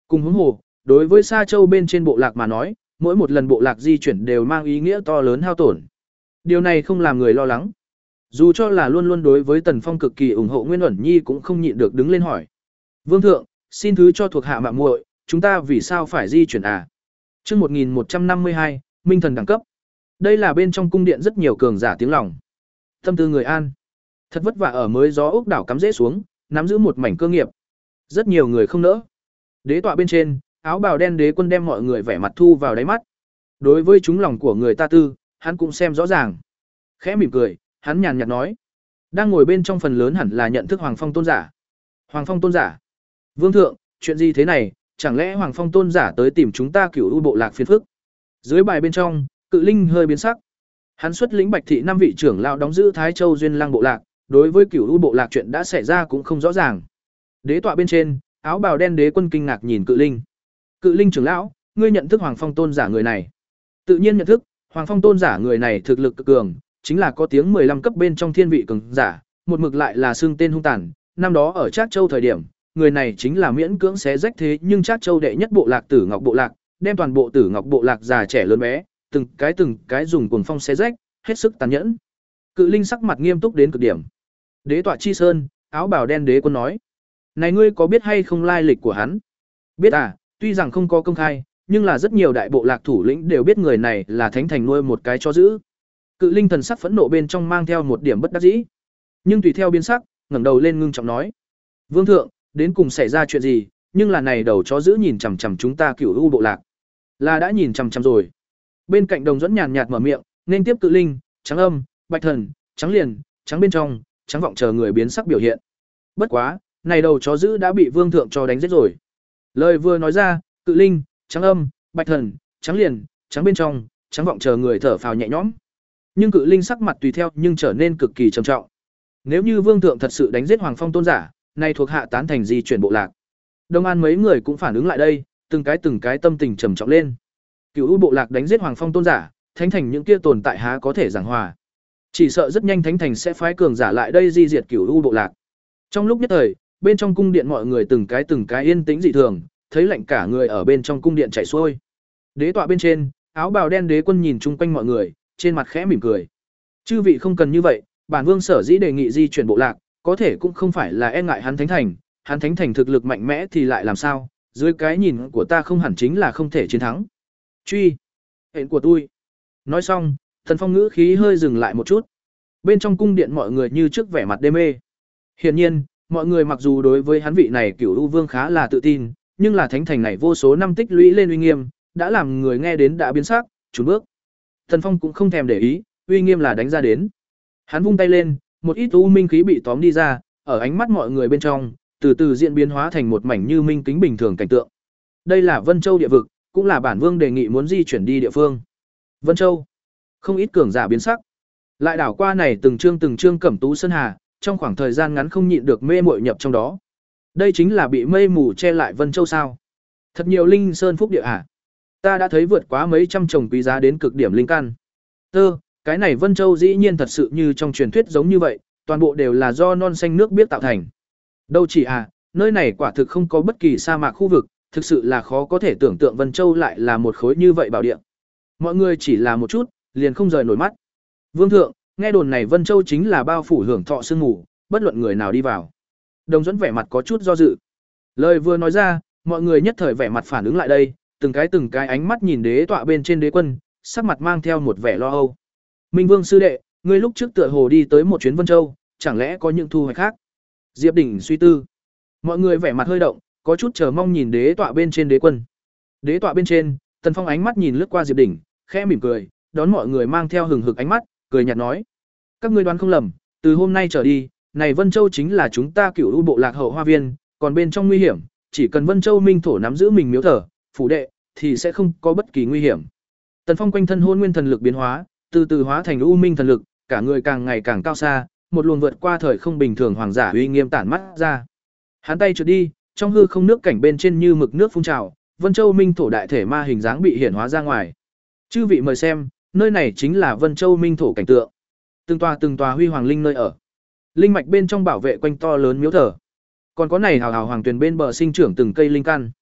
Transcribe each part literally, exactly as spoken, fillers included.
Cùng huống hồ, đối với Sa Châu bên trên bộ lạc mà nói, mỗi một lần bộ lạc di chuyển đều mang ý nghĩa to lớn hao tổn. Điều này không làm người lo lắng. Dù cho là luôn luôn đối với Tần Phong cực kỳ ủng hộ Nguyên Uẩn Nhi cũng không nhịn được đứng lên hỏi: "Vương thượng, xin thứ cho thuộc hạ mạo muội, chúng ta vì sao phải di chuyển à?" Chương một nghìn một trăm năm mươi hai, Minh thần đẳng cấp. Đây là bên trong cung điện rất nhiều cường giả tiếng lòng. Tâm tư người an. Thật vất vả ở mới gió ốc đảo cắm rễ xuống, nắm giữ một mảnh cơ nghiệp. Rất nhiều người không nỡ. Đế tọa bên trên, áo bào đen đế quân đem mọi người vẻ mặt thu vào đáy mắt. Đối với chúng lòng của người ta tư, hắn cũng xem rõ ràng. Khẽ mỉm cười, hắn nhàn nhạt nói: "Đang ngồi bên trong phần lớn hẳn là nhận thức Hoàng Phong tôn giả." Hoàng Phong tôn giả? Vương thượng, chuyện gì thế này, chẳng lẽ Hoàng Phong tôn giả tới tìm chúng ta Cửu U bộ lạc phiền phức? Dưới bài bên trong, Cự Linh hơi biến sắc. Hắn xuất lĩnh Bạch thị năm vị trưởng lão đóng giữ Thái Châu Duyên Lăng bộ lạc, đối với Cửu U bộ lạc chuyện đã xảy ra cũng không rõ ràng. Đế tọa bên trên, áo bào đen đế quân kinh ngạc nhìn Cự Linh. "Cự Linh trưởng lão, ngươi nhận thức Hoàng Phong tôn giả người này?" Tự nhiên nhận thức, Hoàng Phong tôn giả người này thực lực cực cường, chính là có tiếng mười lăm cấp bên trong thiên vị cường giả, một mực lại là xưng tên hung tàn, năm đó ở Trác Châu thời điểm, người này chính là miễn cưỡng xé rách thế nhưng Trác Châu đệ nhất bộ lạc Tử Ngọc bộ lạc, đem toàn bộ Tử Ngọc bộ lạc già trẻ lớn bé, từng cái từng cái dùng cuồng phong xé rách, hết sức tàn nhẫn. Cự Linh sắc mặt nghiêm túc đến cực điểm. Đế tọa chi sơn, áo bào đen đế quân nói: "Này ngươi có biết hay không lai lịch của hắn?" "Biết à, tuy rằng không có công khai, nhưng là rất nhiều đại bộ lạc thủ lĩnh đều biết người này là Thánh Thành nuôi một cái chó giữ." Cự Linh thần sắc phẫn nộ bên trong mang theo một điểm bất đắc dĩ, nhưng tùy theo biến sắc, ngẩng đầu lên ngưng trọng nói: "Vương thượng, đến cùng xảy ra chuyện gì, nhưng là này đầu chó giữ nhìn chằm chằm chúng ta Cửu U bộ lạc." "Là đã nhìn chằm chằm rồi." Bên cạnh Đồng Dẫn nhàn nhạt mở miệng, nên tiếp Cự Linh, Trắng Âm, Bạch Thần, Trắng Liền, Trắng bên trong, Trắng vọng chờ người biến sắc biểu hiện. Bất quá, này đầu chó giữ đã bị Vương thượng cho đánh giết rồi. Lời vừa nói ra, Cự Linh, Trắng Âm, Bạch Thần, Trắng Liền, Trắng bên trong, Trắng vọng chờ người thở phào nhẹ nhõm. Nhưng Cự Linh sắc mặt tùy theo nhưng trở nên cực kỳ trầm trọng. Nếu như Vương thượng thật sự đánh giết Hoàng Phong tôn giả, nay thuộc hạ tán thành di chuyển bộ lạc. Đông An mấy người cũng phản ứng lại đây, từng cái từng cái tâm tình trầm trọng lên. Cửu U bộ lạc đánh giết Hoàng Phong tôn giả, Thánh Thành những kia tồn tại há có thể giảng hòa. Chỉ sợ rất nhanh Thánh Thành sẽ phái cường giả lại đây di diệt Cửu U bộ lạc. Trong lúc nhất thời, bên trong cung điện mọi người từng cái từng cái yên tĩnh dị thường, thấy lạnh cả người ở bên trong cung điện chảy xuôi. Đế tọa bên trên, áo bào đen đế quân nhìn chung quanh mọi người, trên mặt khẽ mỉm cười. "Chư vị không cần như vậy, bản vương sở dĩ đề nghị di chuyển bộ lạc, có thể cũng không phải là e ngại hắn Thánh Thành, hắn Thánh Thành thực lực mạnh mẽ thì lại làm sao, dưới cái nhìn của ta không hẳn chính là không thể chiến thắng." "Truy, hẹn của tôi." Nói xong, Thần Phong ngữ khí hơi dừng lại một chút. Bên trong cung điện mọi người như trước vẻ mặt đê mê. Hiển nhiên, mọi người mặc dù đối với hắn vị này Cửu U vương khá là tự tin, nhưng là Thánh Thành này vô số năm tích lũy lên uy nghiêm, đã làm người nghe đến đã biến sắc, chùn bước. Thần Phong cũng không thèm để ý, uy nghiêm là đánh ra đến. Hắn vung tay lên, một ít u minh khí bị tóm đi ra, ở ánh mắt mọi người bên trong, từ từ diễn biến hóa thành một mảnh như minh kính bình thường cảnh tượng. Đây là Vân Châu địa vực, cũng là bản vương đề nghị muốn di chuyển đi địa phương. Vân Châu. Không ít cường giả biến sắc. Lại đảo qua này từng chương từng chương cẩm tú sơn hà, trong khoảng thời gian ngắn không nhịn được mê muội nhập trong đó. Đây chính là bị mây mù che lại Vân Châu sao? Thật nhiều linh sơn phúc địa à? Ta đã thấy vượt quá mấy trăm trồng quý giá đến cực điểm linh căn. Tơ, cái này Vân Châu dĩ nhiên thật sự như trong truyền thuyết giống như vậy, toàn bộ đều là do non xanh nước biếc tạo thành. Đâu chỉ à, nơi này quả thực không có bất kỳ sa mạc khu vực, thực sự là khó có thể tưởng tượng Vân Châu lại là một khối như vậy bảo địa. Mọi người chỉ là một chút, liền không rời nổi mắt. Vương thượng, nghe đồn này Vân Châu chính là bao phủ hưởng thọ sương ngủ, bất luận người nào đi vào. Đồng Dẫn vẻ mặt có chút do dự. Lời vừa nói ra, mọi người nhất thời vẻ mặt phản ứng lại đây, từng cái từng cái ánh mắt nhìn đế tọa bên trên đế quân, sắc mặt mang theo một vẻ lo âu. Minh Vương sư đệ, ngươi lúc trước tựa hồ đi tới một chuyến Vân Châu, chẳng lẽ có những thu hoạch khác? Diệp Đỉnh suy tư. Mọi người vẻ mặt hơi động, có chút chờ mong nhìn đế tọa bên trên đế quân. Đế tọa bên trên, Tần Phong ánh mắt nhìn lướt qua Diệp Đỉnh, khẽ mỉm cười, đón mọi người mang theo hừng hực ánh mắt, cười nhạt nói: "Các ngươi đoán không lầm, từ hôm nay trở đi, này Vân Châu chính là chúng ta Cửu U bộ lạc hậu hoa viên, còn bên trong nguy hiểm, chỉ cần Vân Châu minh thổ nắm giữ mình miếu thờ, phủ đệ, thì sẽ không có bất kỳ nguy hiểm." Tần Phong quanh thân hôn nguyên thần lực biến hóa, từ từ hóa thành u minh thần lực, cả người càng ngày càng cao xa, một luồng vượt qua thời không bình thường hoàng giả uy nghiêm tản mắt ra. Hắn tay trượt đi, trong hư không nước cảnh bên trên như mực nước phun trào, Vân Châu minh thổ đại thể ma hình dáng bị hiển hóa ra ngoài. Chư vị mời xem, nơi này chính là Vân Châu minh thổ cảnh tượng. Từng tòa từng tòa huy hoàng linh nơi ở. Linh mạch bên trong bảo vệ quanh to lớn miếu thờ. Còn có này hào hào hoàng tuyền bên bờ sinh trưởng từng cây linh căn.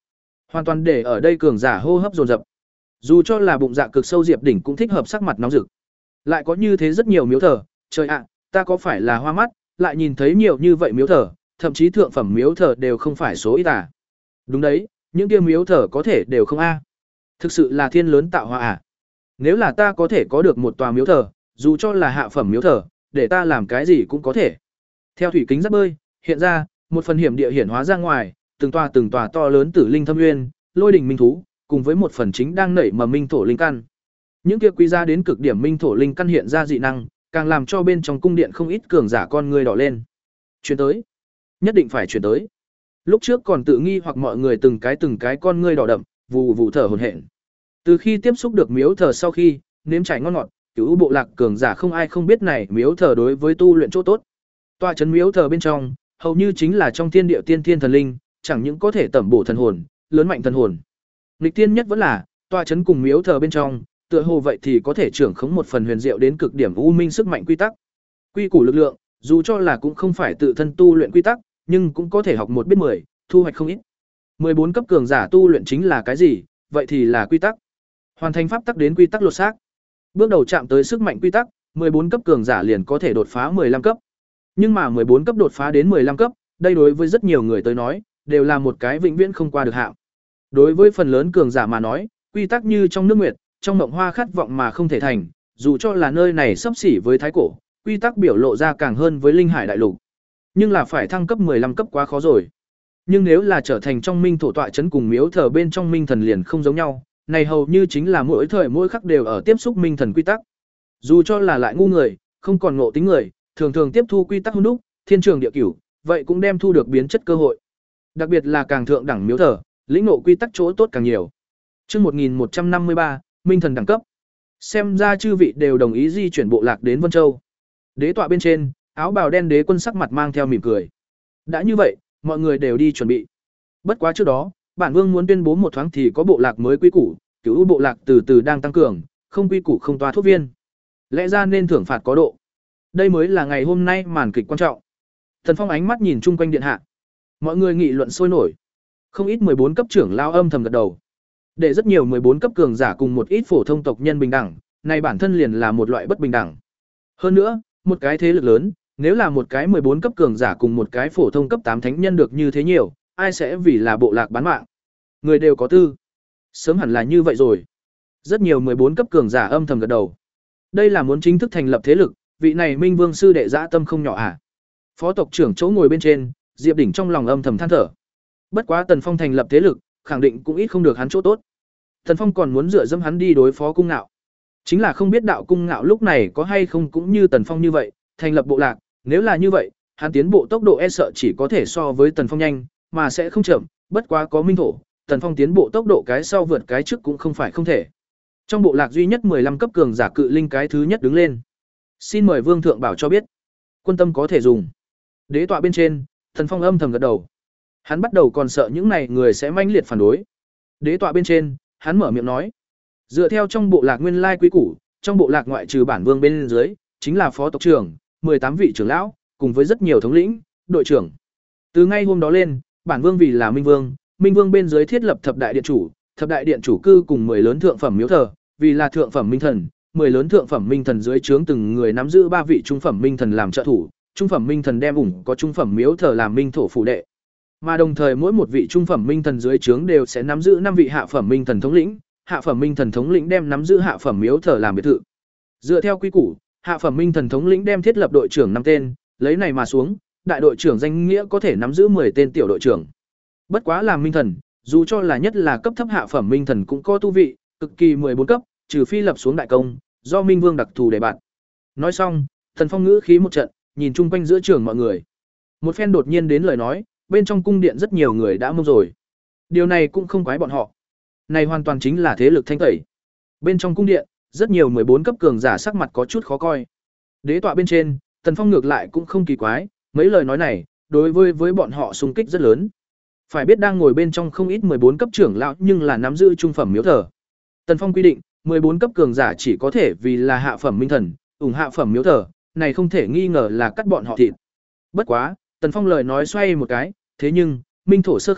Hoàn toàn để ở đây cường giả hô hấp dồn dập. Dù cho là bụng dạ cực sâu Diệp Đỉnh cũng thích hợp sắc mặt nóng rực. Lại có như thế rất nhiều miếu thờ, trời ạ, ta có phải là hoa mắt, lại nhìn thấy nhiều như vậy miếu thờ, thậm chí thượng phẩm miếu thờ đều không phải số ít à. Đúng đấy, những kia miếu thờ có thể đều không a. Thực sự là thiên lớn tạo hóa à. Nếu là ta có thể có được một tòa miếu thờ, dù cho là hạ phẩm miếu thờ, để ta làm cái gì cũng có thể. Theo thủy kính giáp bơi, hiện ra, một phần hiểm địa hiển hóa ra ngoài, từng tòa từng tòa to lớn tử linh thâm nguyên, lôi đỉnh minh thú, cùng với một phần chính đang nảy mầm minh thổ linh căn. Những kia quý giá đến cực điểm minh thổ linh căn hiện ra dị năng, càng làm cho bên trong cung điện không ít cường giả con người đỏ lên. Chuyển tới, nhất định phải chuyển tới. Lúc trước còn tự nghi hoặc mọi người từng cái từng cái con ngươi đỏ đậm, vù vù thở hổn hển. Từ khi tiếp xúc được miếu thờ sau khi, nếm trải ngon ngọt, cứu bộ lạc cường giả không ai không biết này miếu thờ đối với tu luyện chỗ tốt. Tòa trấn miếu thờ bên trong, hầu như chính là trong thiên địa tiên thiên thần linh, chẳng những có thể tẩm bổ thần hồn, lớn mạnh thần hồn. Nghịch tiên nhất vẫn là, tòa trấn cùng miếu thờ bên trong, tựa hồ vậy thì có thể trưởng khống một phần huyền diệu đến cực điểm u minh sức mạnh quy tắc. Quy củ lực lượng, dù cho là cũng không phải tự thân tu luyện quy tắc, nhưng cũng có thể học một biết mười, thu hoạch không ít. mười bốn cấp cường giả tu luyện chính là cái gì? Vậy thì là quy tắc. Hoàn thành pháp tắc đến quy tắc lột xác. Bước đầu chạm tới sức mạnh quy tắc, mười bốn cấp cường giả liền có thể đột phá mười lăm cấp. Nhưng mà mười bốn cấp đột phá đến mười lăm cấp, đây đối với rất nhiều người tới nói, đều là một cái vĩnh viễn không qua được hạn. Đối với phần lớn cường giả mà nói, quy tắc như trong nước nguyệt, trong mộng hoa khát vọng mà không thể thành, dù cho là nơi này sắp xỉ với thái cổ, quy tắc biểu lộ ra càng hơn với linh hải đại lục. Nhưng là phải thăng cấp mười lăm cấp quá khó rồi. Nhưng nếu là trở thành trong minh thổ tọa trấn cùng miếu thờ bên trong minh thần liền không giống nhau, này hầu như chính là mỗi thời mỗi khắc đều ở tiếp xúc minh thần quy tắc. Dù cho là lại ngu người, không còn ngộ tính người, thường thường tiếp thu quy tắc hung đúc, thiên trường địa cửu, vậy cũng đem thu được biến chất cơ hội. Đặc biệt là càng thượng đẳng miếu thờ, lĩnh ngộ quy tắc chỗ tốt càng nhiều. Chương một nghìn một trăm năm mươi ba, minh thần đẳng cấp. Xem ra chư vị đều đồng ý di chuyển bộ lạc đến Vân Châu. Đế tọa bên trên, áo bào đen đế quân sắc mặt mang theo mỉm cười. Đã như vậy, mọi người đều đi chuẩn bị. Bất quá trước đó, bản vương muốn tuyên bố một thoáng thì có bộ lạc mới quy củ, cứu bộ lạc từ từ đang tăng cường, không quy củ không toa thuốc viên. Lẽ ra nên thưởng phạt có độ. Đây mới là ngày hôm nay màn kịch quan trọng. Thần Phong ánh mắt nhìn chung quanh điện hạ. Mọi người nghị luận sôi nổi. Không ít mười bốn cấp trưởng lao âm thầm gật đầu. Để rất nhiều mười bốn cấp cường giả cùng một ít phổ thông tộc nhân bình đẳng, này bản thân liền là một loại bất bình đẳng. Hơn nữa, một cái thế lực lớn, nếu là một cái mười bốn cấp cường giả cùng một cái phổ thông cấp tám thánh nhân được như thế nhiều, ai sẽ vì là bộ lạc bán mạng? Người đều có tư. Sớm hẳn là như vậy rồi. Rất nhiều mười bốn cấp cường giả âm thầm gật đầu. Đây là muốn chính thức thành lập thế lực, vị này Minh Vương sư đệ dã tâm không nhỏ à? Phó tộc trưởng chỗ ngồi bên trên, Diệp Đỉnh trong lòng âm thầm than thở. Bất quá Tần Phong thành lập thế lực, khẳng định cũng ít không được hắn chỗ tốt. Tần Phong còn muốn dựa dẫm hắn đi đối phó cung ngạo. Chính là không biết đạo cung ngạo lúc này có hay không cũng như Tần Phong như vậy, thành lập bộ lạc, nếu là như vậy, hắn tiến bộ tốc độ e sợ chỉ có thể so với Tần Phong nhanh, mà sẽ không chậm, bất quá có minh thổ, Tần Phong tiến bộ tốc độ cái sau vượt cái trước cũng không phải không thể. Trong bộ lạc duy nhất mười lăm cấp cường giả cự linh cái thứ nhất đứng lên. Xin mời Vương thượng bảo cho biết. Quân tâm có thể dùng. Đế tọa bên trên, Tần Phong âm thầm gật đầu. Hắn bắt đầu còn sợ những này người sẽ manh liệt phản đối. Đế tọa bên trên, hắn mở miệng nói: dựa theo trong bộ lạc nguyên lai quý củ, trong bộ lạc ngoại trừ bản vương bên dưới, chính là phó tộc trưởng, mười tám vị trưởng lão, cùng với rất nhiều thống lĩnh, đội trưởng. Từ ngay hôm đó lên, bản vương vì là minh vương, minh vương bên dưới thiết lập thập đại điện chủ, thập đại điện chủ cư cùng mười lớn thượng phẩm miếu thờ, vì là thượng phẩm minh thần, mười lớn thượng phẩm minh thần dưới trướng từng người nắm giữ ba vị trung phẩm minh thần làm trợ thủ, trung phẩm minh thần đem ủng có trung phẩm miếu thờ làm minh thổ phủ đệ. Mà đồng thời mỗi một vị trung phẩm minh thần dưới trướng đều sẽ nắm giữ năm vị hạ phẩm minh thần thống lĩnh, hạ phẩm minh thần thống lĩnh đem nắm giữ hạ phẩm miếu thờ làm biệt thự. Dựa theo quy củ, hạ phẩm minh thần thống lĩnh đem thiết lập đội trưởng năm tên, lấy này mà xuống, đại đội trưởng danh nghĩa có thể nắm giữ mười tên tiểu đội trưởng. Bất quá làm minh thần, dù cho là nhất là cấp thấp hạ phẩm minh thần cũng có tu vị, cực kỳ mười bốn cấp, trừ phi lập xuống đại công, do minh vương đặc thù để bạn. Nói xong, Thần Phong ngữ khí một trận, nhìn chung quanh giữa trường mọi người. Một phen đột nhiên đến lời nói, bên trong cung điện rất nhiều người đã mông rồi. Điều này cũng không quái bọn họ. Này hoàn toàn chính là thế lực thanh tẩy. Bên trong cung điện, rất nhiều mười bốn cấp cường giả sắc mặt có chút khó coi. Đế tọa bên trên, Tần Phong ngược lại cũng không kỳ quái, mấy lời nói này, đối với với bọn họ xung kích rất lớn. Phải biết đang ngồi bên trong không ít mười bốn cấp trưởng lão nhưng là nắm giữ trung phẩm miếu thờ. Tần Phong quy định, mười bốn cấp cường giả chỉ có thể vì là hạ phẩm minh thần, ủng hạ phẩm miếu thờ, này không thể nghi ngờ là cắt bọn họ thịt. Bất quá, Tần Phong lời nói xoay một cái, thế nhưng, minh thổ sơ khai,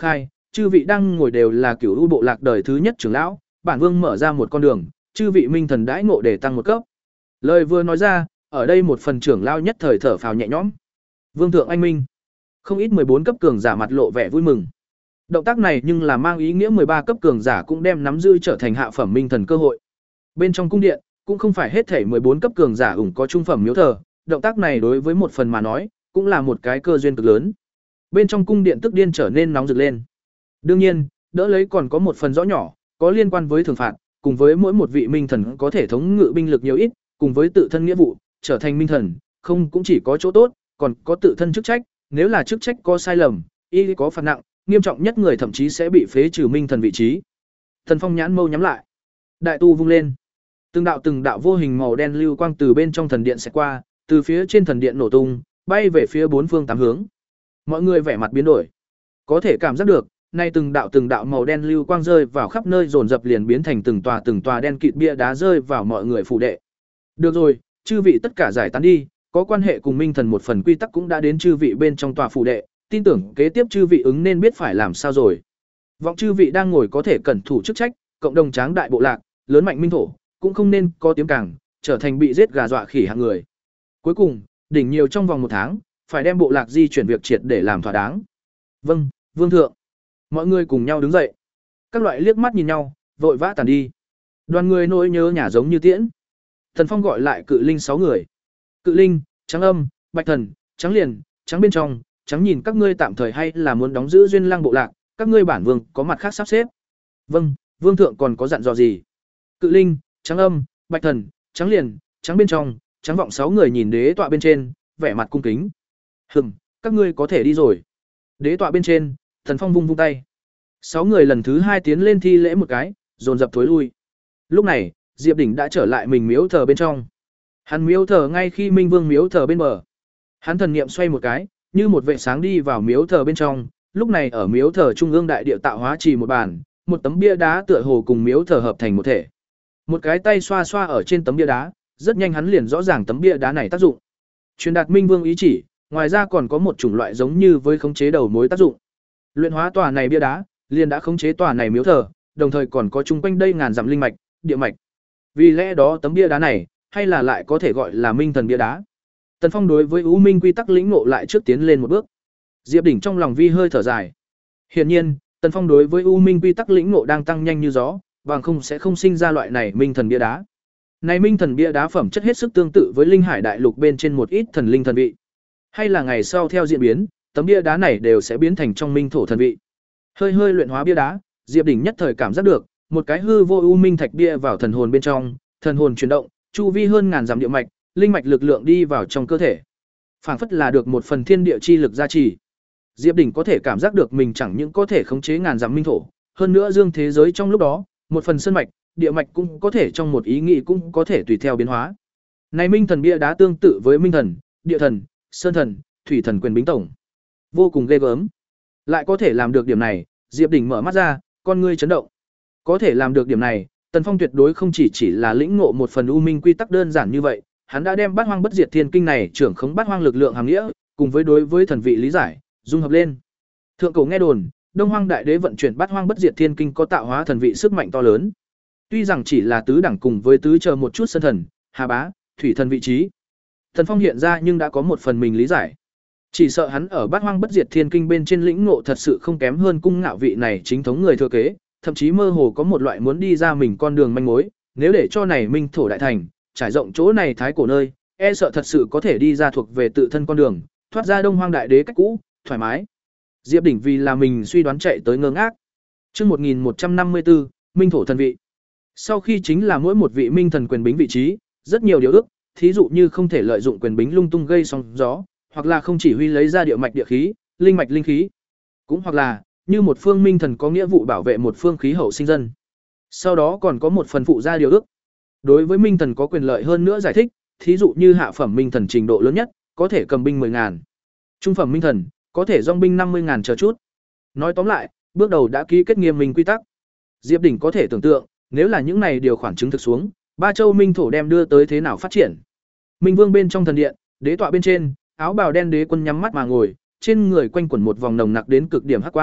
chư vị đang ngồi đều là Cửu U bộ lạc đời thứ nhất trưởng lão, bản vương mở ra một con đường, chư vị minh thần đãi ngộ để tăng một cấp. Lời vừa nói ra, ở đây một phần trưởng lão nhất thời thở phào nhẹ nhõm. Vương thượng anh minh. Không ít mười bốn cấp cường giả mặt lộ vẻ vui mừng. Động tác này nhưng là mang ý nghĩa mười ba cấp cường giả cũng đem nắm giữ trở thành hạ phẩm minh thần cơ hội. Bên trong cung điện, cũng không phải hết thảy mười bốn cấp cường giả ủng có trung phẩm miếu thờ, động tác này đối với một phần mà nói, cũng là một cái cơ duyên cực lớn. Bên trong cung điện tức điên trở nên nóng rực lên. Đương nhiên, đỡ lấy còn có một phần rõ nhỏ, có liên quan với thưởng phạt, cùng với mỗi một vị minh thần có thể thống ngự binh lực nhiều ít, cùng với tự thân nghĩa vụ, trở thành minh thần, không cũng chỉ có chỗ tốt, còn có tự thân chức trách, nếu là chức trách có sai lầm, y có phạt nặng, nghiêm trọng nhất người thậm chí sẽ bị phế trừ minh thần vị trí. Thần Phong nhãn mâu nhắm lại, đại tu vung lên. Từng đạo từng đạo vô hình màu đen lưu quang từ bên trong thần điện sẽ qua, từ phía trên thần điện nổ tung, bay về phía bốn phương tám hướng. Mọi người vẻ mặt biến đổi, có thể cảm giác được, nay từng đạo từng đạo màu đen lưu quang rơi vào khắp nơi dồn dập liền biến thành từng tòa từng tòa đen kịt bia đá rơi vào mọi người phủ đệ. Được rồi, chư vị tất cả giải tán đi, có quan hệ cùng minh thần một phần quy tắc cũng đã đến chư vị bên trong tòa phủ đệ, tin tưởng kế tiếp chư vị ứng nên biết phải làm sao rồi. Vọng chư vị đang ngồi có thể cẩn thủ chức trách, cộng đồng tráng đại bộ lạc, lớn mạnh minh thổ, cũng không nên có tiếng càng, trở thành bị giết gà dọa khỉ hạng người. Cuối cùng, đỉnh nhiều trong vòng một tháng, phải đem bộ lạc di chuyển việc triệt để làm thỏa đáng. Vâng, vương thượng. Mọi người cùng nhau đứng dậy. Các loại liếc mắt nhìn nhau, vội vã tàn đi. Đoàn người nỗi nhớ nhà giống như tiễn. Thần Phong gọi lại cự linh sáu người. Cự linh, trắng âm, bạch thần, trắng liền, trắng bên trong, trắng nhìn các ngươi tạm thời hay là muốn đóng giữ duyên lăng bộ lạc, các ngươi bản vương có mặt khác sắp xếp. Vâng, vương thượng còn có dặn dò gì? Cự linh, trắng âm, bạch thần, trắng liền, trắng bên trong, trắng vọng sáu người nhìn đế tọa bên trên, vẻ mặt cung kính. Hừm, các ngươi có thể đi rồi. Đế tọa bên trên, Thần Phong vung vung tay. Sáu người lần thứ hai tiến lên thi lễ một cái, dồn dập thối lui. Lúc này, Diệp Đỉnh đã trở lại mình miếu thờ bên trong. Hắn miếu thờ ngay khi Minh Vương miếu thờ bên bờ. Hắn thần niệm xoay một cái, như một vệ sáng đi vào miếu thờ bên trong, lúc này ở miếu thờ trung ương đại địa tạo hóa chỉ một bàn, một tấm bia đá tựa hồ cùng miếu thờ hợp thành một thể. Một cái tay xoa xoa ở trên tấm bia đá, rất nhanh hắn liền rõ ràng tấm bia đá này tác dụng. Truyền đạt Minh Vương ý chỉ, ngoài ra còn có một chủng loại giống như với khống chế đầu mối tác dụng. Luyện hóa tòa này bia đá, liền đã khống chế tòa này miếu thờ, đồng thời còn có chung quanh đây ngàn dặm linh mạch, địa mạch. Vì lẽ đó tấm bia đá này, hay là lại có thể gọi là minh thần bia đá. Tần Phong đối với U Minh quy tắc lĩnh ngộ lại trước tiến lên một bước. Diệp Đỉnh trong lòng vi hơi thở dài. Hiển nhiên, Tần Phong đối với U Minh quy tắc lĩnh ngộ đang tăng nhanh như gió, bằng không sẽ không sinh ra loại này minh thần bia đá. Này minh thần bia đá phẩm chất hết sức tương tự với linh hải đại lục bên trên một ít thần linh thần vị. Hay là ngày sau theo diễn biến, tấm bia đá này đều sẽ biến thành trong minh thổ thần vị. Hơi hơi luyện hóa bia đá, Diệp Đỉnh nhất thời cảm giác được, một cái hư vô u minh thạch bia vào thần hồn bên trong, thần hồn chuyển động, chu vi hơn ngàn dặm địa mạch, linh mạch lực lượng đi vào trong cơ thể. Phảng phất là được một phần thiên địa chi lực gia trì. Diệp Đỉnh có thể cảm giác được mình chẳng những có thể khống chế ngàn dặm minh thổ, hơn nữa dương thế giới trong lúc đó, một phần sơn mạch, địa mạch cũng có thể trong một ý nghĩ cũng có thể tùy theo biến hóa. Này minh thần bia đá tương tự với minh thần, địa thần, sơn thần, thủy thần quyền bính tổng. Vô cùng ghê gớm. Lại có thể làm được điểm này, Diệp Đỉnh mở mắt ra, con ngươi chấn động. Có thể làm được điểm này, Tần Phong tuyệt đối không chỉ chỉ là lĩnh ngộ một phần u minh quy tắc đơn giản như vậy, hắn đã đem Bát Hoang Bất Diệt Thiên Kinh này trưởng khống Bát Hoang lực lượng hàm nghĩa, cùng với đối với thần vị lý giải, dung hợp lên. Thượng cổ nghe đồn, Đông Hoang Đại Đế vận chuyển Bát Hoang Bất Diệt Thiên Kinh có tạo hóa thần vị sức mạnh to lớn. Tuy rằng chỉ là tứ đẳng cùng với tứ chờ một chút sơn thần, hà bá, thủy thần vị trí. Tần Phong hiện ra nhưng đã có một phần mình lý giải. Chỉ sợ hắn ở Bát Hoang Bất Diệt Thiên Kinh bên trên lĩnh ngộ thật sự không kém hơn cung ngạo vị này chính thống người thừa kế, thậm chí mơ hồ có một loại muốn đi ra mình con đường manh mối, nếu để cho này minh thổ đại thành, trải rộng chỗ này thái cổ nơi, e sợ thật sự có thể đi ra thuộc về tự thân con đường, thoát ra Đông Hoang Đại Đế cách cũ, thoải mái. Diệp Đỉnh vì là mình suy đoán chạy tới ngơ ngác. Chương một nghìn một trăm năm mươi tư, minh thổ thần vị. Sau khi chính là mỗi một vị minh thần quyền bính vị trí, rất nhiều điều ước, thí dụ như không thể lợi dụng quyền bính lung tung gây sóng gió, hoặc là không chỉ huy lấy ra địa mạch địa khí, linh mạch linh khí, cũng hoặc là như một phương minh thần có nghĩa vụ bảo vệ một phương khí hậu sinh dân. Sau đó còn có một phần phụ gia điều ước. Đối với minh thần có quyền lợi hơn nữa giải thích, thí dụ như hạ phẩm minh thần trình độ lớn nhất, có thể cầm binh mười ngàn. Trung phẩm minh thần, có thể dòng binh năm mươi ngàn chờ chút. Nói tóm lại, bước đầu đã ký kết nghiêm minh quy tắc. Diệp Đỉnh có thể tưởng tượng, nếu là những này điều khoản chứng thực xuống, ba châu minh thổ đem đưa tới thế nào phát triển. Minh Vương bên trong thần điện, đế tọa bên trên, áo bào đen đế quân nhắm mắt mà ngồi, trên người quanh quẩn một vòng nồng nặc đến cực điểm hắc quang,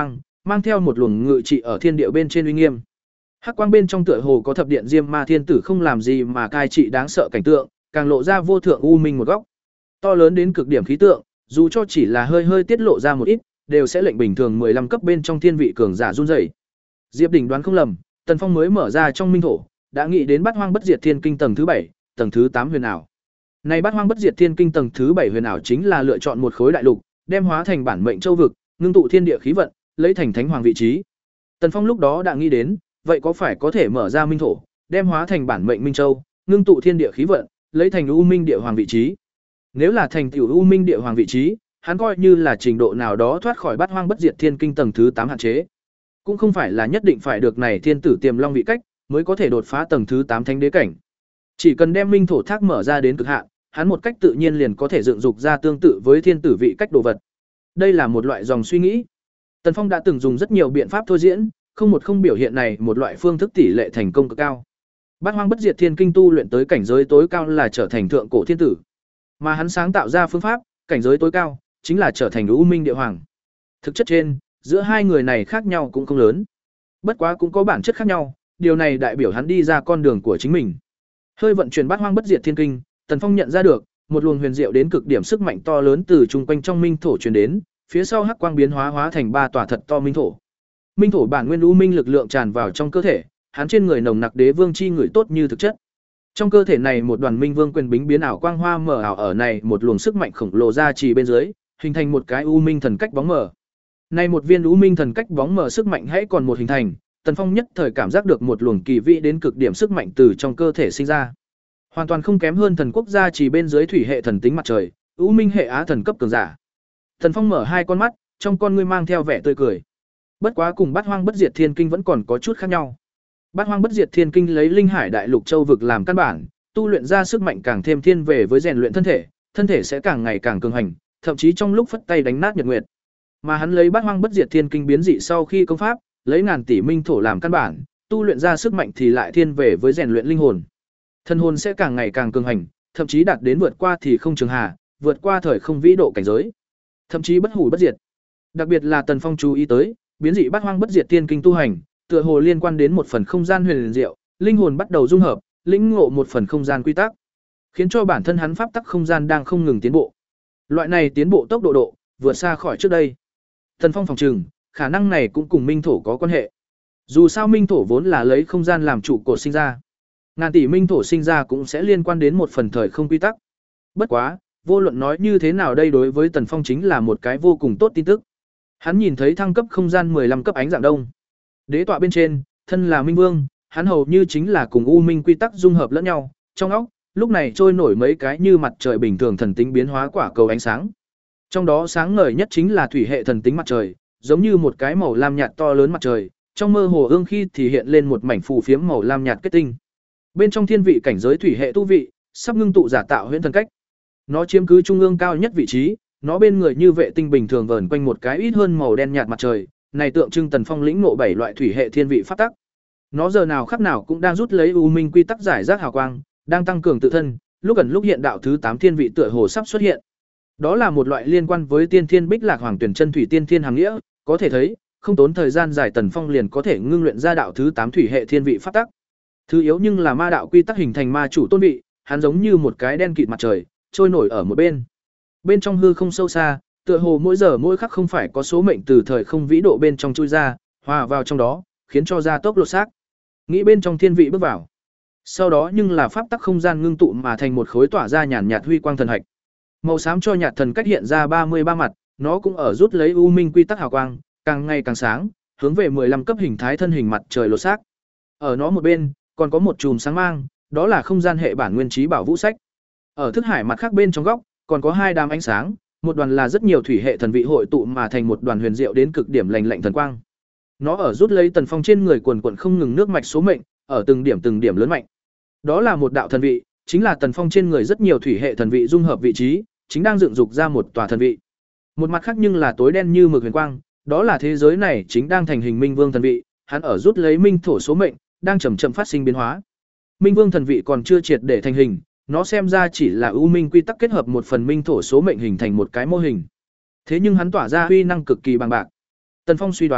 mang theo một luồng ngự trị ở thiên địa bên trên uy nghiêm. Hắc quang bên trong tựa hồ có thập điện diêm ma thiên tử không làm gì mà cai trị đáng sợ cảnh tượng, càng lộ ra vô thượng u minh một góc. To lớn đến cực điểm khí tượng, dù cho chỉ là hơi hơi tiết lộ ra một ít, đều sẽ lệnh bình thường mười lăm cấp bên trong thiên vị cường giả run rẩy. Diệp Đình đoán không lầm, Tần Phong mới mở ra trong minh thổ, đã nghĩ đến Bát Hoang Bất Diệt Thiên Kinh tầng thứ bảy, tầng thứ tám huyền ảo. Này Bát Hoang Bất Diệt Thiên Kinh tầng thứ bảy huyền ảo chính là lựa chọn một khối đại lục, đem hóa thành bản mệnh châu vực, ngưng tụ thiên địa khí vận, lấy thành thánh hoàng vị trí. Tần Phong lúc đó đã nghĩ đến, vậy có phải có thể mở ra minh thổ, đem hóa thành bản mệnh minh châu, ngưng tụ thiên địa khí vận, lấy thành u minh địa hoàng vị trí. Nếu là thành tiểu u minh địa hoàng vị trí, hắn coi như là trình độ nào đó thoát khỏi Bát Hoang Bất Diệt Thiên Kinh tầng thứ tám hạn chế. Cũng không phải là nhất định phải được này thiên tử tiềm long vị cách mới có thể đột phá tầng thứ tám thánh đế cảnh. Chỉ cần đem minh thổ thác mở ra đến cực hạn, hắn một cách tự nhiên liền có thể dựng dục ra tương tự với thiên tử vị cách đồ vật. Đây là một loại dòng suy nghĩ. Tần Phong đã từng dùng rất nhiều biện pháp thôi diễn, không một không biểu hiện này một loại phương thức tỷ lệ thành công cực cao. Bát Hoang Bất Diệt Thiên Kinh tu luyện tới cảnh giới tối cao là trở thành thượng cổ thiên tử, mà hắn sáng tạo ra phương pháp, cảnh giới tối cao chính là trở thành U Minh địa hoàng. Thực chất trên, giữa hai người này khác nhau cũng không lớn. Bất quá cũng có bản chất khác nhau, điều này đại biểu hắn đi ra con đường của chính mình. Hơi vận chuyển Bát Hoang Bất Diệt Thiên Kinh, Tần Phong nhận ra được, một luồng huyền diệu đến cực điểm sức mạnh to lớn từ chung quanh trong minh thổ truyền đến, phía sau hắc quang biến hóa hóa thành ba tòa thật to minh thổ. Minh thổ bản nguyên u minh lực lượng tràn vào trong cơ thể, hắn trên người nồng nặc đế vương chi người tốt như thực chất. Trong cơ thể này một đoàn minh vương quyền bính biến ảo quang hoa mở ảo ở này một luồng sức mạnh khổng lồ ra chỉ bên dưới, hình thành một cái u minh thần cách bóng mờ. Này một viên u minh thần cách bóng mờ sức mạnh hãy còn một hình thành, Tần Phong nhất thời cảm giác được một luồng kỳ vĩ đến cực điểm sức mạnh từ trong cơ thể sinh ra. Hoàn toàn không kém hơn thần quốc gia chỉ bên dưới thủy hệ thần tính mặt trời, u minh hệ á thần cấp cường giả. Tần Phong mở hai con mắt, trong con ngươi mang theo vẻ tươi cười. Bất quá cùng Bát Hoang Bất Diệt Thiên Kinh vẫn còn có chút khác nhau. Bát Hoang Bất Diệt Thiên Kinh lấy Linh Hải Đại Lục Châu vực làm căn bản, tu luyện ra sức mạnh càng thêm thiên về với rèn luyện thân thể, thân thể sẽ càng ngày càng cường hành, thậm chí trong lúc phất tay đánh nát nhật nguyệt. Mà hắn lấy Bát Hoang Bất Diệt Thiên Kinh biến dị sau khi công pháp, lấy ngàn tỷ minh thổ làm căn bản, tu luyện ra sức mạnh thì lại thiên về với rèn luyện linh hồn. Thân hồn sẽ càng ngày càng cường hành, thậm chí đạt đến vượt qua thì không trường hà, vượt qua thời không vĩ độ cảnh giới, thậm chí bất hủ bất diệt. Đặc biệt là Tần Phong chú ý tới, biến dị Bát Hoang Bất Diệt Thiên Kinh tu hành, tựa hồ liên quan đến một phần không gian huyền diệu, linh hồn bắt đầu dung hợp, lĩnh ngộ một phần không gian quy tắc, khiến cho bản thân hắn pháp tắc không gian đang không ngừng tiến bộ. Loại này tiến bộ tốc độ độ vượt xa khỏi trước đây. Tần Phong phòng trừng, khả năng này cũng cùng minh thổ có quan hệ. Dù sao minh thổ vốn là lấy không gian làm trụ cột sinh ra, ngàn tỷ minh thổ sinh ra cũng sẽ liên quan đến một phần thời không quy tắc. Bất quá, vô luận nói như thế nào đây đối với Tần Phong chính là một cái vô cùng tốt tin tức. Hắn nhìn thấy thăng cấp không gian mười lăm cấp ánh dạng đông. Đế tọa bên trên, thân là minh vương, hắn hầu như chính là cùng u minh quy tắc dung hợp lẫn nhau, trong óc lúc này trôi nổi mấy cái như mặt trời bình thường thần tính biến hóa quả cầu ánh sáng. Trong đó sáng ngời nhất chính là thủy hệ thần tính mặt trời, giống như một cái màu lam nhạt to lớn mặt trời, trong mơ hồ ương khi thì hiện lên một mảnh phù phiếm màu lam nhạt kết tinh. Bên trong thiên vị cảnh giới thủy hệ tu vị, sắp ngưng tụ giả tạo huyễn thần cách. Nó chiếm cứ trung ương cao nhất vị trí, nó bên người như vệ tinh bình thường vờn quanh một cái ít hơn màu đen nhạt mặt trời, này tượng trưng Tần Phong lĩnh ngộ bảy loại thủy hệ thiên vị pháp tắc. Nó giờ nào khắc nào cũng đang rút lấy u minh quy tắc giải rác hào quang, đang tăng cường tự thân, lúc ẩn lúc hiện đạo thứ tám thiên vị tựa hồ sắp xuất hiện. Đó là một loại liên quan với tiên thiên bích lạc hoàng tuyển chân thủy tiên thiên hàm nghĩa, có thể thấy, không tốn thời gian dài Tần Phong liền có thể ngưng luyện ra đạo thứ tám thủy hệ thiên vị pháp tắc. Thứ yếu nhưng là ma đạo quy tắc hình thành ma chủ tôn vị, hắn giống như một cái đen kịt mặt trời, trôi nổi ở một bên. Bên trong hư không sâu xa, tựa hồ mỗi giờ mỗi khắc không phải có số mệnh từ thời không vĩ độ bên trong chui ra, hòa vào trong đó, khiến cho gia tốc lột xác. Nghĩ bên trong thiên vị bước vào. Sau đó nhưng là pháp tắc không gian ngưng tụ mà thành một khối tỏa ra nhàn nhạt huy quang thần hạch. Màu xám cho nhạt thần cách hiện ra ba mươi ba mặt, nó cũng ở rút lấy u minh quy tắc hào quang, càng ngày càng sáng, hướng về mười lăm cấp hình thái thân hình mặt trời lột xác. Ở nó một bên, còn có một chùm sáng mang, đó là không gian hệ bản nguyên trí bảo vũ sách. Ở thức hải mặt khác bên trong góc, còn có hai đám ánh sáng, một đoàn là rất nhiều thủy hệ thần vị hội tụ mà thành một đoàn huyền diệu đến cực điểm lành lạnh thần quang. Nó ở rút lấy Tần Phong trên người quần quần không ngừng nước mạch số mệnh, ở từng điểm từng điểm lớn mạnh. Đó là một đạo thần vị, chính là Tần Phong trên người rất nhiều thủy hệ thần vị dung hợp vị trí, chính đang dựng dục ra một tòa thần vị. Một mặt khác nhưng là tối đen như mực huyền quang, đó là thế giới này chính đang thành hình Minh Vương thần vị, hắn ở rút lấy minh thổ số mệnh, đang chậm chậm phát sinh biến hóa. Minh Vương thần vị còn chưa triệt để thành hình, nó xem ra chỉ là ưu minh quy tắc kết hợp một phần minh thổ số mệnh hình thành một cái mô hình. Thế nhưng hắn tỏa ra uy năng cực kỳ bằng bạc. Tần Phong suy đoán,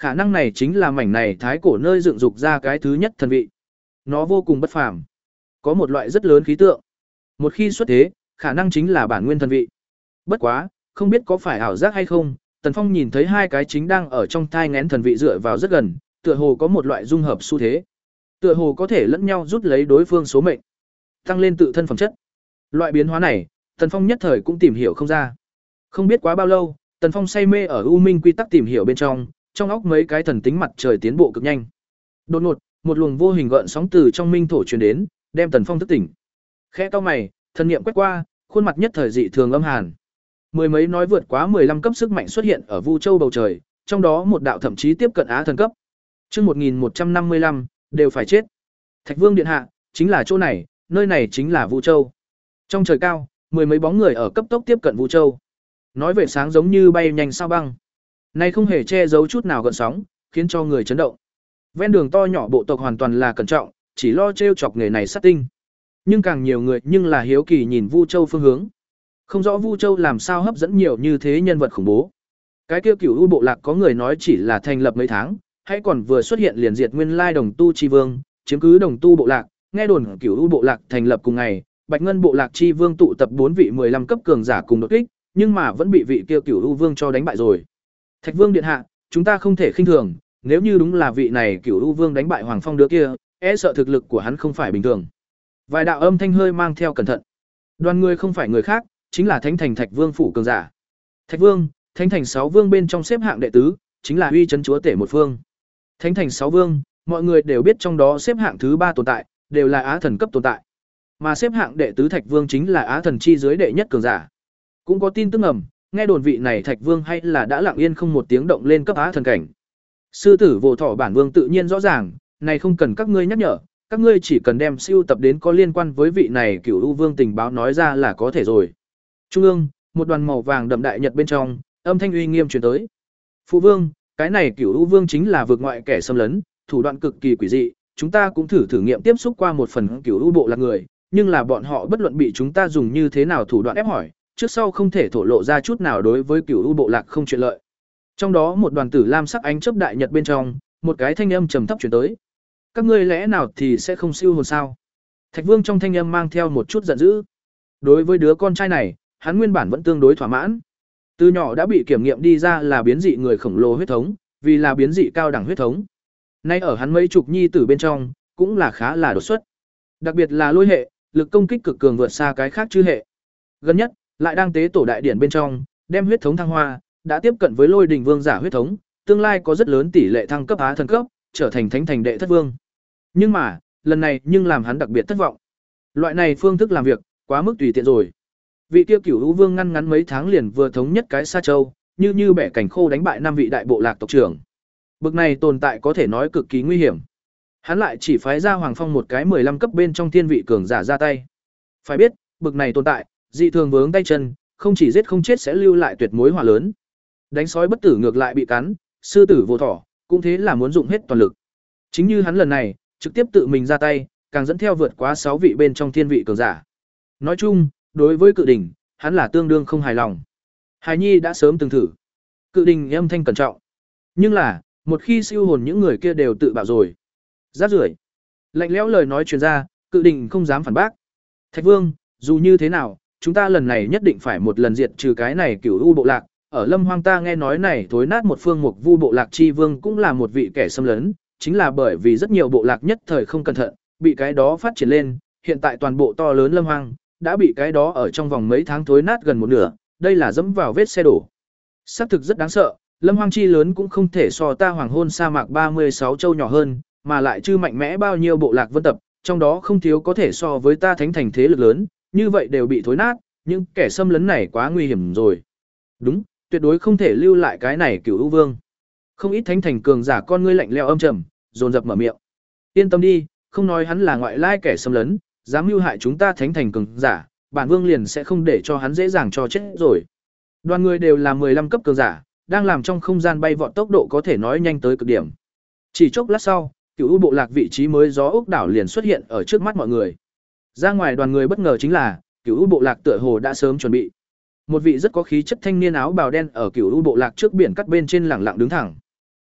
Khả năng này chính là mảnh này thái cổ nơi dựng dục ra cái thứ nhất thần vị. Nó vô cùng bất phàm, có một loại rất lớn khí tượng. Một khi xuất thế, khả năng chính là bản nguyên thần vị. Bất quá, không biết có phải ảo giác hay không, Tần Phong nhìn thấy hai cái chính đang ở trong thai nghén thần vị dựa vào rất gần, tựa hồ có một loại dung hợp xu thế. Tựa hồ có thể lẫn nhau rút lấy đối phương số mệnh, tăng lên tự thân phẩm chất. Loại biến hóa này, Tần Phong nhất thời cũng tìm hiểu không ra. Không biết quá bao lâu, Tần Phong say mê ở u minh quy tắc tìm hiểu bên trong, trong óc mấy cái thần tính mặt trời tiến bộ cực nhanh. Đột ngột, một luồng vô hình gợn sóng từ trong minh thổ truyền đến, đem Tần Phong thức tỉnh. Khẽ cau mày, thần niệm quét qua, khuôn mặt nhất thời dị thường âm hàn. Mười mấy nói vượt quá mười lăm cấp sức mạnh xuất hiện ở Vu Châu bầu trời, trong đó một đạo thậm chí tiếp cận á thần cấp. Chương một nghìn một trăm năm mươi lăm, đều phải chết. Thạch Vương điện hạ, chính là chỗ này, nơi này chính là Vu Châu. Trong trời cao, mười mấy bóng người ở cấp tốc tiếp cận Vu Châu. Nói về sáng giống như bay nhanh sao băng. Này không hề che giấu chút nào gợn sóng, khiến cho người chấn động. Ven đường to nhỏ bộ tộc hoàn toàn là cẩn trọng, chỉ lo trêu chọc nghề này sát tinh. Nhưng càng nhiều người nhưng là hiếu kỳ nhìn Vu Châu phương hướng. Không rõ Vu Châu làm sao hấp dẫn nhiều như thế nhân vật khủng bố. Cái kia Cửu U bộ lạc có người nói chỉ là thành lập mấy tháng, hay còn vừa xuất hiện liền diệt nguyên lai Đồng Tu chi vương, chiếm cứ Đồng Tu bộ lạc, nghe đồn Cửu U bộ lạc thành lập cùng ngày, Bạch Ngân bộ lạc chi vương tụ tập bốn vị mười lăm cấp cường giả cùng đột kích, nhưng mà vẫn bị vị kia Cửu U vương cho đánh bại rồi. Thạch Vương điện hạ, chúng ta không thể khinh thường, nếu như đúng là vị này Cửu U vương đánh bại Hoàng Phong đứa kia, e sợ thực lực của hắn không phải bình thường. Vài đạo âm thanh hơi mang theo cẩn thận. Đoàn người không phải người khác, chính là Thánh Thành Thạch Vương phủ cường giả. Thạch Vương, Thánh Thành sáu vương bên trong xếp hạng đệ tứ, chính là uy chấn chúa tể một phương. Thánh Thành sáu vương, mọi người đều biết trong đó xếp hạng thứ ba tồn tại, đều là á thần cấp tồn tại. Mà xếp hạng đệ tứ Thạch Vương chính là á thần chi dưới đệ nhất cường giả. Cũng có tin tức ngầm, nghe đồn vị này Thạch Vương hay là đã lặng yên không một tiếng động lên cấp á thần cảnh. Sư tử Vô Thọ bản vương tự nhiên rõ ràng, này không cần các ngươi nhắc nhở, các ngươi chỉ cần đem siêu tập đến có liên quan với vị này Cửu U vương tình báo nói ra là có thể rồi. Trung ương, một đoàn màu vàng đậm đại nhật bên trong, âm thanh uy nghiêm truyền tới. Phụ vương, cái này Cửu U vương chính là vượt ngoại kẻ xâm lấn, thủ đoạn cực kỳ quỷ dị, chúng ta cũng thử thử nghiệm tiếp xúc qua một phần Cửu U bộ lạc người, nhưng là bọn họ bất luận bị chúng ta dùng như thế nào thủ đoạn ép hỏi, trước sau không thể thổ lộ ra chút nào đối với Cửu U bộ lạc không chuyện lợi. Trong đó một đoàn tử lam sắc ánh chớp đại nhật bên trong, một cái thanh âm trầm thấp truyền tới. Các ngươi lẽ nào thì sẽ không siêu hồn sao? Thạch Vương trong thanh âm mang theo một chút giận dữ. Đối với đứa con trai này, hắn nguyên bản vẫn tương đối thỏa mãn. Từ nhỏ đã bị kiểm nghiệm đi ra là biến dị người khổng lồ huyết thống, vì là biến dị cao đẳng huyết thống. Nay ở hắn mấy chục nhi tử bên trong, cũng là khá là đột xuất. Đặc biệt là lôi hệ, lực công kích cực cường vượt xa cái khác chư hệ. Gần nhất, lại đang tế tổ đại điển bên trong, đem huyết thống thăng hoa, đã tiếp cận với Lôi Đình Vương giả huyết thống, tương lai có rất lớn tỷ lệ thăng cấp á thần cấp, trở thành thánh thành đệ thất vương. Nhưng mà, lần này nhưng làm hắn đặc biệt thất vọng. Loại này phương thức làm việc, quá mức tùy tiện rồi. Vị kia Cửu U vương ngăn ngắn mấy tháng liền vừa thống nhất cái Sa Châu, như như bẻ cảnh khô đánh bại năm vị đại bộ lạc tộc trưởng. Bực này tồn tại có thể nói cực kỳ nguy hiểm. Hắn lại chỉ phái ra Hoàng Phong một cái mười lăm cấp bên trong thiên vị cường giả ra tay. Phải biết, bực này tồn tại, dị thường vướng tay chân, không chỉ giết không chết sẽ lưu lại tuyệt mối hỏa lớn. Đánh sói bất tử ngược lại bị cắn, sư tử vô thỏ, cũng thế là muốn dụng hết toàn lực. Chính như hắn lần này, trực tiếp tự mình ra tay, càng dẫn theo vượt quá sáu vị bên trong thiên vị cường giả. Nói chung, đối với Cự Đình, hắn là tương đương không hài lòng. Hải Nhi đã sớm từng thử. Cự Đình âm thanh cẩn trọng. Nhưng là, một khi siêu hồn những người kia đều tự bạo rồi. Rát rưởi. Lạnh lẽo lời nói truyền ra, Cự Đình không dám phản bác. Thạch Vương, dù như thế nào, chúng ta lần này nhất định phải một lần diệt trừ cái này Cửu U bộ lạc. Ở Lâm Hoang ta nghe nói này thối nát một phương mục vu bộ lạc chi vương cũng là một vị kẻ xâm lấn, chính là bởi vì rất nhiều bộ lạc nhất thời không cẩn thận, bị cái đó phát triển lên, hiện tại toàn bộ to lớn Lâm Hoang đã bị cái đó ở trong vòng mấy tháng thối nát gần một nửa, đây là dẫm vào vết xe đổ. Xác thực rất đáng sợ, Lâm Hoang chi lớn cũng không thể so ta hoàng hôn sa mạc ba mươi sáu châu nhỏ hơn, mà lại chưa mạnh mẽ bao nhiêu bộ lạc vân tập, trong đó không thiếu có thể so với ta thánh thành thế lực lớn, như vậy đều bị thối nát, nhưng kẻ xâm lấn này quá nguy hiểm rồi. Đúng, tuyệt đối không thể lưu lại cái này Cửu U vương. Không ít thánh thành cường giả con ngươi lạnh lẽo âm trầm, dồn dập mở miệng. Yên tâm đi, không nói hắn là ngoại lai kẻ xâm lấn, dám mưu hại chúng ta thánh thành cường giả, bản vương liền sẽ không để cho hắn dễ dàng cho chết rồi. Đoàn người đều là mười lăm cấp cường giả, đang làm trong không gian bay vọt tốc độ có thể nói nhanh tới cực điểm. Chỉ chốc lát sau, Cửu U bộ lạc vị trí mới gió ốc đảo liền xuất hiện ở trước mắt mọi người. Ra ngoài đoàn người bất ngờ chính là, Cửu U bộ lạc tựa hồ đã sớm chuẩn bị. Một vị rất có khí chất thanh niên áo bào đen ở Cửu U bộ lạc trước biển cắt bên trên lẳng lặng đứng thẳng.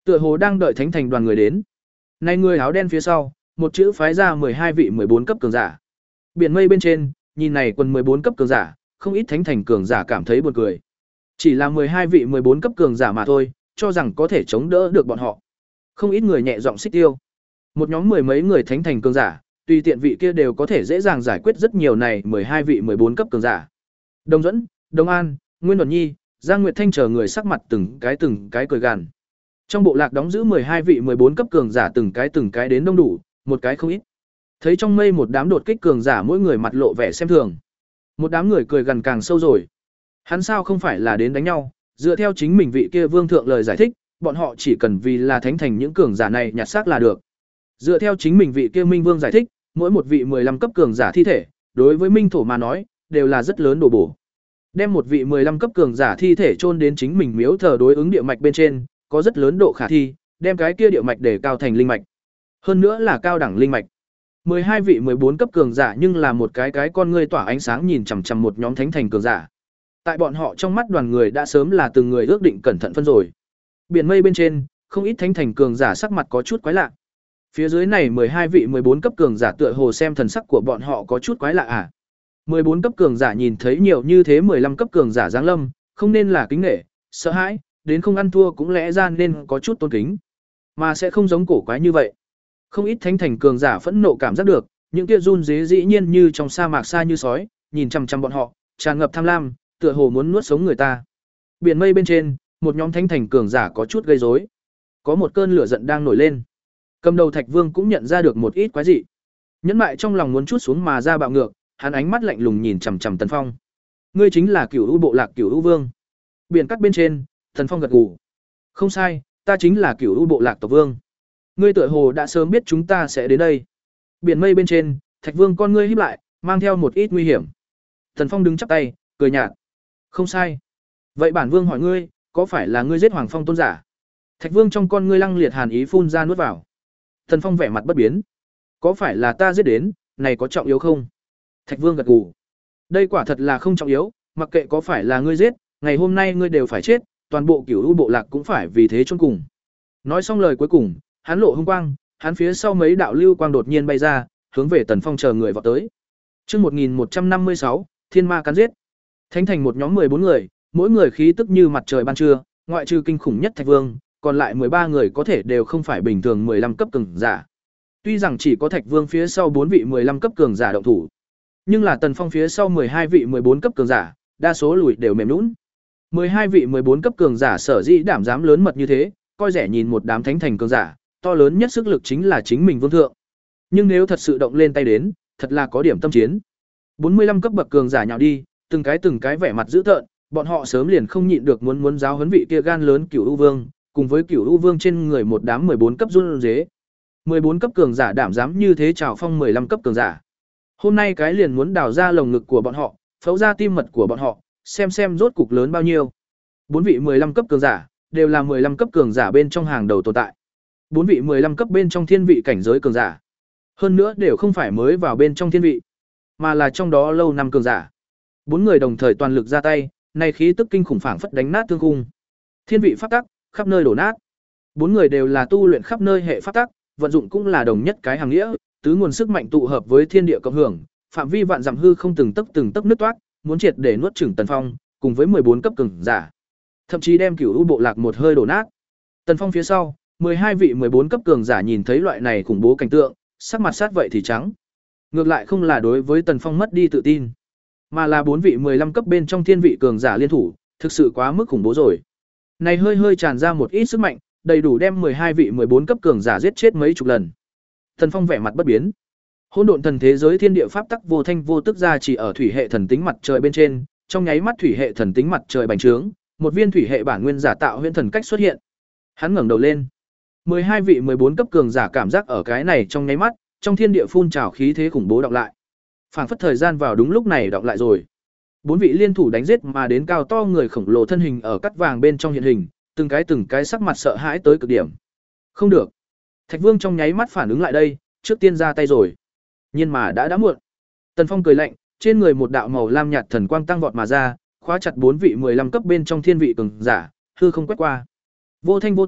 Tựa hồ đang đợi thánh thành đoàn người đến. Này người áo đen phía sau, một chữ phái ra mười hai vị mười bốn cấp cường giả. Biển mây bên trên, nhìn này quần mười bốn cấp cường giả, không ít thánh thành cường giả cảm thấy buồn cười. Chỉ là mười hai vị mười bốn cấp cường giả mà thôi, cho rằng có thể chống đỡ được bọn họ. Không ít người nhẹ giọng xích tiêu. Một nhóm mười mấy người thánh thành cường giả, tùy tiện vị kia đều có thể dễ dàng giải quyết rất nhiều này mười hai vị mười bốn cấp cường giả. Đồng Dẫn, Đông An, Nguyên Đột Nhi, Giang Nguyệt Thanh chờ người sắc mặt từng cái từng cái cười gằn. Trong bộ lạc đóng giữ mười hai vị mười bốn cấp cường giả từng cái từng cái đến đông đủ, một cái không ít. Thấy trong mây một đám đột kích cường giả mỗi người mặt lộ vẻ xem thường. Một đám người cười gần càng sâu rồi. Hắn sao không phải là đến đánh nhau, dựa theo chính mình vị kia vương thượng lời giải thích, bọn họ chỉ cần vì là thánh thành những cường giả này nhặt xác là được. Dựa theo chính mình vị kia minh vương giải thích, mỗi một vị mười lăm cấp cường giả thi thể, đối với minh thổ mà nói, đều là rất lớn đồ bổ. Đem một vị mười lăm cấp cường giả thi thể chôn đến chính mình miếu thờ đối ứng địa mạch bên trên, có rất lớn độ khả thi, đem cái kia địa mạch để cao thành linh mạch. Hơn nữa là cao đẳng linh mạch. mười hai vị mười bốn cấp cường giả nhưng là một cái cái con ngươi tỏa ánh sáng nhìn chằm chằm một nhóm thánh thành cường giả. Tại bọn họ trong mắt đoàn người đã sớm là từng người ước định cẩn thận phân rồi. Biển mây bên trên, không ít thánh thành cường giả sắc mặt có chút quái lạ. Phía dưới này mười hai vị mười bốn cấp cường giả tựa hồ xem thần sắc của bọn họ có chút quái lạ à? mười bốn cấp cường giả nhìn thấy nhiều như thế mười lăm cấp cường giả giáng lâm, không nên là kính nể, sợ hãi, đến không ăn thua cũng lẽ ra nên có chút tôn kính, mà sẽ không giống cổ quái như vậy. Không ít thánh thành cường giả phẫn nộ cảm giác được, những kia run rế dĩ nhiên như trong sa mạc xa như sói, nhìn chằm chằm bọn họ, tràn ngập tham lam, tựa hồ muốn nuốt sống người ta. Biển mây bên trên, một nhóm thánh thành cường giả có chút gây rối. Có một cơn lửa giận đang nổi lên. Cầm đầu Thạch Vương cũng nhận ra được một ít quái dị. Nhẫn mại trong lòng muốn chút xuống mà ra bạo ngược, hắn ánh mắt lạnh lùng nhìn chằm chằm Tần Phong. Ngươi chính là Cửu U bộ lạc Cửu U Vương. Biển cắt bên trên, Tần Phong gật gù. Không sai, ta chính là Cửu U bộ lạc tộc vương. Ngươi tựa hồ đã sớm biết chúng ta sẽ đến đây. Biển mây bên trên, Thạch Vương con ngươi híp lại, mang theo một ít nguy hiểm. Tần Phong đứng chắp tay, cười nhạt. Không sai. Vậy bản vương hỏi ngươi, có phải là ngươi giết Hoàng Phong tôn giả? Thạch Vương trong con ngươi lăng liệt hàn ý phun ra nuốt vào. Tần Phong vẻ mặt bất biến. Có phải là ta giết đến, này có trọng yếu không? Thạch Vương gật gù. Đây quả thật là không trọng yếu, mặc kệ có phải là ngươi giết, ngày hôm nay ngươi đều phải chết, toàn bộ Cửu U bộ lạc cũng phải vì thế chôn cùng. Nói xong lời cuối cùng, hắn lộ hung quang, hắn phía sau mấy đạo lưu quang đột nhiên bay ra, hướng về Tần Phong chờ người vọt tới. Chương một nghìn một trăm năm mươi sáu, Thiên Ma cắn giết. Thánh thành một nhóm mười bốn người, mỗi người khí tức như mặt trời ban trưa, ngoại trừ kinh khủng nhất Thạch Vương, còn lại mười ba người có thể đều không phải bình thường mười lăm cấp cường giả. Tuy rằng chỉ có Thạch Vương phía sau bốn vị mười lăm cấp cường giả động thủ, nhưng là Tần Phong phía sau mười hai vị mười bốn cấp cường giả, đa số lùi đều mềm nhũn. mười hai vị mười bốn cấp cường giả sở dĩ đảm dám lớn mật như thế, coi rẻ nhìn một đám thánh thành cường giả, to lớn nhất sức lực chính là chính mình vương thượng. Nhưng nếu thật sự động lên tay đến, thật là có điểm tâm chiến. bốn mươi lăm cấp bậc cường giả nhào đi, từng cái từng cái vẻ mặt dữ tợn, bọn họ sớm liền không nhịn được muốn muốn giáo huấn vị kia gan lớn Cửu U Vương, cùng với Cửu U Vương trên người một đám mười bốn cấp run rế. mười bốn cấp cường giả đảm dám như thế chào phong mười lăm cấp cường giả. Hôm nay cái liền muốn đào ra lồng ngực của bọn họ, phẫu ra tim mật của bọn họ, xem xem rốt cục lớn bao nhiêu. Bốn vị mười lăm cấp cường giả, đều là mười lăm cấp cường giả bên trong hàng đầu tồn tại. Bốn vị mười lăm cấp bên trong thiên vị cảnh giới cường giả. Hơn nữa đều không phải mới vào bên trong thiên vị, mà là trong đó lâu năm cường giả. Bốn người đồng thời toàn lực ra tay, này khí tức kinh khủng phảng phất đánh nát thương khung. Thiên vị pháp tắc, khắp nơi đổ nát. Bốn người đều là tu luyện khắp nơi hệ pháp tắc, vận dụng cũng là đồng nhất cái hàng nghĩa, tứ nguồn sức mạnh tụ hợp với thiên địa cộng hưởng, phạm vi vạn dặm hư không từng tấc từng tấc nứt toát, muốn triệt để nuốt chửng Tần Phong, cùng với mười bốn cấp cường giả. Thậm chí đem Cửu U bộ lạc một hơi đổ nát. Tần Phong phía sau, mười hai vị mười bốn cấp cường giả nhìn thấy loại này khủng bố cảnh tượng, sắc mặt sát vậy thì trắng. Ngược lại không là đối với Tần Phong mất đi tự tin, mà là bốn vị mười lăm cấp bên trong thiên vị cường giả liên thủ, thực sự quá mức khủng bố rồi. Này hơi hơi tràn ra một ít sức mạnh, đầy đủ đem mười hai vị mười bốn cấp cường giả giết chết mấy chục lần. Tần Phong vẻ mặt bất biến. Hỗn độn thần thế giới thiên địa pháp tắc vô thanh vô tức ra chỉ ở thủy hệ thần tính mặt trời bên trên, trong nháy mắt thủy hệ thần tính mặt trời bành trướng, một viên thủy hệ bản nguyên giả tạo huyễn thần cách xuất hiện. Hắn ngẩng đầu lên. mười hai vị mười bốn cấp cường giả cảm giác ở cái này trong nháy mắt, trong thiên địa phun trào khí thế khủng bố đọng lại. Phảng phất thời gian vào đúng lúc này đọng lại rồi. Bốn vị liên thủ đánh giết mà đến cao to người khổng lồ thân hình ở cắt vàng bên trong hiện hình, từng cái từng cái sắc mặt sợ hãi tới cực điểm. Không được. Thạch Vương trong nháy mắt phản ứng lại đây, trước tiên ra tay rồi. Nhưng mà đã đã muộn. Tần Phong cười lạnh, trên người một đạo màu lam nhạt thần quang tăng vọt mà ra, khóa chặt bốn vị mười lăm cấp bên trong thiên vị cường giả, hư không quét qua. Vô thanh vô tức,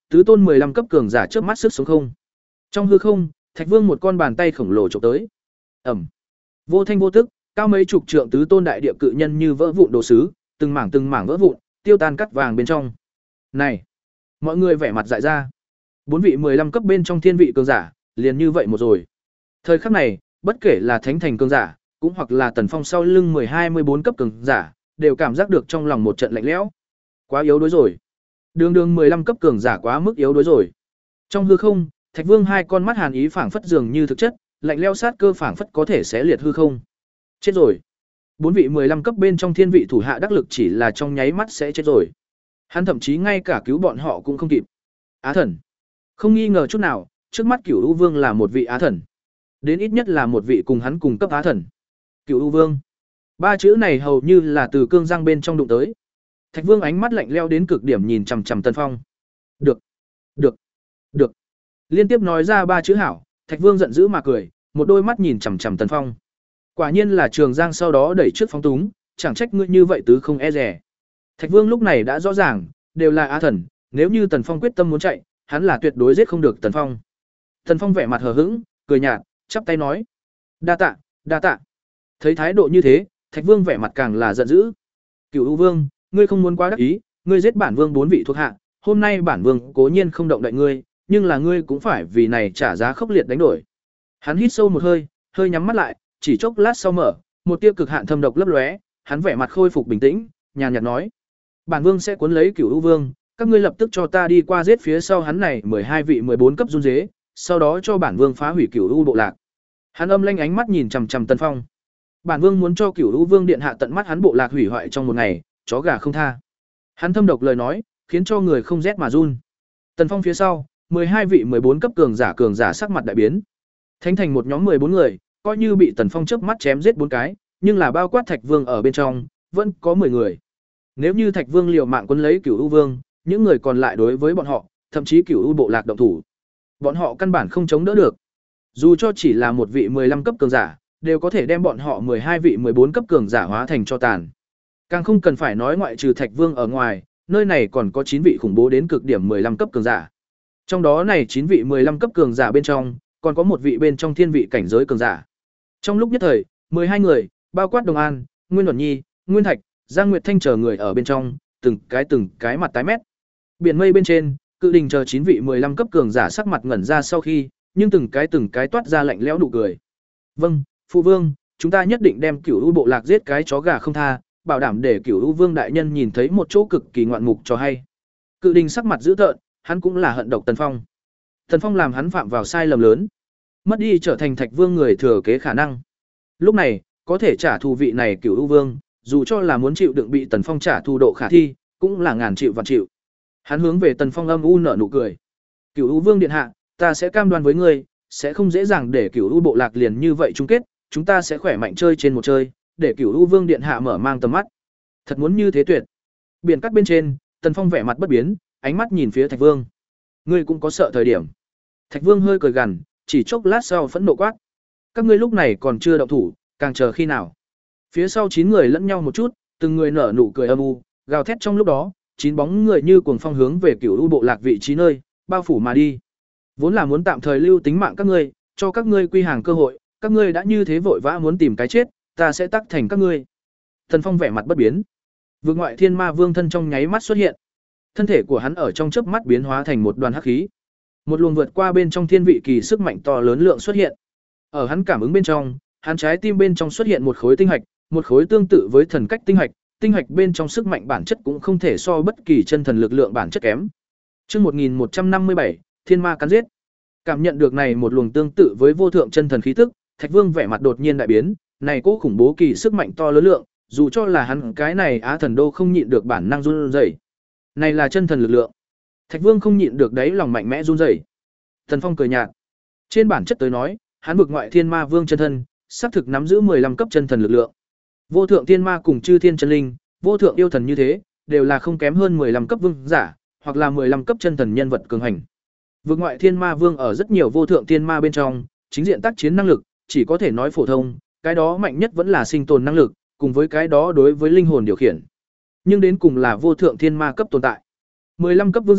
tứ tôn mười lăm cấp cường giả trước mắt sức sống không. Trong hư không, Thạch Vương một con bàn tay khổng lồ chụp tới. Ầm. Vô thanh vô tức, cao mấy chục trượng tứ tôn đại địa cự nhân như vỡ vụn đồ sứ, từng mảng từng mảng vỡ vụn, tiêu tan cắt vàng bên trong. Này, mọi người vẻ mặt dại ra. Bốn vị mười lăm cấp bên trong thiên vị cường giả, liền như vậy một rồi. Thời khắc này, bất kể là thánh thành cường giả, cũng hoặc là Tần Phong sau lưng mười hai mươi bốn cấp cường giả, đều cảm giác được trong lòng một trận lạnh lẽo. Quá yếu đuối rồi. Đường đường mười lăm cấp cường giả quá mức yếu đuối rồi. Trong hư không, Thạch Vương hai con mắt hàn ý phảng phất dường như thực chất, lạnh lẽo sát cơ phảng phất có thể xé liệt hư không. Chết rồi. Bốn vị mười lăm cấp bên trong thiên vị thủ hạ đắc lực chỉ là trong nháy mắt sẽ chết rồi. Hắn thậm chí ngay cả cứu bọn họ cũng không kịp. Á thần. Không nghi ngờ chút nào, trước mắt Cửu U Vương là một vị á thần. Đến ít nhất là một vị cùng hắn cùng cấp á thần. Cửu U Vương. Ba chữ này hầu như là từ cương răng bên trong đụng tới. Thạch Vương ánh mắt lạnh lẽo đến cực điểm nhìn chằm chằm Tần Phong. Được, được, được. Liên tiếp nói ra ba chữ hảo, Thạch Vương giận dữ mà cười, một đôi mắt nhìn chằm chằm Tần Phong. Quả nhiên là Trường Giang sau đó đẩy trước phóng túng, chẳng trách ngươi như vậy tứ không e dè. Thạch Vương lúc này đã rõ ràng, đều là á thần, nếu như Tần Phong quyết tâm muốn chạy, hắn là tuyệt đối giết không được Tần Phong. Tần Phong vẻ mặt hờ hững, cười nhạt, chắp tay nói: "Đa tạ, đa tạ." Thấy thái độ như thế, Thạch Vương vẻ mặt càng là giận dữ. "Cửu U Vương, ngươi không muốn quá đắc ý, ngươi giết bản vương bốn vị thuộc hạ, hôm nay bản vương cố nhiên không động đậy ngươi, nhưng là ngươi cũng phải vì này trả giá khốc liệt đánh đổi." Hắn hít sâu một hơi, hơi nhắm mắt lại, chỉ chốc lát sau mở, một tia cực hạn thâm độc lấp lóe, hắn vẻ mặt khôi phục bình tĩnh, nhàn nhạt nói: "Bản vương sẽ cuốn lấy Cửu U Vương, các ngươi lập tức cho ta đi qua giết phía sau hắn này mười hai vị mười bốn cấp run rế, sau đó cho bản vương phá hủy Cửu U bộ lạc." Hắn âm lanh ánh mắt nhìn chằm chằm Tần Phong. Bản vương muốn cho Cửu U Vương điện hạ tận mắt hắn bộ lạc hủy hoại trong một ngày, chó gà không tha. Hắn thâm độc lời nói, khiến cho người không rét mà run. Tần Phong phía sau, mười hai vị mười bốn cấp cường giả cường giả sắc mặt đại biến. Thánh thành một nhóm mười bốn người, coi như bị Tần Phong chớp mắt chém giết bốn cái, nhưng là bao quát Thạch Vương ở bên trong, vẫn có mười người. Nếu như Thạch Vương liều mạng quấn lấy Cửu U Vương, những người còn lại đối với bọn họ, thậm chí Cửu U bộ lạc động thủ, bọn họ căn bản không chống đỡ được. Dù cho chỉ là một vị mười lăm cấp cường giả, đều có thể đem bọn họ mười hai vị mười bốn cấp cường giả hóa thành tro tàn. Càng không cần phải nói ngoại trừ Thạch Vương ở ngoài, nơi này còn có chín vị khủng bố đến cực điểm mười lăm cấp cường giả. Trong đó này chín vị mười lăm cấp cường giả bên trong, còn có một vị bên trong thiên vị cảnh giới cường giả. Trong lúc nhất thời, mười hai người, bao quát Đồng An, Nguyên Luận Nhi, Nguyên Thạch, Giang Nguyệt Thanh chờ người ở bên trong, từng cái từng cái mặt tái mét. Biển mây bên trên, Cự Đình chờ chín vị mười lăm cấp cường giả sắc mặt ngẩn ra sau khi, nhưng từng cái từng cái toát ra lạnh lẽo nụ cười. "Vâng, phụ vương, chúng ta nhất định đem Cửu U bộ lạc giết cái chó gà không tha, bảo đảm để Cửu U Vương đại nhân nhìn thấy một chỗ cực kỳ ngoạn mục cho hay." Cự Đình sắc mặt dữ tợn, hắn cũng là hận độc Tần Phong. Tần Phong làm hắn phạm vào sai lầm lớn, mất đi trở thành Thạch Vương người thừa kế khả năng. Lúc này, có thể trả thù vị này Cửu U Vương, dù cho là muốn chịu đựng bị Tần Phong trả thù độ khả thi, cũng là ngàn chịu vạn chịu. Hắn hướng về Tần Phong âm u nở nụ cười. "Cửu U Vương điện hạ, ta sẽ cam đoan với ngươi, sẽ không dễ dàng để Cửu U bộ lạc liền như vậy chung kết, chúng ta sẽ khỏe mạnh chơi trên một chơi, để Cửu U Vương điện hạ mở mang tầm mắt." Thật muốn như thế tuyệt. Biển cắt bên trên, Tần Phong vẻ mặt bất biến, ánh mắt nhìn phía Thạch Vương. "Ngươi cũng có sợ thời điểm." Thạch Vương hơi cười gằn, chỉ chốc lát sau phẫn nộ quát: "Các ngươi lúc này còn chưa động thủ, càng chờ khi nào?" Phía sau chín người lẫn nhau một chút, từng người nở nụ cười âm u, gào thét trong lúc đó, chín bóng người như cuồng phong hướng về Cửu U bộ lạc vị trí nơi, bao phủ mà đi. Vốn là muốn tạm thời lưu tính mạng các ngươi, cho các ngươi quy hàng cơ hội, các ngươi đã như thế vội vã muốn tìm cái chết, ta sẽ tắc thành các ngươi. Tần Phong vẻ mặt bất biến. Vực ngoại thiên ma vương thân trong nháy mắt xuất hiện. Thân thể của hắn ở trong chớp mắt biến hóa thành một đoàn hắc khí. Một luồng vượt qua bên trong thiên vị kỳ sức mạnh to lớn lượng xuất hiện. Ở hắn cảm ứng bên trong, hắn trái tim bên trong xuất hiện một khối tinh hạch, một khối tương tự với thần cách tinh hạch, tinh hạch bên trong sức mạnh bản chất cũng không thể so bất kỳ chân thần lực lượng bản chất kém. Chương một nghìn một trăm năm mươi bảy, Thiên Ma cắn giết. Cảm nhận được này một luồng tương tự với vô thượng chân thần khí tức, Thạch Vương vẻ mặt đột nhiên đại biến, này cố khủng bố kỳ sức mạnh to lớn lượng, dù cho là hắn cái này Á Thần Đô không nhịn được bản năng run rẩy. Này là chân thần lực lượng. Thạch Vương không nhịn được đáy lòng mạnh mẽ run rẩy. Tần Phong cười nhạt. Trên bản chất tới nói, hắn vực ngoại thiên ma vương chân thân, xác thực nắm giữ mười lăm cấp chân thần lực lượng. Vô thượng thiên ma cùng chư thiên chân linh, vô thượng yêu thần như thế, đều là không kém hơn mười lăm cấp vương giả, hoặc là mười lăm cấp chân thần nhân vật cường hành. Vực ngoại thiên ma vương ở rất nhiều vô thượng thiên ma bên trong, chính diện tác chiến năng lực, chỉ có thể nói phổ thông, cái đó mạnh nhất vẫn là sinh tồn năng lực, cùng với cái đó đối với linh hồn điều khiển. Nhưng đến cùng là vô thượng thiên ma cấp tồn tại. mười lăm cấp vương giả,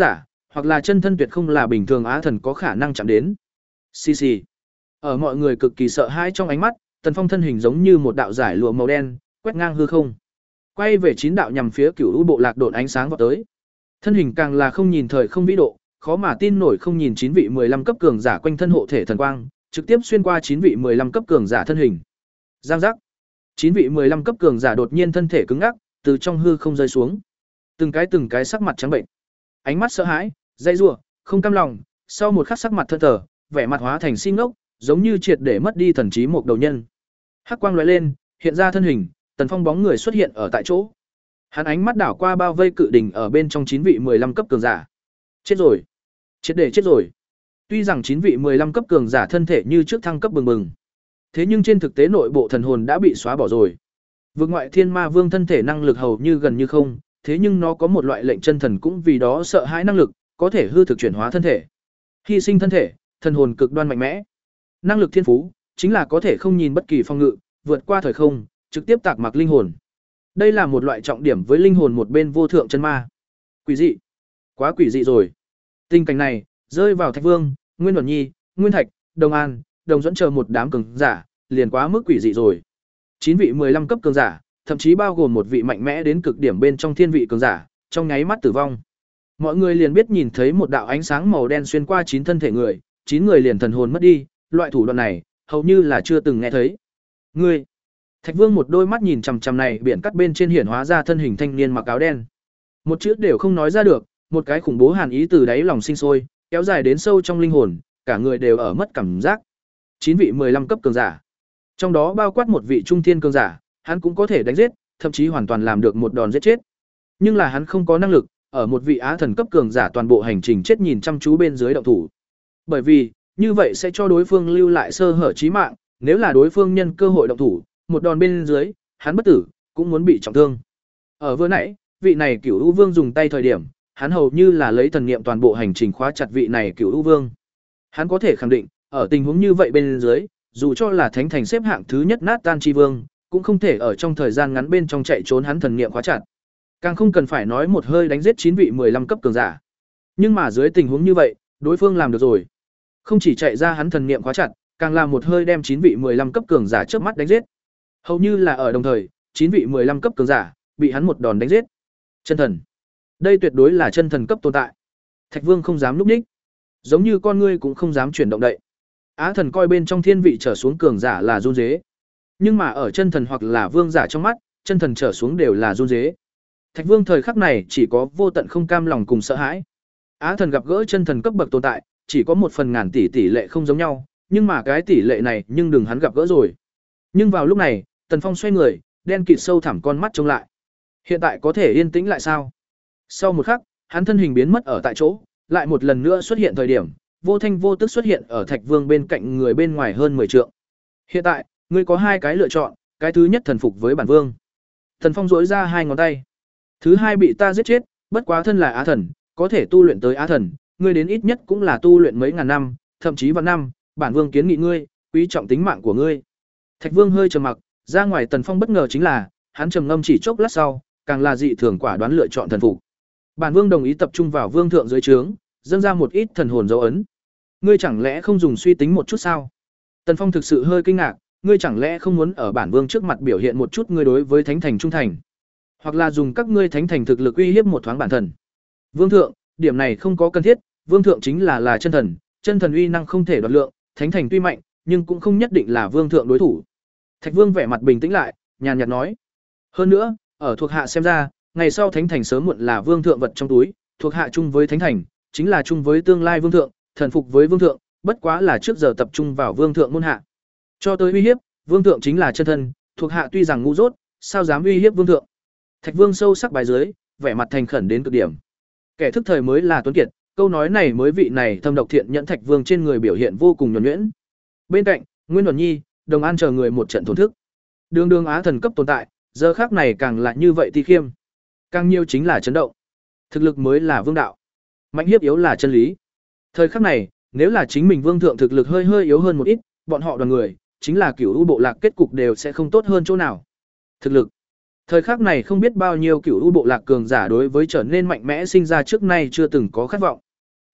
hoặc là chân thân tuyệt không là bình thường á thần có khả năng chạm đến. Xì xì. Ở mọi người cực kỳ sợ hãi trong ánh mắt, Tần Phong thân hình giống như một đạo giải lụa màu đen, quét ngang hư không. Quay về chín đạo nhằm phía Cửu U bộ lạc độn ánh sáng vọt tới. Thân hình càng là không nhìn thời không vĩ độ, khó mà tin nổi không nhìn chín vị mười lăm cấp cường giả quanh thân hộ thể thần quang, trực tiếp xuyên qua chín vị mười lăm cấp cường giả thân hình. Giang giác. chín vị mười lăm cấp cường giả đột nhiên thân thể cứng ngắc, từ trong hư không rơi xuống. Từng cái từng cái sắc mặt trắng bệnh, ánh mắt sợ hãi, dây rủa, không cam lòng, sau một khắc sắc mặt thẫn thờ, vẻ mặt hóa thành si ngốc, giống như triệt để mất đi thần trí một đầu nhân. Hắc quang lóe lên, hiện ra thân hình, Tần Phong bóng người xuất hiện ở tại chỗ. Hắn ánh mắt đảo qua bao vây cự đỉnh ở bên trong chín vị mười lăm cấp cường giả. Chết rồi, triệt để chết rồi. Tuy rằng chín vị mười lăm cấp cường giả thân thể như trước thăng cấp bừng bừng, thế nhưng trên thực tế nội bộ thần hồn đã bị xóa bỏ rồi. Vực ngoại thiên ma vương thân thể năng lực hầu như gần như không, thế nhưng nó có một loại lệnh chân thần cũng vì đó sợ hãi năng lực, có thể hư thực chuyển hóa thân thể. Hy sinh thân thể, thần hồn cực đoan mạnh mẽ. Năng lực thiên phú chính là có thể không nhìn bất kỳ phong ngự, vượt qua thời không, trực tiếp tạc mặc linh hồn. Đây là một loại trọng điểm với linh hồn một bên vô thượng chân ma. Quỷ dị, quá quỷ dị rồi. Tình cảnh này rơi vào Thạch Vương, Nguyên Uẩn Nhi, Nguyên Thạch, Đồng An, Đồng dẫn chờ một đám cường giả, liền quá mức quỷ dị rồi. Chín vị mười lăm cấp cường giả, thậm chí bao gồm một vị mạnh mẽ đến cực điểm bên trong thiên vị cường giả, trong nháy mắt tử vong. Mọi người liền biết nhìn thấy một đạo ánh sáng màu đen xuyên qua chín thân thể người, chín người liền thần hồn mất đi, loại thủ đoạn này hầu như là chưa từng nghe thấy. Ngươi, Thạch Vương một đôi mắt nhìn chằm chằm này biển cắt bên trên hiển hóa ra thân hình thanh niên mặc áo đen. Một chữ đều không nói ra được, một cái khủng bố hàn ý từ đáy lòng sinh sôi, kéo dài đến sâu trong linh hồn, cả người đều ở mất cảm giác. Chín vị mười lăm cấp cường giả, trong đó bao quát một vị trung thiên cường giả, hắn cũng có thể đánh giết, thậm chí hoàn toàn làm được một đòn giết chết. Nhưng là hắn không có năng lực ở một vị á thần cấp cường giả toàn bộ hành trình chết nhìn chăm chú bên dưới động thủ. Bởi vì, như vậy sẽ cho đối phương lưu lại sơ hở chí mạng, nếu là đối phương nhân cơ hội động thủ, một đòn bên dưới, hắn bất tử, cũng muốn bị trọng thương. Ở vừa nãy, vị này Cửu U Vương dùng tay thời điểm, hắn hầu như là lấy thần niệm toàn bộ hành trình khóa chặt vị này Cửu U Vương. Hắn có thể khẳng định, ở tình huống như vậy bên dưới, dù cho là thánh thành xếp hạng thứ nhất nát tan chi vương, cũng không thể ở trong thời gian ngắn bên trong chạy trốn hắn thần niệm khóa chặt. Càng không cần phải nói một hơi đánh giết chín vị mười lăm cấp cường giả. Nhưng mà dưới tình huống như vậy, đối phương làm được rồi. Không chỉ chạy ra hắn thần niệm khóa chặt, càng làm một hơi đem chín vị mười lăm cấp cường giả chớp mắt đánh giết. Hầu như là ở đồng thời, chín vị mười lăm cấp cường giả bị hắn một đòn đánh giết. Chân thần. Đây tuyệt đối là chân thần cấp tồn tại. Thạch Vương không dám lúc ních, giống như con ngươi cũng không dám chuyển động đậy. Á thần coi bên trong thiên vị trở xuống cường giả là run rế. Nhưng mà ở chân thần hoặc là vương giả trong mắt, chân thần trở xuống đều là run rế. Thạch Vương thời khắc này chỉ có vô tận không cam lòng cùng sợ hãi. Á thần gặp gỡ chân thần cấp bậc tồn tại, chỉ có một phần ngàn tỷ tỷ lệ không giống nhau, nhưng mà cái tỷ lệ này nhưng đừng hắn gặp gỡ rồi. Nhưng vào lúc này, Tần Phong xoay người, đen kịt sâu thẳm con mắt trông lại. Hiện tại có thể yên tĩnh lại sao? Sau một khắc, hắn thân hình biến mất ở tại chỗ, lại một lần nữa xuất hiện thời điểm, vô thanh vô tức xuất hiện ở Thạch Vương bên cạnh người bên ngoài hơn mười trượng. Hiện tại, ngươi có hai cái lựa chọn, cái thứ nhất thần phục với bản vương. Tần Phong duỗi ra hai ngón tay. Thứ hai bị ta giết chết, bất quá thân là á thần, có thể tu luyện tới á thần, ngươi đến ít nhất cũng là tu luyện mấy ngàn năm, thậm chí vạn năm, bản vương kiến nghị ngươi, quý trọng tính mạng của ngươi. Thạch Vương hơi trầm mặc, ra ngoài Tần Phong bất ngờ chính là, hắn trầm ngâm chỉ chốc lát sau, càng là dị thường quả đoán lựa chọn thần phục. Bản vương đồng ý tập trung vào vương thượng dưới trướng, dâng ra một ít thần hồn dấu ấn. Ngươi chẳng lẽ không dùng suy tính một chút sao? Tần Phong thực sự hơi kinh ngạc, ngươi chẳng lẽ không muốn ở bản vương trước mặt biểu hiện một chút ngươi đối với thánh thành trung thành, hoặc là dùng các ngươi thánh thành thực lực uy hiếp một thoáng bản thần? Vương thượng, điểm này không có cần thiết, vương thượng chính là là chân thần, chân thần uy năng không thể đoạt lượng, thánh thành tuy mạnh, nhưng cũng không nhất định là vương thượng đối thủ. Thạch Vương vẻ mặt bình tĩnh lại, nhàn nhạt nói. Hơn nữa, ở thuộc hạ xem ra, ngày sau thánh thành sớm muộn là vương thượng vật trong túi, thuộc hạ chung với thánh thành, chính là chung với tương lai vương thượng, thần phục với vương thượng, bất quá là trước giờ tập trung vào vương thượng môn hạ. Cho tới uy hiếp, vương thượng chính là chân thân, thuộc hạ tuy rằng ngu dốt, sao dám uy hiếp vương thượng? Thạch Vương sâu sắc bài dưới, vẻ mặt thành khẩn đến cực điểm. Kẻ thức thời mới là tuấn kiệt, câu nói này mới vị này thâm độc thiện nhận Thạch Vương trên người biểu hiện vô cùng nhuần nhuyễn. Bên cạnh, Nguyên Uẩn Nhi, Đồng An chờ người một trận thổn thức. Đường đường á thần cấp tồn tại, giờ khác này càng là như vậy ti khiêm. Càng nhiều chính là chấn động. Thực lực mới là vương đạo. Mạnh hiếp yếu là chân lý. Thời khắc này, nếu là chính mình vương thượng thực lực hơi hơi yếu hơn một ít, bọn họ đoàn người, chính là Cửu U bộ lạc kết cục đều sẽ không tốt hơn chỗ nào. Thực lực. Thời khắc này không biết bao nhiêu Cửu U bộ lạc cường giả đối với trở nên mạnh mẽ sinh ra trước nay chưa từng có khát vọng.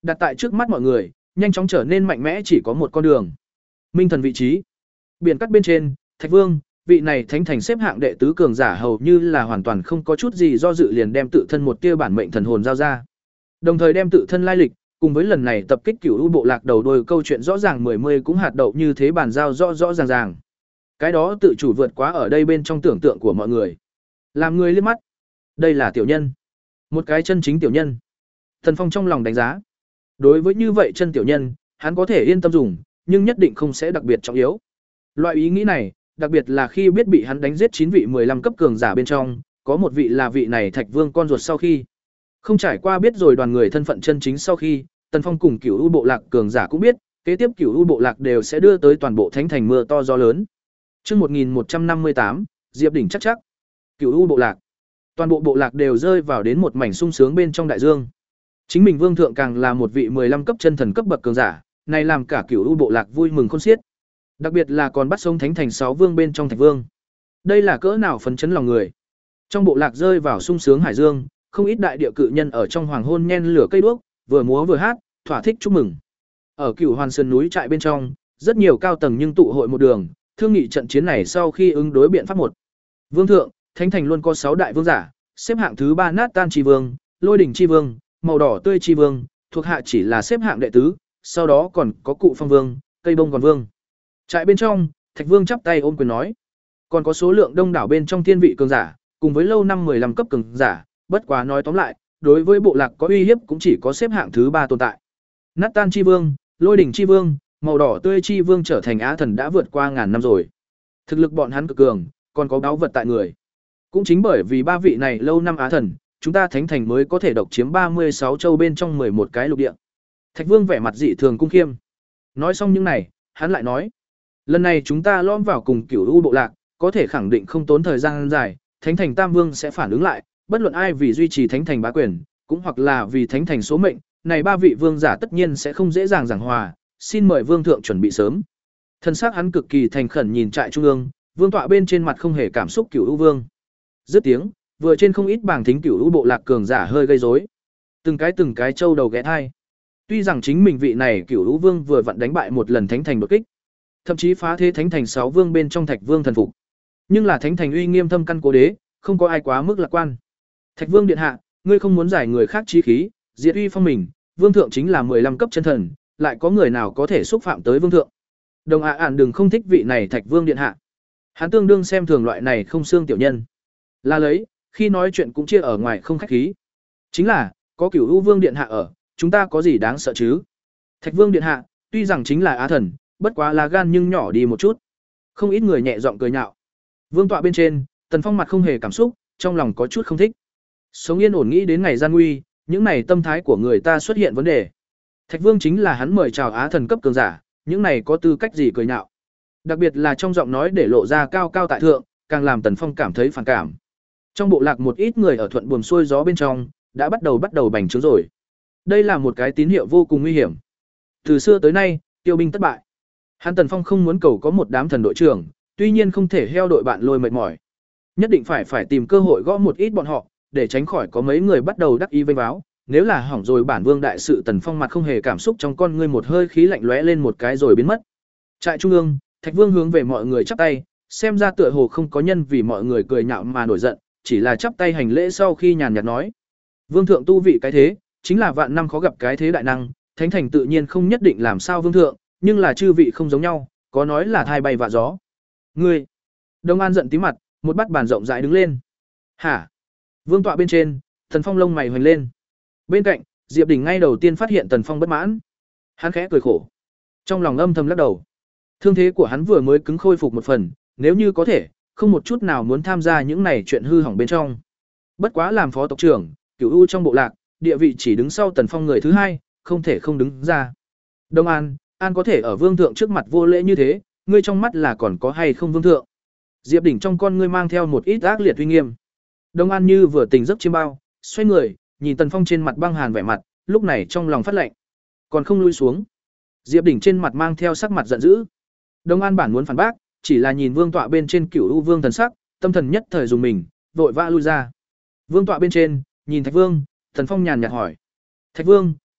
Đặt tại trước mắt mọi người, nhanh chóng trở nên mạnh mẽ chỉ có một con đường. Minh thần vị trí. Biển cắt bên trên, Thạch Vương, vị này thánh thành xếp hạng đệ tứ cường giả hầu như là hoàn toàn không có chút gì do dự liền đem tự thân một tia bản mệnh thần hồn giao ra. Đồng thời đem tự thân lai lịch, cùng với lần này tập kích Cửu U bộ lạc đầu đuôi câu chuyện rõ ràng mười mươi cũng hạt đậu như thế bàn giao rõ rõ ràng ràng. Cái đó tự chủ vượt quá ở đây bên trong tưởng tượng của mọi người. Làm người liếc mắt, đây là tiểu nhân, một cái chân chính tiểu nhân. Thần Phong trong lòng đánh giá, đối với như vậy chân tiểu nhân, hắn có thể yên tâm dùng, nhưng nhất định không sẽ đặc biệt trọng yếu. Loại ý nghĩ này, đặc biệt là khi biết bị hắn đánh giết chín vị mười lăm cấp cường giả bên trong, có một vị là vị này Thạch Vương con ruột sau khi, không trải qua biết rồi đoàn người thân phận chân chính sau khi, Tần Phong cùng Cửu U bộ lạc cường giả cũng biết, kế tiếp Cửu U bộ lạc đều sẽ đưa tới toàn bộ thánh thành mưa to gió lớn. Chương một nghìn một trăm năm mươi tám, Diệp đỉnh chắc chắc. Cửu U bộ lạc. Toàn bộ bộ lạc đều rơi vào đến một mảnh sung sướng bên trong đại dương. Chính mình vương thượng càng là một vị mười lăm cấp chân thần cấp bậc cường giả, này làm cả Cửu U bộ lạc vui mừng khôn xiết. Đặc biệt là còn bắt sống thánh thành sáu vương bên trong Thạch Vương. Đây là cỡ nào phấn chấn lòng người. Trong bộ lạc rơi vào sung sướng hải dương, không ít đại địa cự nhân ở trong hoàng hôn nhen lửa cây đuốc, vừa múa vừa hát, thỏa thích chúc mừng. Ở Cửu Hoàn Sơn núi trại bên trong, rất nhiều cao tầng nhưng tụ hội một đường, thương nghị trận chiến này sau khi ứng đối biện pháp một. Vương thượng, thánh thành luôn có sáu đại vương giả, xếp hạng thứ ba Nát Tan Chi Vương, Lôi Đỉnh Chi Vương, Màu Đỏ Tươi Chi Vương, thuộc hạ chỉ là xếp hạng đệ tứ, sau đó còn có Cụ Phong Vương, Cây Bông Còn Vương. Trại bên trong, Thạch Vương chắp tay ôm quyền nói, còn có số lượng đông đảo bên trong thiên vị cường giả, cùng với lâu năm mười lăm cấp cường giả, bất quá nói tóm lại, đối với bộ lạc có uy hiếp cũng chỉ có xếp hạng thứ ba tồn tại. Nát Tan Chi Vương, Lôi Đỉnh Chi Vương, Màu Đỏ Tươi Chi Vương trở thành á thần đã vượt qua ngàn năm rồi. Thực lực bọn hắn cực cường, còn có báu vật tại người. Cũng chính bởi vì ba vị này lâu năm á thần, chúng ta thánh thành mới có thể độc chiếm ba mươi sáu châu bên trong mười một cái lục địa. Thạch Vương vẻ mặt dị thường cung khiêm. Nói xong những này, hắn lại nói, lần này chúng ta lõm vào cùng Cửu U bộ lạc, có thể khẳng định không tốn thời gian dài, thánh thành Tam Vương sẽ phản ứng lại, bất luận ai vì duy trì thánh thành bá quyền, cũng hoặc là vì thánh thành số mệnh, này ba vị vương giả tất nhiên sẽ không dễ dàng giảng hòa, xin mời vương thượng chuẩn bị sớm. Thân xác hắn cực kỳ thành khẩn nhìn trại trung ương, vương tọa bên trên mặt không hề cảm xúc Cửu U vương. Dứt tiếng, vừa trên không ít bảng thính Cửu U bộ lạc cường giả hơi gây rối. Từng cái từng cái châu đầu ghé thai. Tuy rằng chính mình vị này Cửu U vương vừa vặn đánh bại một lần thánh thành đột kích, thậm chí phá thế thánh thành sáu vương bên trong Thạch Vương thần phục. Nhưng là thánh thành uy nghiêm thâm căn cố đế, không có ai quá mức lạc quan. Thạch Vương điện hạ, ngươi không muốn giải người khác chí khí, diệt uy phong mình, vương thượng chính là mười lăm cấp chân thần, lại có người nào có thể xúc phạm tới vương thượng. Đồng ạ ản đừng không thích vị này Thạch Vương điện hạ. Hắn tương đương xem thường loại này không xương tiểu nhân. Là lấy, khi nói chuyện cũng chia ở ngoài không khách khí. Chính là, có Cửu U vương điện hạ ở, chúng ta có gì đáng sợ chứ? Thạch Vương điện hạ, tuy rằng chính là á thần, bất quá là gan nhưng nhỏ đi một chút. Không ít người nhẹ giọng cười nhạo. Vương tọa bên trên, Tần Phong mặt không hề cảm xúc, trong lòng có chút không thích. Sống yên ổn nghĩ đến ngày gian nguy, những này tâm thái của người ta xuất hiện vấn đề. Thạch Vương chính là hắn mời chào á thần cấp cường giả, những này có tư cách gì cười nhạo. Đặc biệt là trong giọng nói để lộ ra cao cao tại thượng, càng làm Tần Phong cảm thấy phản cảm. Trong bộ lạc một ít người ở thuận buồm xuôi gió bên trong, đã bắt đầu bắt đầu bành trướng rồi. Đây là một cái tín hiệu vô cùng nguy hiểm. Từ xưa tới nay, tiêu binh thất bại. Hắn Tần Phong không muốn cầu có một đám thần đội trưởng, tuy nhiên không thể heo đội bạn lôi mệt mỏi. Nhất định phải phải tìm cơ hội gõ một ít bọn họ, để tránh khỏi có mấy người bắt đầu đắc ý vênh váo. Nếu là hỏng rồi bản vương đại sự, Tần Phong mặt không hề cảm xúc trong con ngươi một hơi khí lạnh lóe lên một cái rồi biến mất. Trại trung ương, Thạch Vương hướng về mọi người chắp tay, xem ra tựa hồ không có nhân vì mọi người cười nhạo mà nổi giận, chỉ là chắp tay hành lễ sau khi nhàn nhạt nói: "Vương thượng tu vị cái thế, chính là vạn năm khó gặp cái thế đại năng, thánh thành tự nhiên không nhất định làm sao vương thượng, nhưng là chư vị không giống nhau, có nói là thai bay vạ gió." "Ngươi?" Đông An giận tím mặt, một bát bàn rộng rãi đứng lên. "Hả?" Vương tọa bên trên, Tần Phong lông mày hoành lên. Bên cạnh, Diệp Đình ngay đầu tiên phát hiện Tần Phong bất mãn. Hắn khẽ cười khổ, trong lòng âm thầm lắc đầu. Thương thế của hắn vừa mới cứng khôi phục một phần, nếu như có thể, không một chút nào muốn tham gia những này chuyện hư hỏng bên trong. Bất quá làm phó tộc trưởng, Cửu U trong bộ lạc, địa vị chỉ đứng sau Tần Phong người thứ hai, không thể không đứng ra. Đông An, An có thể ở vương thượng trước mặt vô lễ như thế, ngươi trong mắt là còn có hay không vương thượng? Diệp Đỉnh trong con ngươi mang theo một ít ác liệt uy nghiêm. Đông An như vừa tỉnh giấc chiêm bao, xoay người, nhìn Tần Phong trên mặt băng hàn vẻ mặt, lúc này trong lòng phát lạnh, còn không lui xuống. Diệp Đỉnh trên mặt mang theo sắc mặt giận dữ. Đông An bản muốn phản bác, chỉ là nhìn vương tọa bên trên Cửu U vương thần sắc, tâm thần nhất thời dùng mình, vội vã lui ra. Vương tọa bên trên, nhìn Thạch Vương, Tần Phong nhàn nhạt hỏi: "Thạch Vương,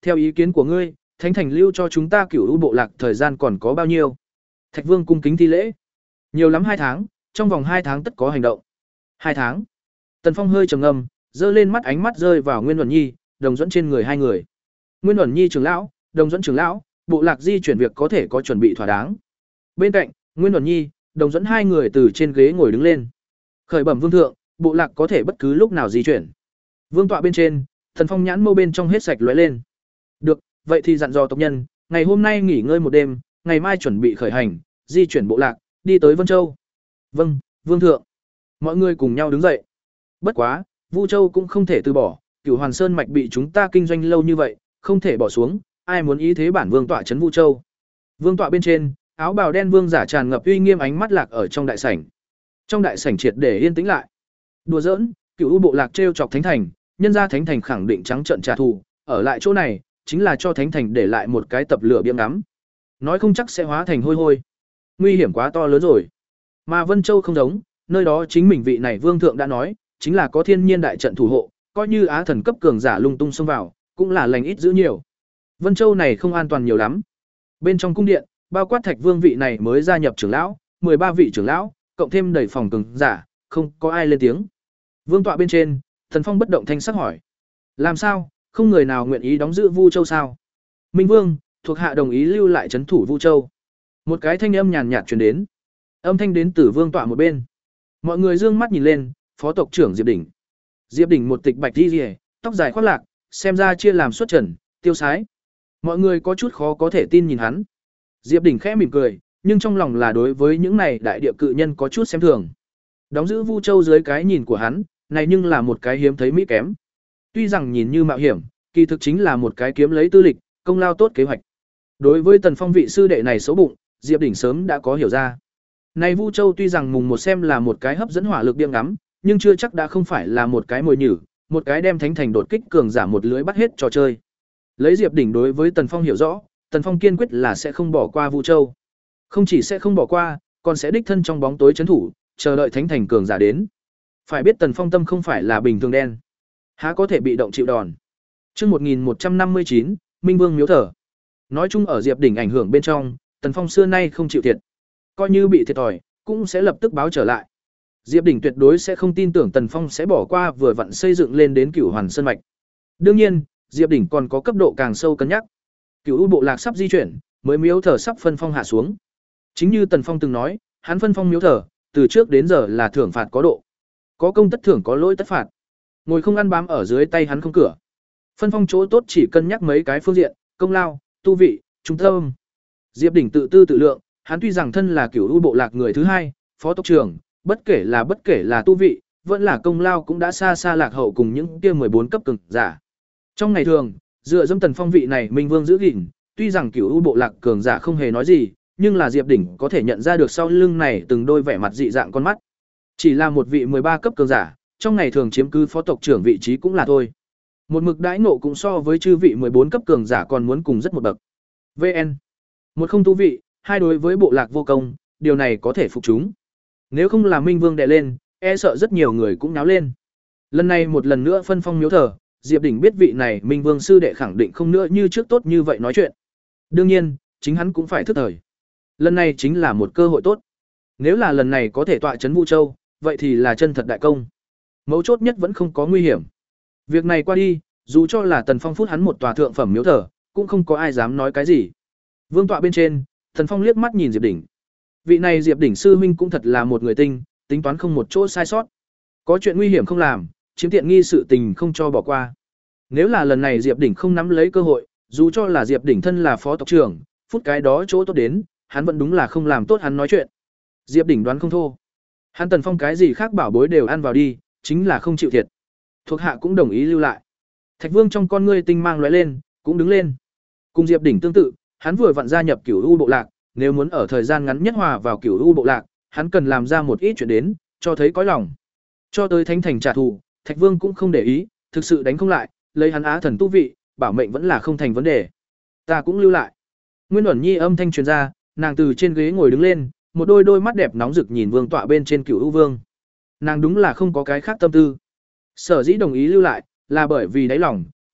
Theo ý kiến của ngươi, thánh thành lưu cho chúng ta Cửu U bộ lạc thời gian còn có bao nhiêu? Thạch Vương cung kính thi lễ. Nhiều lắm hai tháng, trong vòng hai tháng tất có hành động. Hai tháng. Tần Phong hơi trầm ngâm, giơ lên mắt, ánh mắt rơi vào Nguyên Uẩn Nhi, Đồng Duẫn trên người hai người. Nguyên Uẩn Nhi trưởng lão, Đồng Duẫn trưởng lão, bộ lạc di chuyển việc có thể có chuẩn bị thỏa đáng. Bên cạnh, Nguyên Uẩn Nhi, Đồng Duẫn hai người từ trên ghế ngồi đứng lên. Khởi bẩm vương thượng, bộ lạc có thể bất cứ lúc nào di chuyển. Vương tọa bên trên, Thần Phong nhãn mâu bên trong hết sạch lóe lên. Được, vậy thì dặn dò tộc nhân, ngày hôm nay nghỉ ngơi một đêm, ngày mai chuẩn bị khởi hành, di chuyển bộ lạc, đi tới Vân Châu. Vâng, vương thượng. Mọi người cùng nhau đứng dậy. Bất quá, Vu Châu cũng không thể từ bỏ, Cửu Hoàn Sơn mạch bị chúng ta kinh doanh lâu như vậy, không thể bỏ xuống, ai muốn ý thế bản vương tọa trấn Vu Châu. Vương tọa bên trên, áo bào đen vương giả tràn ngập uy nghiêm, ánh mắt lạc ở trong đại sảnh. Trong đại sảnh triệt để yên tĩnh lại. Đùa giỡn, Cửu U bộ lạc trêu chọc thánh thành, nhân gia thánh thành khẳng định trắng trợn trả thù, ở lại chỗ này chính là cho thánh thành để lại một cái tập lửa biếng ngắm. Nói không chắc sẽ hóa thành hôi hôi. Nguy hiểm quá to lớn rồi. Mà Vân Châu không giống, nơi đó chính mình vị này vương thượng đã nói, chính là có thiên nhiên đại trận thủ hộ, coi như á thần cấp cường giả lung tung xông vào, cũng là lành ít giữ nhiều. Vân Châu này không an toàn nhiều lắm. Bên trong cung điện, bao quát Thạch Vương vị này mới gia nhập trưởng lão, mười ba vị trưởng lão, cộng thêm đầy phòng cường giả, không có ai lên tiếng. Vương tọa bên trên, Thần Phong bất động thanh sắc hỏi: "Làm sao, không người nào nguyện ý đóng giữ Vu Châu sao?" "Minh Vương, thuộc hạ đồng ý lưu lại trấn thủ Vu Châu." Một cái thanh âm nhàn nhạt truyền đến. Âm thanh đến từ vương tọa một bên. Mọi người dương mắt nhìn lên, phó tộc trưởng Diệp Đỉnh. Diệp Đỉnh một tịch bạch y liễu, tóc dài khoác lạc, xem ra chia làm xuất trần, tiêu sái. Mọi người có chút khó có thể tin nhìn hắn. Diệp Đỉnh khẽ mỉm cười, nhưng trong lòng là đối với những này đại địa cự nhân có chút xem thường. Đóng giữ Vu Châu dưới cái nhìn của hắn, này nhưng là một cái hiếm thấy mỹ kém. Tuy rằng nhìn như mạo hiểm, kỳ thực chính là một cái kiếm lấy tư lịch, công lao tốt kế hoạch. Đối với Tần Phong vị sư đệ này xấu bụng, Diệp Đỉnh sớm đã có hiểu ra. Này Vu Châu tuy rằng mùng một xem là một cái hấp dẫn hỏa lực biếng ngắm, nhưng chưa chắc đã không phải là một cái mồi nhử, một cái đem thánh thành đột kích cường giả một lưới bắt hết trò chơi. Lấy Diệp Đỉnh đối với Tần Phong hiểu rõ, Tần Phong kiên quyết là sẽ không bỏ qua Vu Châu. Không chỉ sẽ không bỏ qua, còn sẽ đích thân trong bóng tối trấn thủ, chờ đợi thánh thành cường giả đến. Phải biết Tần Phong tâm không phải là bình thường đen, há có thể bị động chịu đòn. Chương một nghìn một trăm năm mươi chín, Minh Vương miếu thờ. Nói chung ở Diệp Đỉnh ảnh hưởng bên trong, Tần Phong xưa nay không chịu thiệt. Coi như bị thiệt thòi, cũng sẽ lập tức báo trở lại. Diệp Đỉnh tuyệt đối sẽ không tin tưởng Tần Phong sẽ bỏ qua vừa vặn xây dựng lên đến Cửu Hoàn Sơn mạch. Đương nhiên, Diệp Đỉnh còn có cấp độ càng sâu cân nhắc. Cửu U bộ lạc sắp di chuyển, mới miếu thờ sắp phân phong hạ xuống. Chính như Tần Phong từng nói, hắn phân phong miếu thờ, từ trước đến giờ là thưởng phạt có độ. Có công tất thưởng, có lỗi tất phạt. Ngồi không ăn bám ở dưới tay hắn không cửa. Phân phong chỗ tốt chỉ cân nhắc mấy cái phương diện, công lao, tu vị, trung tâm. Diệp Đỉnh tự tư tự lượng, hắn tuy rằng thân là Cửu U bộ lạc người thứ hai, phó tộc trưởng, bất kể là bất kể là tu vị, vẫn là công lao cũng đã xa xa lạc hậu cùng những kia mười bốn cấp cường giả. Trong ngày thường, dựa dẫm Tần Phong vị này Minh Vương giữ gìn, tuy rằng Cửu U bộ lạc cường giả không hề nói gì, nhưng là Diệp Đỉnh có thể nhận ra được sau lưng này từng đôi vẻ mặt dị dạng con mắt. Chỉ là một vị mười ba cấp cường giả, trong ngày thường chiếm cứ phó tộc trưởng vị trí cũng là thôi. Một mực đãi ngộ cũng so với chư vị mười bốn cấp cường giả còn muốn cùng rất một bậc. vê en. Một không tu vị, hai đối với bộ lạc vô công, điều này có thể phục chúng. Nếu không là Minh Vương đè lên, e sợ rất nhiều người cũng náo lên. Lần này một lần nữa phân phong miếu thờ, Diệp Đỉnh biết vị này Minh Vương sư đệ khẳng định không nữa như trước tốt như vậy nói chuyện. Đương nhiên, chính hắn cũng phải thức thời. Lần này chính là một cơ hội tốt. Nếu là lần này có thể tọa trấn Vu Châu, vậy thì là chân thật đại công. Mấu chốt nhất vẫn không có nguy hiểm. Việc này qua đi, dù cho là Tần Phong phút hắn một tòa thượng phẩm miếu thờ, cũng không có ai dám nói cái gì. Vương tọa bên trên, Tần Phong liếc mắt nhìn Diệp Đỉnh. Vị này Diệp Đỉnh sư huynh cũng thật là một người tinh, tính toán không một chỗ sai sót. Có chuyện nguy hiểm không làm, chiếm tiện nghi sự tình không cho bỏ qua. Nếu là lần này Diệp Đỉnh không nắm lấy cơ hội, dù cho là Diệp Đỉnh thân là phó tộc trưởng, phút cái đó chỗ tốt đến, hắn vẫn đúng là không làm tốt hắn nói chuyện. Diệp Đỉnh đoán không thô. Hắn Tần Phong cái gì khác bảo bối đều ăn vào đi, chính là không chịu thiệt. Thuộc hạ cũng đồng ý lưu lại. Thạch Vương trong con ngươi tinh mang lóe lên, cũng đứng lên. Cùng Diệp Đỉnh tương tự, hắn vừa vặn gia nhập Cửu U bộ lạc, nếu muốn ở thời gian ngắn nhất hòa vào Cửu U bộ lạc, hắn cần làm ra một ít chuyện đến, cho thấy cõi lòng. Cho tới thánh thành trả thù, Thạch Vương cũng không để ý, thực sự đánh không lại, lấy hắn á thần tu vị, bảo mệnh vẫn là không thành vấn đề. Ta cũng lưu lại. Nguyên Uẩn Nhi âm thanh truyền ra, nàng từ trên ghế ngồi đứng lên, một đôi đôi mắt đẹp nóng rực nhìn vương tọa bên trên Cửu U vương. Nàng đúng là không có cái khác tâm tư. Sở dĩ đồng ý lưu lại, là bởi vì đáy lòng,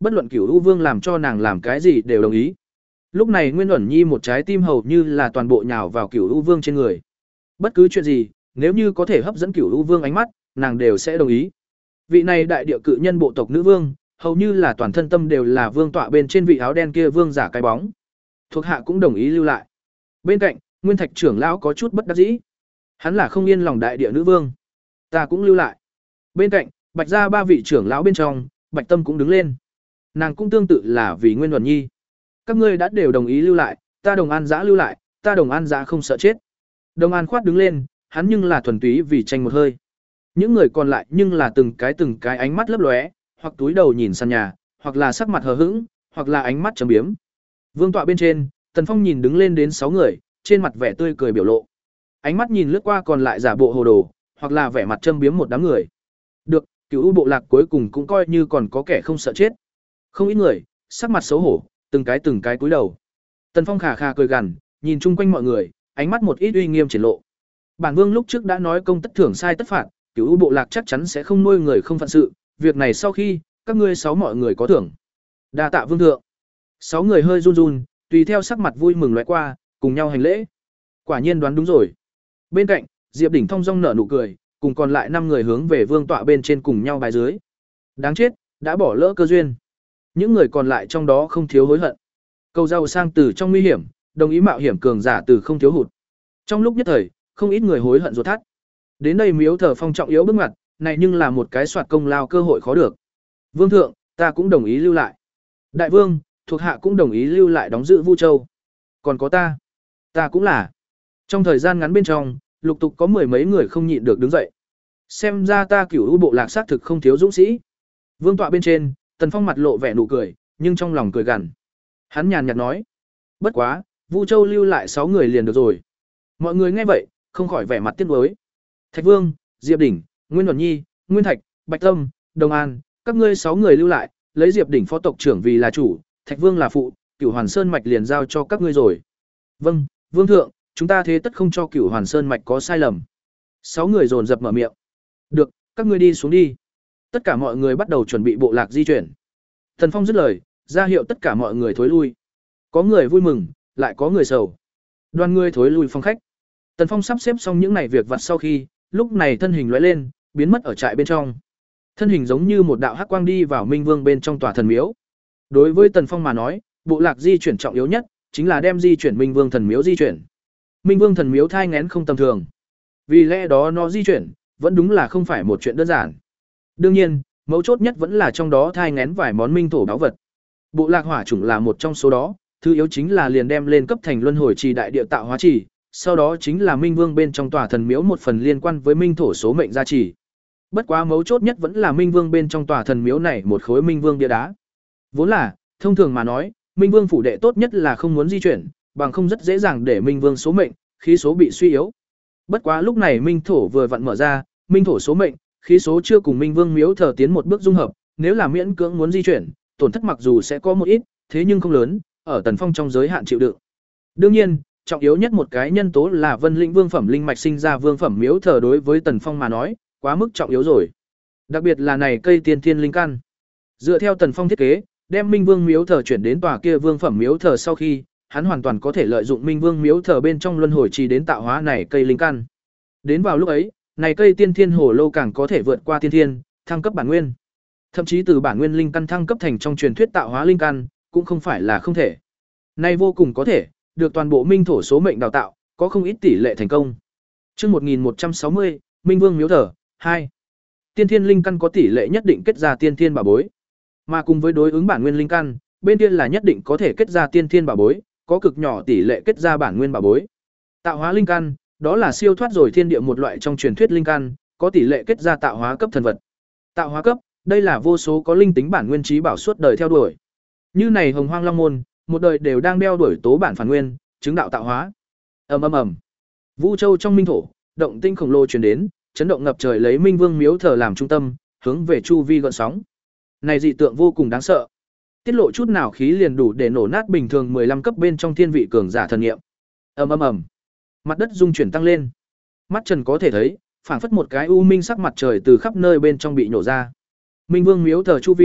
bất luận Cửu U Vương làm cho nàng làm cái gì đều đồng ý. Lúc này Nguyên Uẩn Nhi một trái tim hầu như là toàn bộ nhào vào Cửu U Vương trên người. Bất cứ chuyện gì, nếu như có thể hấp dẫn Cửu U Vương ánh mắt, nàng đều sẽ đồng ý. Vị này đại địa cự nhân bộ tộc nữ vương, hầu như là toàn thân tâm đều là vương tọa bên trên vị áo đen kia vương giả cái bóng. Thuộc hạ cũng đồng ý lưu lại. Bên cạnh, Nguyên Thạch trưởng lão có chút bất đắc dĩ. Hắn là không yên lòng đại địa nữ vương. Ta cũng lưu lại. Bên cạnh, Bạch gia ba vị trưởng lão bên trong, Bạch Tâm cũng đứng lên. Nàng cũng tương tự là vì Nguyên Uẩn Nhi. Các ngươi đã đều đồng ý lưu lại, ta Đồng An Dã lưu lại, ta Đồng An Dã không sợ chết. Đồng An khoát đứng lên, hắn nhưng là thuần túy vì tranh một hơi. Những người còn lại nhưng là từng cái từng cái ánh mắt lấp lóe, hoặc túi đầu nhìn sàn nhà, hoặc là sắc mặt hờ hững, hoặc là ánh mắt trầm biếm. Vương tọa bên trên, Tần Phong nhìn đứng lên đến sáu người, trên mặt vẻ tươi cười biểu lộ. Ánh mắt nhìn lướt qua còn lại giả bộ hồ đồ, hoặc là vẻ mặt châm biếm một đám người. Được, Cửu U bộ lạc cuối cùng cũng coi như còn có kẻ không sợ chết. Không ít người, sắc mặt xấu hổ, từng cái từng cái cúi đầu. Tần Phong khà khà cười gằn, nhìn chung quanh mọi người, ánh mắt một ít uy nghiêm triển lộ. Bản Vương lúc trước đã nói công tất thưởng sai tất phạt, Cửu U bộ lạc chắc chắn sẽ không nuôi người không phận sự, việc này sau khi, các ngươi sáu mọi người có thưởng. Đa tạ vương thượng. Sáu người hơi run run, tùy theo sắc mặt vui mừng lóe qua, cùng nhau hành lễ. Quả nhiên đoán đúng rồi. Bên cạnh, Diệp Đỉnh thong dong nở nụ cười, cùng còn lại năm người hướng về vương tọa bên trên cùng nhau bài dưới. Đáng chết, đã bỏ lỡ cơ duyên. Những người còn lại trong đó không thiếu hối hận. Cầu giàu sang từ trong nguy hiểm, đồng ý mạo hiểm cường giả từ không thiếu hụt. Trong lúc nhất thời, không ít người hối hận ruột thắt. Đến đây miếu thờ Phong trọng yếu bước ngoặt, này nhưng là một cái soạt công lao cơ hội khó được. Vương thượng, ta cũng đồng ý lưu lại. Đại vương, thuộc hạ cũng đồng ý lưu lại đóng giữ Vu Châu. Còn có ta, ta cũng là. Trong thời gian ngắn bên trong, lục tục có mười mấy người không nhịn được đứng dậy. Xem ra ta Cửu U bộ lạc xác thực không thiếu dũng sĩ. Vương tọa bên trên, Tần Phong mặt lộ vẻ nụ cười, nhưng trong lòng cười gằn. Hắn nhàn nhạt nói: "Bất quá, Vu Châu lưu lại sáu người liền được rồi." Mọi người nghe vậy, không khỏi vẻ mặt tiếc nuối. Thạch Vương, Diệp Đỉnh, Nguyên Uẩn Nhi, Nguyên Thạch, Bạch Tâm, Đồng An, các ngươi sáu người lưu lại, lấy Diệp Đỉnh phó tộc trưởng vì là chủ, Thạch Vương là phụ, Cửu Hoàn Sơn mạch liền giao cho các ngươi rồi. Vâng, Vương thượng, chúng ta thế tất không cho Cửu Hoàn Sơn mạch có sai lầm. Sáu người dồn dập mở miệng. Được, các ngươi đi xuống đi. Tất cả mọi người bắt đầu chuẩn bị bộ lạc di chuyển. Thần Phong dứt lời, ra hiệu tất cả mọi người thối lui. Có người vui mừng, lại có người sầu. Đoàn người thối lui phong khách. Tần Phong sắp xếp xong những này việc vặt sau khi, lúc này thân hình lóe lên, biến mất ở trại bên trong. Thân hình giống như một đạo hắc quang đi vào Minh Vương bên trong tòa thần miếu. Đối với Tần Phong mà nói, bộ lạc di chuyển trọng yếu nhất chính là đem di chuyển Minh Vương thần miếu di chuyển. Minh Vương thần miếu thai nghén không tầm thường. Vì lẽ đó nó di chuyển, vẫn đúng là không phải một chuyện đơn giản. Đương nhiên, mấu chốt nhất vẫn là trong đó thai nghén vài món minh thổ báu vật. Bộ lạc hỏa chủng là một trong số đó, thứ yếu chính là liền đem lên cấp thành luân hồi trì đại địa tạo hóa trì, sau đó chính là Minh Vương bên trong tòa thần miếu một phần liên quan với minh thổ số mệnh gia trì. Bất quá mấu chốt nhất vẫn là Minh Vương bên trong tòa thần miếu này một khối Minh Vương bia đá. Vốn là, thông thường mà nói, Minh Vương phủ đệ tốt nhất là không muốn di chuyển, bằng không rất dễ dàng để Minh Vương số mệnh, khí số bị suy yếu. Bất quá lúc này Minh thổ vừa vặn mở ra, Minh thổ số mệnh, khí số chưa cùng Minh Vương miếu thờ tiến một bước dung hợp, nếu là miễn cưỡng muốn di chuyển, tổn thất mặc dù sẽ có một ít, thế nhưng không lớn, ở Tần Phong trong giới hạn chịu đựng. Đương nhiên, trọng yếu nhất một cái nhân tố là Vân Linh Vương phẩm linh mạch sinh ra vương phẩm miếu thờ đối với Tần Phong mà nói, quá mức trọng yếu rồi. Đặc biệt là này cây tiên thiên linh căn. Dựa theo Tần Phong thiết kế, đem Minh Vương miếu thờ chuyển đến tòa kia vương phẩm miếu thờ sau khi, hắn hoàn toàn có thể lợi dụng Minh Vương miếu thờ bên trong luân hồi trì đến tạo hóa này cây linh căn. Đến vào lúc ấy, này cây tiên thiên hồ lô càng có thể vượt qua tiên thiên, thăng cấp bản nguyên. Thậm chí từ bản nguyên linh căn thăng cấp thành trong truyền thuyết tạo hóa linh căn, cũng không phải là không thể. Này vô cùng có thể, được toàn bộ minh thổ số mệnh đào tạo, có không ít tỷ lệ thành công. Chương một nghìn một trăm sáu mươi, Minh Vương miếu thờ hai. Tiên thiên linh căn có tỷ lệ nhất định kết ra tiên thiên bảo bối. Mà cùng với đối ứng bản nguyên linh căn, bên kia là nhất định có thể kết ra tiên thiên bảo bối, có cực nhỏ tỷ lệ kết ra bản nguyên bảo bối. Tạo hóa linh căn, đó là siêu thoát rồi thiên địa một loại trong truyền thuyết linh căn, có tỷ lệ kết ra tạo hóa cấp thần vật. Tạo hóa cấp, đây là vô số có linh tính bản nguyên trí bảo suốt đời theo đuổi. Như này Hồng Hoang Long môn, một đời đều đang đeo đuổi tố bản phản nguyên, chứng đạo tạo hóa. Ầm ầm ầm. Vũ Châu trong minh thổ, động tinh khổng lồ truyền đến, chấn động ngập trời lấy Minh Vương miếu thờ làm trung tâm, hướng về chu vi gợn sóng. Này dị tượng vô cùng đáng sợ. Tiết lộ chút nào khí liền đủ để nổ nát bình thường mười lăm cấp bên trong thiên vị cường giả thần niệm. Ầm ầm ầm. Mặt đất rung chuyển tăng lên. Mắt Trần có thể thấy, phảng phất một cái u minh sắc mặt trời từ khắp nơi bên trong bị nổ ra. Minh Vương miếu thờ chu vi,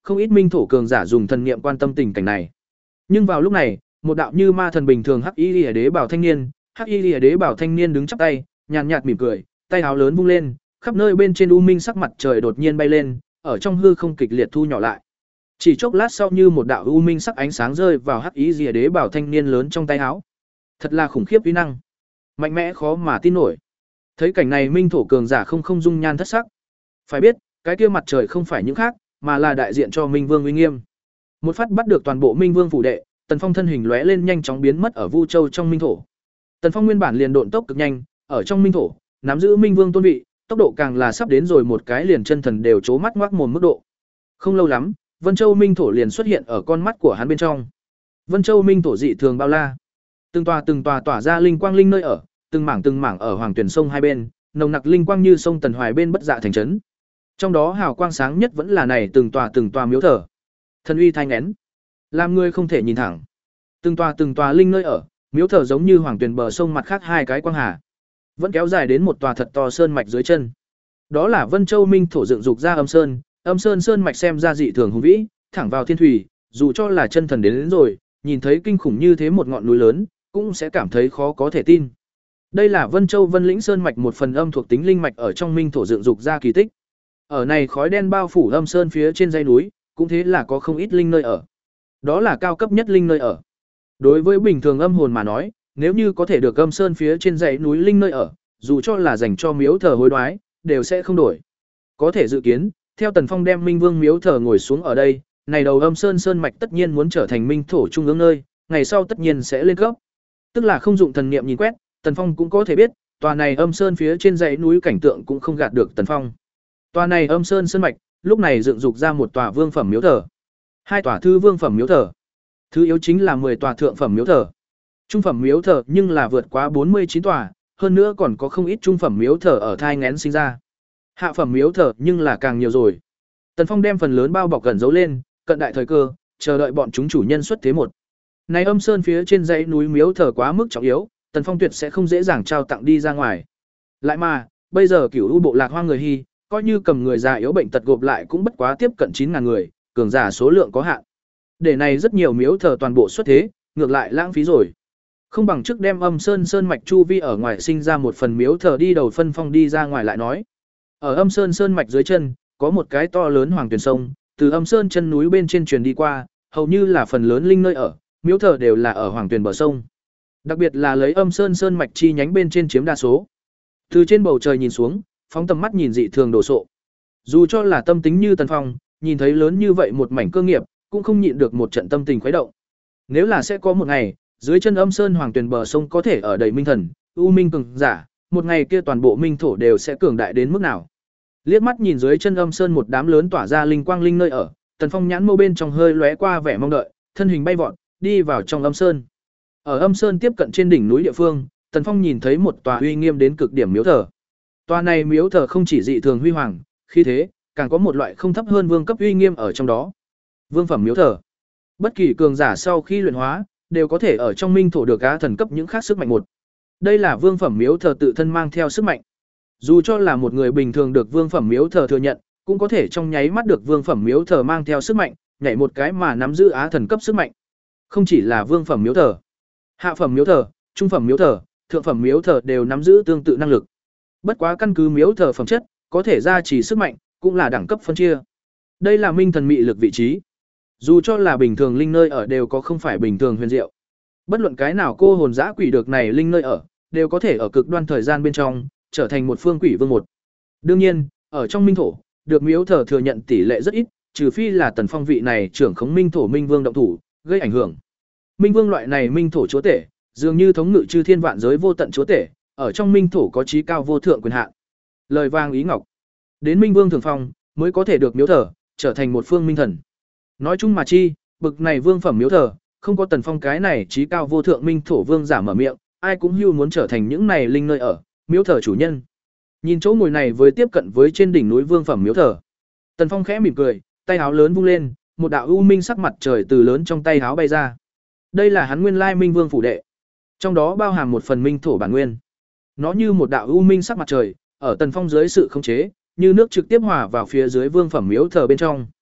không ít minh thổ cường giả dùng thần niệm quan tâm tình cảnh này. Nhưng vào lúc này, một đạo như ma thần bình thường hắc y liễu đế bảo thanh niên, hắc y liễu đế bảo thanh niên đứng chắp tay, nhàn nhạt mỉm cười, tay áo lớn vung lên, khắp nơi bên trên u minh sắc mặt trời đột nhiên bay lên, ở trong hư không kịch liệt thu nhỏ lại. Chỉ chốc lát sau như một đạo u minh sắc ánh sáng rơi vào hắc y liễu đế bảo thanh niên lớn trong tay áo. Thật là khủng khiếp uy năng, mạnh mẽ khó mà tin nổi. Thấy cảnh này minh thổ cường giả không không dung nhan thất sắc. Phải biết, cái kia mặt trời không phải những khác, mà là đại diện cho Minh Vương uy nghiêm. Một phát bắt được toàn bộ Minh Vương phủ đệ, Tần Phong thân hình lóe lên nhanh chóng biến mất ở Vu Châu trong Minh thổ. Tần Phong nguyên bản liền độn tốc cực nhanh, ở trong Minh thổ, nắm giữ Minh Vương tôn vị, tốc độ càng là sắp đến rồi một cái liền chân thần đều chố mắt ngoác mồm mức độ. Không lâu lắm, Vân Châu Minh thổ liền xuất hiện ở con mắt của hắn bên trong. Vân Châu Minh thổ dị thường bao la, từng tòa từng tòa tỏa ra linh quang linh nơi ở, từng mảng từng mảng ở Hoàng Tuyển sông hai bên, nồng nặc linh quang như sông Tần Hoài bên bất dạ thành trấn. Trong đó hào quang sáng nhất vẫn là này từng tòa từng tòa miếu thờ. Thần uy thanh nén, làm người không thể nhìn thẳng. Từng tòa từng tòa linh nơi ở, miếu thờ giống như Hoàng Tuyển bờ sông mặt khác hai cái quang hà, vẫn kéo dài đến một tòa thật to sơn mạch dưới chân. Đó là Vân Châu Minh thổ dựng dục ra Âm Sơn, Âm Sơn sơn mạch xem ra dị thường hùng vĩ, thẳng vào thiên thủy, dù cho là chân thần đến, đến rồi, nhìn thấy kinh khủng như thế một ngọn núi lớn, cũng sẽ cảm thấy khó có thể tin. Đây là Vân Châu Vân Lĩnh sơn mạch một phần âm thuộc tính linh mạch ở trong Minh thổ dựng dục ra kỳ tích. Ở này khói đen bao phủ Âm Sơn phía trên dãy núi, cũng thế là có không ít linh nơi ở. Đó là cao cấp nhất linh nơi ở. Đối với bình thường âm hồn mà nói, nếu như có thể được Âm Sơn phía trên dãy núi linh nơi ở, dù cho là dành cho miếu thờ hối đoái, đều sẽ không đổi. Có thể dự kiến, theo Tần Phong đem Minh Vương miếu thờ ngồi xuống ở đây, này đầu Âm Sơn sơn mạch tất nhiên muốn trở thành Minh thổ trung ương nơi, ngày sau tất nhiên sẽ lên cấp. Tức là không dụng thần niệm nhìn quét, Tần Phong cũng có thể biết, tòa này Âm Sơn phía trên dãy núi cảnh tượng cũng không gạt được Tần Phong. Tòa này Âm Sơn sơn mạch, lúc này dựng dục ra một tòa vương phẩm miếu thờ, hai tòa thư vương phẩm miếu thờ. Thứ yếu chính là mười tòa thượng phẩm miếu thờ. Trung phẩm miếu thờ nhưng là vượt quá bốn mươi chín tòa, hơn nữa còn có không ít trung phẩm miếu thờ ở thai nghén sinh ra. Hạ phẩm miếu thờ nhưng là càng nhiều rồi. Tần Phong đem phần lớn bao bọc gần giấu lên, cận đại thời cơ, chờ đợi bọn chúng chủ nhân xuất thế một. Này Âm Sơn phía trên dãy núi miếu thờ quá mức trọng yếu, Tần Phong tuyệt sẽ không dễ dàng trao tặng đi ra ngoài. Lại mà, bây giờ Cửu U bộ lạc hoang người Hy, coi như cầm người già yếu bệnh tật gộp lại cũng bất quá tiếp cận chín ngàn người, cường giả số lượng có hạn. Để này rất nhiều miếu thờ toàn bộ xuất thế, ngược lại lãng phí rồi. Không bằng trước đem Âm Sơn sơn mạch chu vi ở ngoài sinh ra một phần miếu thờ đi đầu phân phong đi ra ngoài lại nói. Ở Âm Sơn sơn mạch dưới chân, có một cái to lớn Hoàng Tuyển sông, từ Âm Sơn chân núi bên trên truyền đi qua, hầu như là phần lớn linh nơi ở, miếu thờ đều là ở Hoàng Tuyển bờ sông. Đặc biệt là lấy Âm Sơn sơn mạch chi nhánh bên trên chiếm đa số. Từ trên bầu trời nhìn xuống, phóng tầm mắt nhìn dị thường đồ sộ. Dù cho là tâm tính như Tần Phong, nhìn thấy lớn như vậy một mảnh cơ nghiệp, cũng không nhịn được một trận tâm tình khuấy động. Nếu là sẽ có một ngày, dưới chân Âm Sơn Hoàng Tuyền bờ sông có thể ở đầy minh thần, u minh cường giả, một ngày kia toàn bộ minh thổ đều sẽ cường đại đến mức nào. Liếc mắt nhìn dưới chân Âm Sơn một đám lớn tỏa ra linh quang linh nơi ở, Tần Phong nhãn mâu bên trong hơi lóe qua vẻ mong đợi, thân hình bay vọt, đi vào trong Âm Sơn. Ở Âm Sơn tiếp cận trên đỉnh núi địa phương, Tần Phong nhìn thấy một tòa uy nghiêm đến cực điểm miếu thờ. Tòa này miếu thờ không chỉ dị thường huy hoàng, khí thế, càng có một loại không thấp hơn vương cấp uy nghiêm ở trong đó. Vương phẩm miếu thờ. Bất kỳ cường giả sau khi luyện hóa, đều có thể ở trong minh thổ được á thần cấp những khác sức mạnh một. Đây là vương phẩm miếu thờ tự thân mang theo sức mạnh. Dù cho là một người bình thường được vương phẩm miếu thờ thừa nhận, cũng có thể trong nháy mắt được vương phẩm miếu thờ mang theo sức mạnh, nhảy một cái mà nắm giữ á thần cấp sức mạnh. Không chỉ là vương phẩm miếu thờ, hạ phẩm miếu thờ, trung phẩm miếu thờ, thượng phẩm miếu thờ đều nắm giữ tương tự năng lực. Bất quá căn cứ miếu thờ phẩm chất, có thể gia trì sức mạnh, cũng là đẳng cấp phân chia. Đây là minh thần mị lực vị trí. Dù cho là bình thường linh nơi ở đều có không phải bình thường huyền diệu. Bất luận cái nào cô hồn dã quỷ được này linh nơi ở, đều có thể ở cực đoan thời gian bên trong trở thành một phương quỷ vương một. Đương nhiên, ở trong minh thổ, được miếu thờ thừa nhận tỷ lệ rất ít, trừ phi là Tần Phong vị này trưởng khống minh thổ minh vương động thủ, gây ảnh hưởng. Minh vương loại này minh thổ chúa tể, dường như thống ngự chư thiên vạn giới vô tận chúa tể, ở trong minh thổ có trí cao vô thượng quyền hạn. Lời vang ý ngọc, đến minh vương thường phong mới có thể được miếu thờ, trở thành một phương minh thần. Nói chung mà chi, bực này vương phẩm miếu thờ, không có Tần Phong cái này trí cao vô thượng minh thổ vương giả mở miệng, ai cũng hưu muốn trở thành những này linh nơi ở, miếu thờ chủ nhân. Nhìn chỗ ngồi này với tiếp cận với trên đỉnh núi vương phẩm miếu thờ, Tần Phong khẽ mỉm cười, tay áo lớn vung lên, một đạo u minh sắc mặt trời từ lớn trong tay áo bay ra. Đây là hắn nguyên lai minh vương phủ đệ, trong đó bao hàm một phần minh thổ bản nguyên. Nó như một đạo u minh sắc mặt trời, ở Tần Phong dưới sự khống chế, như nước trực tiếp hòa vào phía dưới vương phẩm miếu thờ bên trong.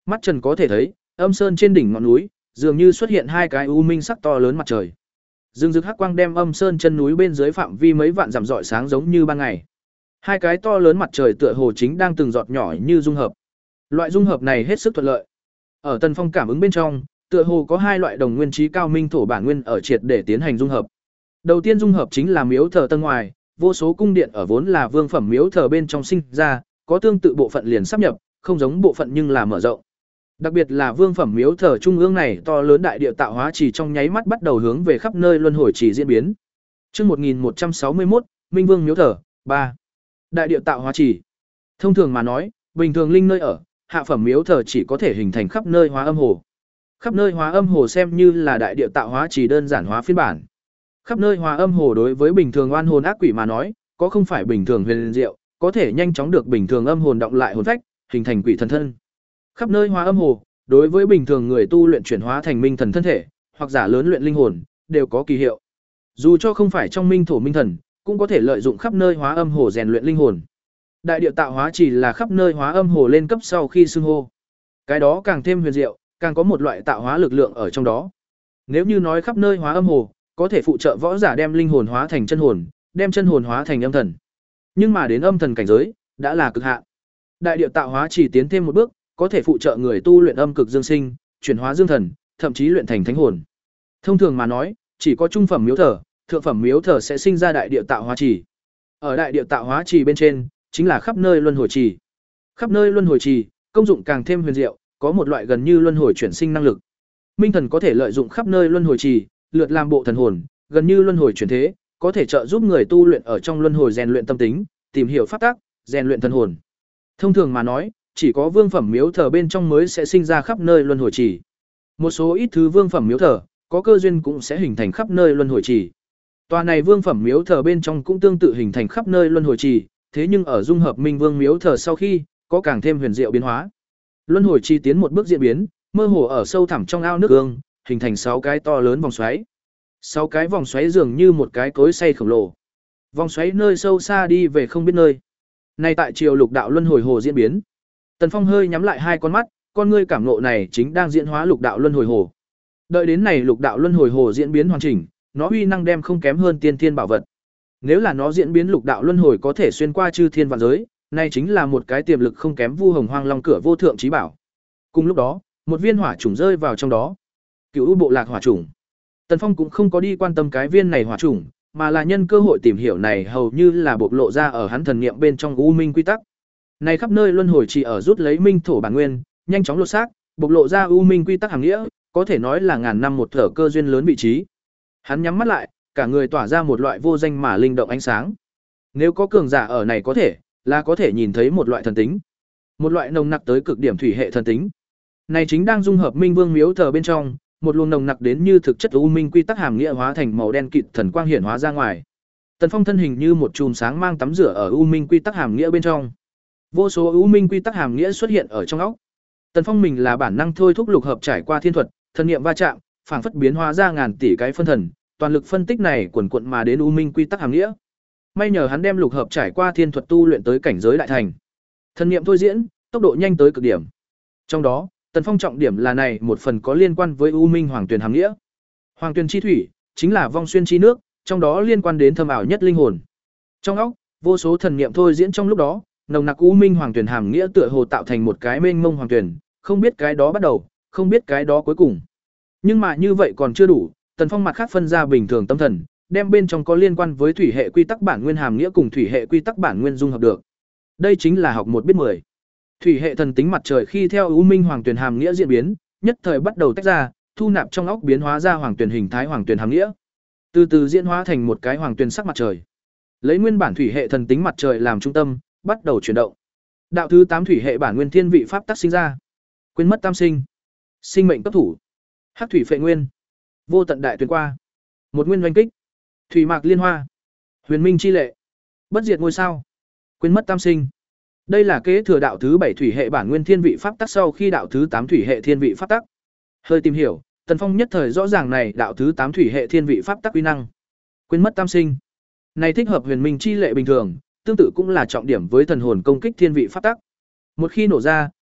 Mắt trần có thể thấy, âm sơn trên đỉnh ngọn núi, dường như xuất hiện hai cái u minh sắc to lớn mặt trời. Dương rực hắc quang đem âm sơn chân núi bên dưới phạm vi mấy vạn dặm rọi sáng giống như ban ngày. Hai cái to lớn mặt trời tựa hồ chính đang từng giọt nhỏ như dung hợp. Loại dung hợp này hết sức thuận lợi. Ở Tần Phong cảm ứng bên trong, tựa hồ có hai loại đồng nguyên trí cao minh thổ bản nguyên ở triệt để tiến hành dung hợp. Đầu tiên dung hợp chính là miếu thờ tầng ngoài, vô số cung điện ở vốn là vương phẩm miếu thờ bên trong sinh ra, có tương tự bộ phận liền sáp nhập, không giống bộ phận nhưng là mở rộng. Đặc biệt là vương phẩm miếu thờ trung ương này to lớn đại địa tạo hóa chỉ trong nháy mắt bắt đầu hướng về khắp nơi luân hồi chỉ diễn biến. Chương một nghìn một trăm sáu mươi mốt, Minh Vương miếu thờ ba. Đại địa tạo hóa chỉ. Thông thường mà nói, bình thường linh nơi ở, hạ phẩm miếu thờ chỉ có thể hình thành khắp nơi hóa âm hồ. Khắp nơi hóa âm hồ xem như là đại địa tạo hóa chỉ đơn giản hóa phiên bản. Khắp nơi hóa âm hồ đối với bình thường oan hồn ác quỷ mà nói, có không phải bình thường huyền diệu, có thể nhanh chóng được bình thường âm hồn động lại hồn phách, hình thành quỷ thần thân. Khắp nơi hóa âm hồ, đối với bình thường người tu luyện chuyển hóa thành minh thần thân thể, hoặc giả lớn luyện linh hồn, đều có kỳ hiệu. Dù cho không phải trong minh thổ minh thần, cũng có thể lợi dụng khắp nơi hóa âm hồ rèn luyện linh hồn. Đại địa tạo hóa chỉ là khắp nơi hóa âm hồ lên cấp sau khi xưng hô. Cái đó càng thêm huyền diệu, càng có một loại tạo hóa lực lượng ở trong đó. Nếu như nói khắp nơi hóa âm hồ, có thể phụ trợ võ giả đem linh hồn hóa thành chân hồn, đem chân hồn hóa thành âm thần. Nhưng mà đến âm thần cảnh giới, đã là cực hạn. Đại địa tạo hóa chỉ tiến thêm một bước, có thể phụ trợ người tu luyện âm cực dương sinh, chuyển hóa dương thần, thậm chí luyện thành thánh hồn. Thông thường mà nói, chỉ có trung phẩm miếu thờ, thượng phẩm miếu thờ sẽ sinh ra đại địa tạo hóa chỉ. Ở đại địa tạo hóa chỉ bên trên, chính là khắp nơi luân hồi chỉ. Khắp nơi luân hồi chỉ, công dụng càng thêm huyền diệu, có một loại gần như luân hồi chuyển sinh năng lực. Minh thần có thể lợi dụng khắp nơi luân hồi chỉ, lượt làm bộ thần hồn, gần như luân hồi chuyển thế, có thể trợ giúp người tu luyện ở trong luân hồi rèn luyện tâm tính, tìm hiểu pháp tắc, rèn luyện thần hồn. Thông thường mà nói, chỉ có vương phẩm miếu thờ bên trong mới sẽ sinh ra khắp nơi luân hồi chỉ. Một số ít thứ vương phẩm miếu thờ, có cơ duyên cũng sẽ hình thành khắp nơi luân hồi chỉ. Tòa này vương phẩm miếu thờ bên trong cũng tương tự hình thành khắp nơi luân hồi chỉ, thế nhưng ở dung hợp Minh Vương miếu thờ sau khi, có càng thêm huyền diệu biến hóa. Luân hồi chi tiến một bước diễn biến, mơ hồ ở sâu thẳm trong ao nước ương, hình thành sáu cái to lớn vòng xoáy. Sáu cái vòng xoáy dường như một cái cối xay khổng lồ. Vòng xoáy nơi sâu xa đi về không biết nơi. Nay tại triều lục đạo luân hồi hồ diễn biến. Tần Phong hơi nhắm lại hai con mắt, con ngươi cảm ngộ này chính đang diễn hóa lục đạo luân hồi hồ. Đợi đến này lục đạo luân hồi hồ diễn biến hoàn chỉnh, nó uy năng đem không kém hơn tiên thiên bảo vật. Nếu là nó diễn biến lục đạo luân hồi có thể xuyên qua chư thiên vạn giới, nay chính là một cái tiềm lực không kém vu hồng hoang long cửa vô thượng chí bảo. Cùng lúc đó, một viên hỏa trùng rơi vào trong đó. Cửu bộ lạc hỏa trùng. Tần Phong cũng không có đi quan tâm cái viên này hỏa trùng, mà là nhân cơ hội tìm hiểu này hầu như là bộc lộ ra ở hắn thần niệm bên trong u minh quy tắc. Này khắp nơi luân hồi chỉ ở rút lấy minh thổ bản nguyên, nhanh chóng lột xác, bộc lộ ra u minh quy tắc hàm nghĩa, có thể nói là ngàn năm một thở cơ duyên lớn vị trí. Hắn nhắm mắt lại, cả người tỏa ra một loại vô danh mà linh động ánh sáng. Nếu có cường giả ở này có thể, là có thể nhìn thấy một loại thần tính, một loại nồng nặc tới cực điểm thủy hệ thần tính. Này chính đang dung hợp Minh Vương miếu thờ bên trong, một luồng nồng nặc đến như thực chất u minh quy tắc hàm nghĩa hóa thành màu đen kịt thần quang hiển hóa ra ngoài. Tần Phong thân hình như một chùm sáng mang tắm rửa ở u minh quy tắc hàm nghĩa bên trong. Vô số u minh quy tắc hàm nghĩa xuất hiện ở trong óc. Tần Phong mình là bản năng thôi thúc lục hợp trải qua thiên thuật, thần niệm va chạm, phảng phất biến hóa ra ngàn tỷ cái phân thần, toàn lực phân tích này quần quận mà đến u minh quy tắc hàm nghĩa. May nhờ hắn đem lục hợp trải qua thiên thuật tu luyện tới cảnh giới đại thành. Thần niệm thôi diễn, tốc độ nhanh tới cực điểm. Trong đó, Tần Phong trọng điểm là này một phần có liên quan với u minh hoàng tuyền hàm nghĩa. Hoàng tuyền chi thủy chính là vong xuyên chi nước, trong đó liên quan đến thâm ảo nhất linh hồn. Trong óc, vô số thần niệm thôi diễn trong lúc đó, nồng nặc u minh hoàng tuyền hàm nghĩa tựa hồ tạo thành một cái mênh mông hoàng tuyền, không biết cái đó bắt đầu, không biết cái đó cuối cùng. Nhưng mà như vậy còn chưa đủ, Tần Phong mặt khác phân ra bình thường tâm thần, đem bên trong có liên quan với thủy hệ quy tắc bản nguyên hàm nghĩa cùng thủy hệ quy tắc bản nguyên dung hợp được. Đây chính là học một biết mười. Thủy hệ thần tính mặt trời khi theo u minh hoàng tuyền hàm nghĩa diễn biến, nhất thời bắt đầu tách ra, thu nạp trong óc biến hóa ra hoàng tuyền hình thái hoàng tuyền hàm nghĩa. Từ từ diễn hóa thành một cái hoàng tuyền sắc mặt trời. Lấy nguyên bản thủy hệ thần tính mặt trời làm trung tâm, bắt đầu chuyển động. Đạo thứ tám thủy hệ bản nguyên thiên vị pháp tắc sinh ra. Quên mất tam sinh, sinh mệnh cấp thủ, hắc thủy phệ nguyên, vô tận đại tuyền qua, một nguyên doanh kích, thủy mạc liên hoa, huyền minh chi lệ, bất diệt ngôi sao, quên mất tam sinh. Đây là kế thừa đạo thứ bảy thủy hệ bản nguyên thiên vị pháp tắc sau khi đạo thứ tám thủy hệ thiên vị pháp tắc. Hơi tìm hiểu, Tần Phong nhất thời rõ ràng này đạo thứ tám thủy hệ thiên vị pháp tắc uy năng. Quên mất tam sinh. Này thích hợp huyền minh chi lệ bình thường, tương tự cũng là trọng điểm với thần hồn công kích thiên vị pháp tắc. Một khi nổ ra,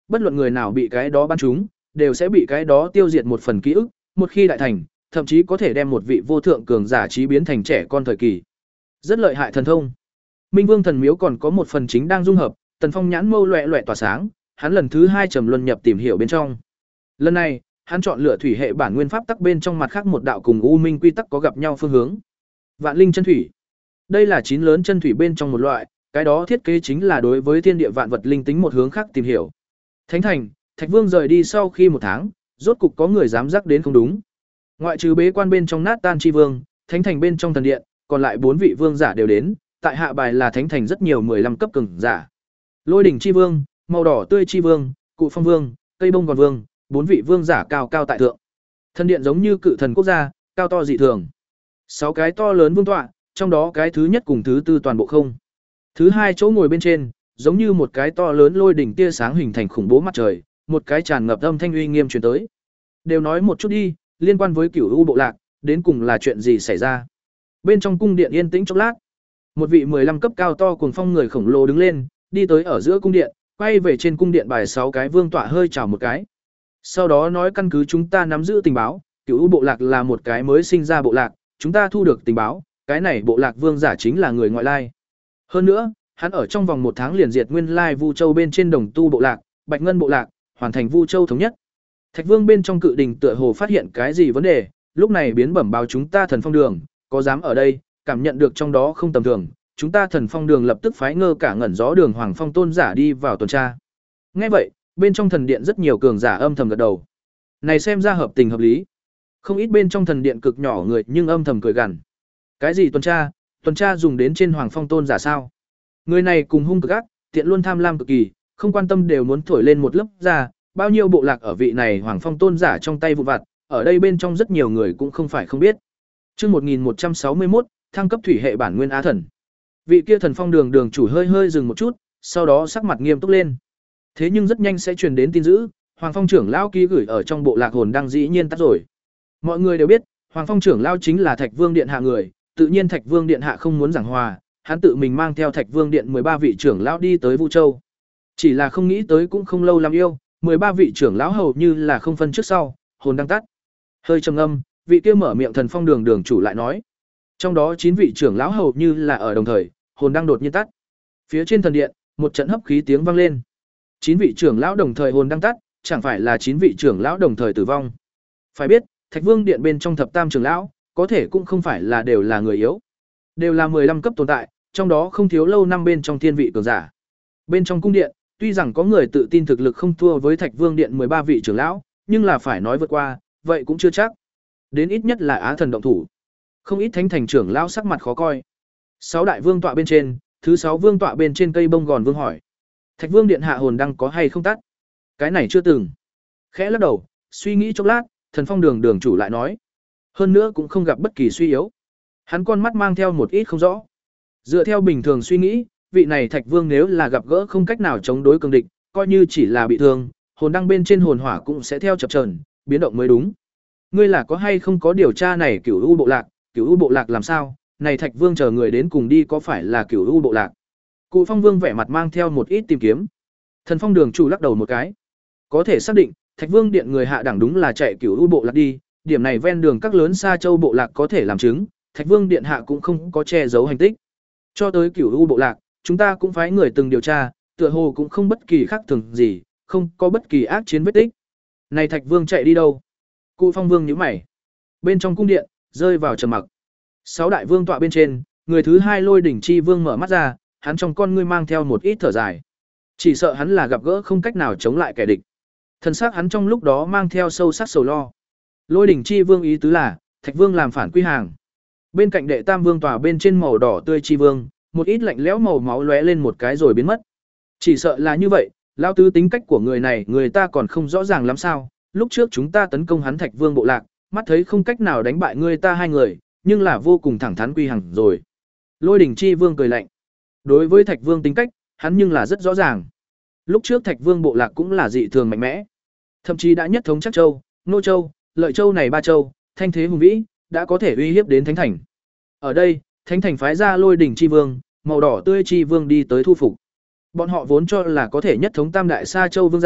bất luận người nào bị cái đó bắn trúng, đều sẽ bị cái đó tiêu diệt một phần ký ức, một khi đại thành, thậm chí có thể đem một vị vô thượng cường giả trí biến thành trẻ con thời kỳ. Rất lợi hại thần thông. Minh Vương thần miếu còn có một phần chính đang dung hợp, Tần Phong nhãn mâu loẹt loẹt tỏa sáng, hắn lần thứ hai trầm luân nhập tìm hiểu bên trong. Lần này, hắn chọn lựa thủy hệ bản nguyên pháp tắc bên trong mặt khác một đạo cùng u minh quy tắc có gặp nhau phương hướng. Vạn linh chân thủy. Đây là chín lớn chân thủy bên trong một loại, cái đó thiết kế chính là đối với thiên địa vạn vật linh tính một hướng khác tìm hiểu. Thánh thành, Thạch Vương rời đi sau khi một tháng, rốt cục có người dám rắc đến không đúng. Ngoại trừ bế quan bên trong nát tan chi vương, thánh thành bên trong thần điện, còn lại bốn vị vương giả đều đến, tại hạ bài là thánh thành rất nhiều mười lăm cấp cường giả. Lôi đỉnh chi vương, màu đỏ tươi chi vương, cụ phong vương, cây bông còn vương, bốn vị vương giả cao cao tại thượng. Thần điện giống như cự thần quốc gia, cao to dị thường. Sáu cái to lớn vương tọa, trong đó cái thứ nhất cùng thứ tư toàn bộ không. Thứ hai chỗ ngồi bên trên, giống như một cái to lớn lôi đỉnh tia sáng hình thành khủng bố mặt trời, một cái tràn ngập âm thanh uy nghiêm truyền tới. Đều nói một chút đi, liên quan với Cửu U bộ lạc, đến cùng là chuyện gì xảy ra? Bên trong cung điện yên tĩnh chốc lát, một vị mười lăm cấp cao to cuồng phong người khổng lồ đứng lên, đi tới ở giữa cung điện, quay về trên cung điện bài sáu cái vương tọa hơi chào một cái. Sau đó nói căn cứ chúng ta nắm giữ tình báo, Cửu U bộ lạc là một cái mới sinh ra bộ lạc, chúng ta thu được tình báo, cái này bộ lạc vương giả chính là người ngoại lai. Hơn nữa, hắn ở trong vòng một tháng liền diệt nguyên lai Vu Châu bên trên Đồng Tu bộ lạc, Bạch Ngân bộ lạc, hoàn thành Vu Châu thống nhất. Thạch Vương bên trong cự đình tựa hồ phát hiện cái gì vấn đề, lúc này biến bẩm báo chúng ta Thần Phong Đường, có dám ở đây, cảm nhận được trong đó không tầm thường, chúng ta Thần Phong Đường lập tức phái ngơ cả ngẩn gió đường Hoàng Phong tôn giả đi vào tuần tra. Nghe vậy, bên trong thần điện rất nhiều cường giả âm thầm gật đầu. Này xem ra hợp tình hợp lý. Không ít bên trong thần điện cực nhỏ người nhưng âm thầm cười gằn. Cái gì tuần tra, tuần tra dùng đến trên Hoàng Phong tôn giả sao? Người này cùng hung cực ác, tiện luôn tham lam cực kỳ, không quan tâm đều muốn thổi lên một lớp ra, bao nhiêu bộ lạc ở vị này Hoàng Phong tôn giả trong tay vụ vặt, ở đây bên trong rất nhiều người cũng không phải không biết. Chương một nghìn một trăm sáu mươi mốt, thăng cấp thủy hệ bản nguyên á thần. Vị kia Thần Phong Đường đường chủ hơi hơi dừng một chút, sau đó sắc mặt nghiêm túc lên. Thế nhưng rất nhanh sẽ truyền đến tin dữ, Hoàng Phong trưởng lão ký gửi ở trong bộ lạc hồn đăng dĩ nhiên tắt rồi. Mọi người đều biết, Hoàng Phong trưởng lão chính là Thạch Vương điện hạ người, tự nhiên Thạch Vương điện hạ không muốn giảng hòa, hắn tự mình mang theo Thạch Vương điện mười ba vị trưởng lão đi tới Vu Châu. Chỉ là không nghĩ tới cũng không lâu lắm yêu, mười ba vị trưởng lão hầu như là không phân trước sau, hồn đăng tắt. Hơi trầm ngâm, vị kia mở miệng Thần Phong Đường đường chủ lại nói, trong đó chín vị trưởng lão hầu như là ở đồng thời, hồn đăng đột nhiên tắt. Phía trên thần điện, một trận hấp khí tiếng vang lên. Chín vị trưởng lão đồng thời hồn đăng tắt, chẳng phải là chín vị trưởng lão đồng thời tử vong. Phải biết, Thạch Vương điện bên trong thập tam trưởng lão, có thể cũng không phải là đều là người yếu, đều là mười lăm cấp tồn tại, trong đó không thiếu lâu năm bên trong thiên vị cường giả. Bên trong cung điện, tuy rằng có người tự tin thực lực không thua với Thạch Vương điện mười ba vị trưởng lão, nhưng là phải nói vượt qua, vậy cũng chưa chắc. Đến ít nhất là Á Thần động thủ. Không ít thánh thành trưởng lão sắc mặt khó coi. Sáu đại vương tọa bên trên, thứ sáu vương tọa bên trên cây bông gòn vương hỏi: Thạch Vương điện hạ hồn đăng có hay không tắt? Cái này chưa từng. Khẽ lắc đầu, suy nghĩ chốc lát, Thần Phong Đường đường chủ lại nói: hơn nữa cũng không gặp bất kỳ suy yếu. Hắn con mắt mang theo một ít không rõ. Dựa theo bình thường suy nghĩ, vị này Thạch Vương nếu là gặp gỡ không cách nào chống đối cường địch, coi như chỉ là bị thương, hồn đăng bên trên hồn hỏa cũng sẽ theo chập chờn, biến động mới đúng. Ngươi là có hay không có điều tra này Cửu U bộ lạc, Cửu U bộ lạc làm sao? Này Thạch Vương chờ người đến cùng đi có phải là Cửu U bộ lạc? Cụ Phong Vương vẻ mặt mang theo một ít tìm kiếm. Thần Phong Đường chủ lắc đầu một cái. Có thể xác định, Thạch Vương điện người hạ đẳng đúng là chạy Cửu U bộ lạc đi, điểm này ven đường các lớn Sa Châu bộ lạc có thể làm chứng, Thạch Vương điện hạ cũng không có che giấu hành tích. Cho tới Cửu U bộ lạc, chúng ta cũng phái người từng điều tra, tựa hồ cũng không bất kỳ khác thường gì, không có bất kỳ ác chiến vết tích. Này Thạch Vương chạy đi đâu? Cụ Phong Vương nhíu mày. Bên trong cung điện, rơi vào trầm mặc. Sáu đại vương tọa bên trên, người thứ hai Lôi đỉnh chi vương mở mắt ra, hắn trong con ngươi mang theo một ít thở dài. Chỉ sợ hắn là gặp gỡ không cách nào chống lại kẻ địch. Thần sắc hắn trong lúc đó mang theo sâu sắc sầu lo. Lôi đỉnh chi vương ý tứ là, Thạch Vương làm phản quy hàng. Bên cạnh đệ tam vương tòa bên trên màu đỏ tươi chi vương, một ít lạnh lẽo màu máu lóe lên một cái rồi biến mất. Chỉ sợ là như vậy, lão tứ tính cách của người này, người ta còn không rõ ràng lắm sao? Lúc trước chúng ta tấn công hắn Thạch Vương bộ lạc, mắt thấy không cách nào đánh bại người ta hai người, nhưng là vô cùng thẳng thắn quy hàng rồi. Lôi đỉnh chi vương cười lạnh. Đối với Thạch Vương tính cách, hắn nhưng là rất rõ ràng. Lúc trước Thạch Vương bộ lạc cũng là dị thường mạnh mẽ, thậm chí đã nhất thống Trắc Châu, Nô Châu, Lợi Châu này ba châu, thanh thế hùng vĩ, đã có thể uy hiếp đến Thánh Thành. Ở đây, Thánh Thành phái ra Lôi đỉnh chi vương, màu đỏ tươi chi vương đi tới thu phục. Bọn họ vốn cho là có thể nhất thống Tam đại Sa Châu vương giả,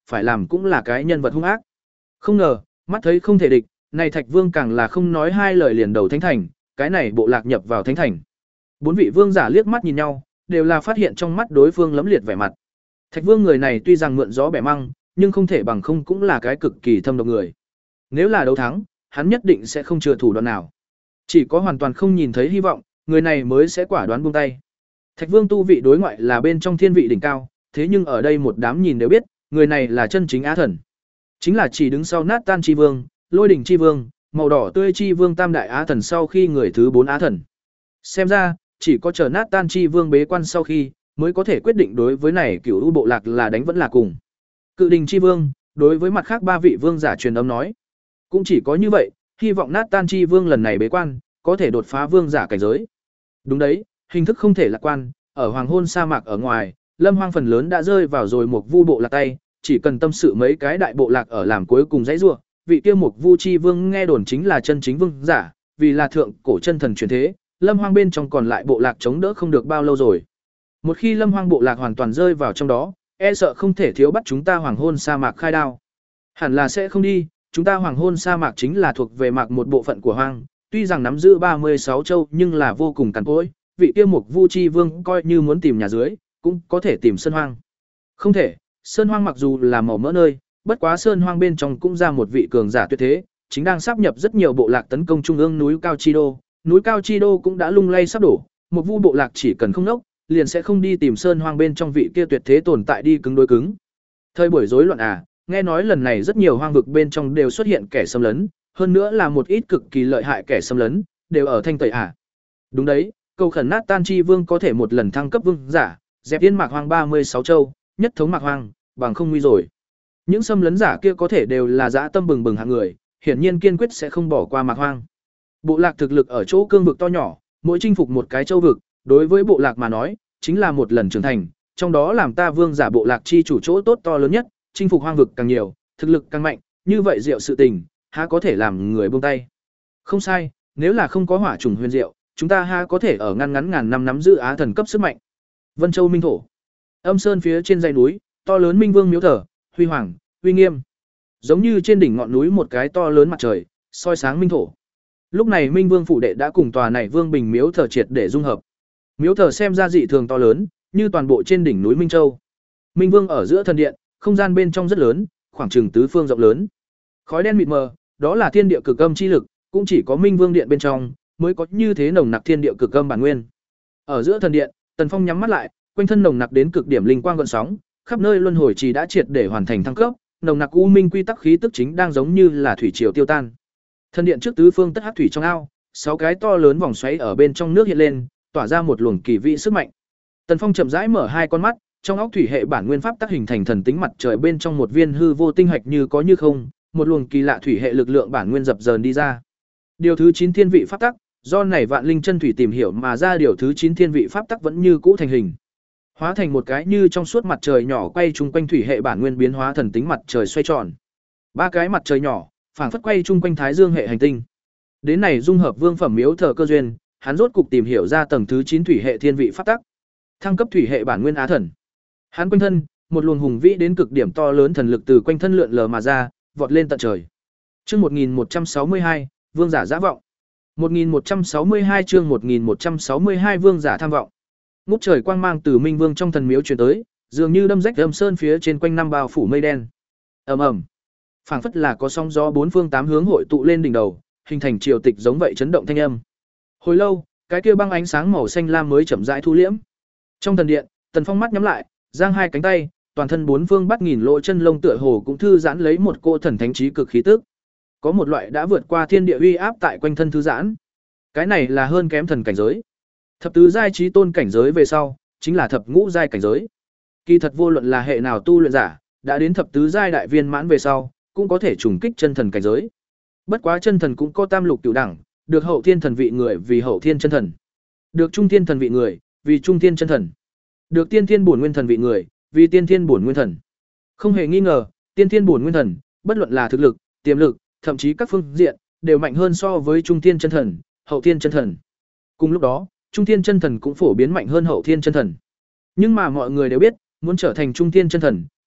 phải làm cũng là cái nhân vật hung ác. Không ngờ, mắt thấy không thể địch, này Thạch Vương càng là không nói hai lời liền đầu thánh thành, cái này bộ lạc nhập vào thánh thành. Bốn vị vương giả liếc mắt nhìn nhau, đều là phát hiện trong mắt đối phương lấm liệt vẻ mặt. Thạch Vương người này tuy rằng mượn gió bẻ măng, nhưng không thể bằng không cũng là cái cực kỳ thâm độc người. Nếu là đấu thắng, hắn nhất định sẽ không chừa thủ đoạn nào. Chỉ có hoàn toàn không nhìn thấy hy vọng, người này mới sẽ quả đoán buông tay. Thạch Vương tu vị đối ngoại là bên trong thiên vị đỉnh cao, thế nhưng ở đây một đám nhìn đều biết, người này là chân chính Á Thần. Chính là chỉ đứng sau Nát Tan Chi Vương, Lôi Đỉnh Chi Vương, màu đỏ tươi Chi Vương tam đại Á Thần sau khi người thứ bốn Á Thần. Xem ra, chỉ có chờ Nát Tan Chi Vương bế quan sau khi, mới có thể quyết định đối với này Cửu U bộ lạc là đánh vẫn là cùng. Cự Đình Chi Vương, đối với mặt khác ba vị vương giả truyền âm nói, cũng chỉ có như vậy, hy vọng Nát Tan Chi Vương lần này bế quan, có thể đột phá vương giả cảnh giới. Đúng đấy, hình thức không thể lạc quan, ở hoàng hôn sa mạc ở ngoài, Lâm Hoang phần lớn đã rơi vào rồi một vu bộ lạc tay, chỉ cần tâm sự mấy cái đại bộ lạc ở làm cuối cùng dãy rủa, vị kia một vu chi vương nghe đồn chính là chân chính vương giả, vì là thượng cổ chân thần truyền thế, Lâm Hoang bên trong còn lại bộ lạc chống đỡ không được bao lâu rồi. Một khi Lâm Hoang bộ lạc hoàn toàn rơi vào trong đó, e sợ không thể thiếu bắt chúng ta hoàng hôn sa mạc khai đao. Hẳn là sẽ không đi, chúng ta hoàng hôn sa mạc chính là thuộc về mạc một bộ phận của hoang, tuy rằng nắm giữ ba mươi sáu châu nhưng là vô cùng cằn cỗi, vị kia mục vu chi vương coi như muốn tìm nhà dưới, cũng có thể tìm sơn hoang. Không thể, sơn hoang mặc dù là màu mỡ nơi, bất quá sơn hoang bên trong cũng ra một vị cường giả tuyệt thế, chính đang sáp nhập rất nhiều bộ lạc tấn công trung ương núi cao chi đô, núi cao chi đô cũng đã lung lay sắp đổ, một vu bộ lạc chỉ cần không nốc, liền sẽ không đi tìm sơn hoang bên trong vị kia tuyệt thế tồn tại đi cứng đối cứng. Thời buổi rối loạn à, nghe nói lần này rất nhiều hoang vực bên trong đều xuất hiện kẻ xâm lấn, hơn nữa là một ít cực kỳ lợi hại kẻ xâm lấn, đều ở thanh tẩy à. Đúng đấy, cầu khẩn Nát Tan Chi Vương có thể một lần thăng cấp vương giả, dẹp yên mạc hoang ba mươi sáu châu, nhất thống mạc hoang, bằng không nguy rồi. Những xâm lấn giả kia có thể đều là dã tâm bừng bừng hạng người, hiển nhiên kiên quyết sẽ không bỏ qua mạc hoang. Bộ lạc thực lực ở chỗ cương vực to nhỏ, mỗi chinh phục một cái châu vực, đối với bộ lạc mà nói, chính là một lần trưởng thành, trong đó làm ta vương giả bộ lạc chi chủ chỗ tốt to lớn nhất, chinh phục hoang vực càng nhiều, thực lực càng mạnh, như vậy diệu sự tình, há có thể làm người buông tay. Không sai, nếu là không có hỏa trùng huyền diệu, chúng ta há có thể ở ngăn ngắn ngàn năm nắm giữ Á Thần cấp sức mạnh. Vân Châu Minh thổ. Âm sơn phía trên dãy núi, to lớn Minh Vương miếu thờ, huy hoàng, uy nghiêm. Giống như trên đỉnh ngọn núi một cái to lớn mặt trời, soi sáng minh thổ. Lúc này Minh Vương phủ đệ đã cùng tòa này Vương Bình miếu thờ triệt để dung hợp. Miếu thờ xem ra dị thường to lớn, như toàn bộ trên đỉnh núi Minh Châu. Minh Vương ở giữa thần điện, không gian bên trong rất lớn, khoảng chừng tứ phương rộng lớn. Khói đen mịt mờ, đó là thiên địa cực âm chi lực, cũng chỉ có Minh Vương điện bên trong mới có như thế nồng nặc thiên địa cực âm bản nguyên. Ở giữa thần điện, Tần Phong nhắm mắt lại, quanh thân nồng nặc đến cực điểm linh quang gợn sóng, khắp nơi luân hồi trì đã triệt để hoàn thành thăng cấp, nồng nặc u minh quy tắc khí tức chính đang giống như là thủy triều tiêu tan. Thần điện trước tứ phương tất hắc thủy trong ao, sáu cái to lớn vòng xoáy ở bên trong nước hiện lên, tỏa ra một luồng kỳ vị sức mạnh. Tần Phong chậm rãi mở hai con mắt, trong óc thủy hệ bản nguyên pháp tác hình thành thần tính mặt trời bên trong một viên hư vô tinh hạch như có như không, một luồng kỳ lạ thủy hệ lực lượng bản nguyên dập dờn đi ra. Điều thứ chín thiên vị pháp tắc, do này vạn linh chân thủy tìm hiểu mà ra điều thứ chín thiên vị pháp tắc vẫn như cũ thành hình. Hóa thành một cái như trong suốt mặt trời nhỏ quay chung quanh thủy hệ bản nguyên biến hóa thần tính mặt trời xoay tròn. Ba cái mặt trời nhỏ, phảng phất quay chung quanh Thái Dương hệ hành tinh. Đến này dung hợp vương phẩm miếu thờ cơ duyên, hắn rốt cục tìm hiểu ra tầng thứ chín thủy hệ thiên vị pháp tắc. Thăng cấp thủy hệ bản nguyên Á Thần. Hắn quanh thân, một luồng hùng vĩ đến cực điểm to lớn thần lực từ quanh thân lượn lờ mà ra, vọt lên tận trời. Chương một nghìn một trăm sáu mươi hai, vương giả dã vọng. một nghìn một trăm sáu mươi hai chương một nghìn một trăm sáu mươi hai vương giả tham vọng. Ngút trời quang mang từ Minh Vương trong thần miếu truyền tới, dường như đâm rách âm sơn phía trên quanh năm bao phủ mây đen. Ầm ầm. Phảng phất là có sóng gió bốn phương tám hướng hội tụ lên đỉnh đầu, hình thành triều tịch giống vậy chấn động thanh âm. Hồi lâu, cái kia băng ánh sáng màu xanh lam mới chậm rãi thu liễm. Trong thần điện, Tần Phong mắt nhắm lại, giang hai cánh tay, toàn thân bốn phương bắt nghìn lỗ chân lông tựa hồ cũng thư giãn lấy một cô thần thánh trí cực khí tức. Có một loại đã vượt qua thiên địa uy áp tại quanh thân thư giãn. Cái này là hơn kém thần cảnh giới. Thập tứ giai trí tôn cảnh giới về sau, chính là thập ngũ giai cảnh giới. Kỳ thật vô luận là hệ nào tu luyện giả, đã đến thập tứ giai đại viên mãn về sau, cũng có thể trùng kích chân thần cảnh giới. Bất quá chân thần cũng có tam lục cửu đẳng, được hậu thiên thần vị người vì hậu thiên chân thần, được trung thiên thần vị người vì trung thiên chân thần, được tiên thiên bổn nguyên thần vị người vì tiên thiên bổn nguyên thần. Không hề nghi ngờ, tiên thiên bổn nguyên thần, bất luận là thực lực, tiềm lực, thậm chí các phương diện đều mạnh hơn so với trung thiên chân thần, hậu thiên chân thần. Cùng lúc đó, trung thiên chân thần cũng phổ biến mạnh hơn hậu thiên chân thần. Nhưng mà mọi người đều biết, muốn trở thành trung thiên chân thần,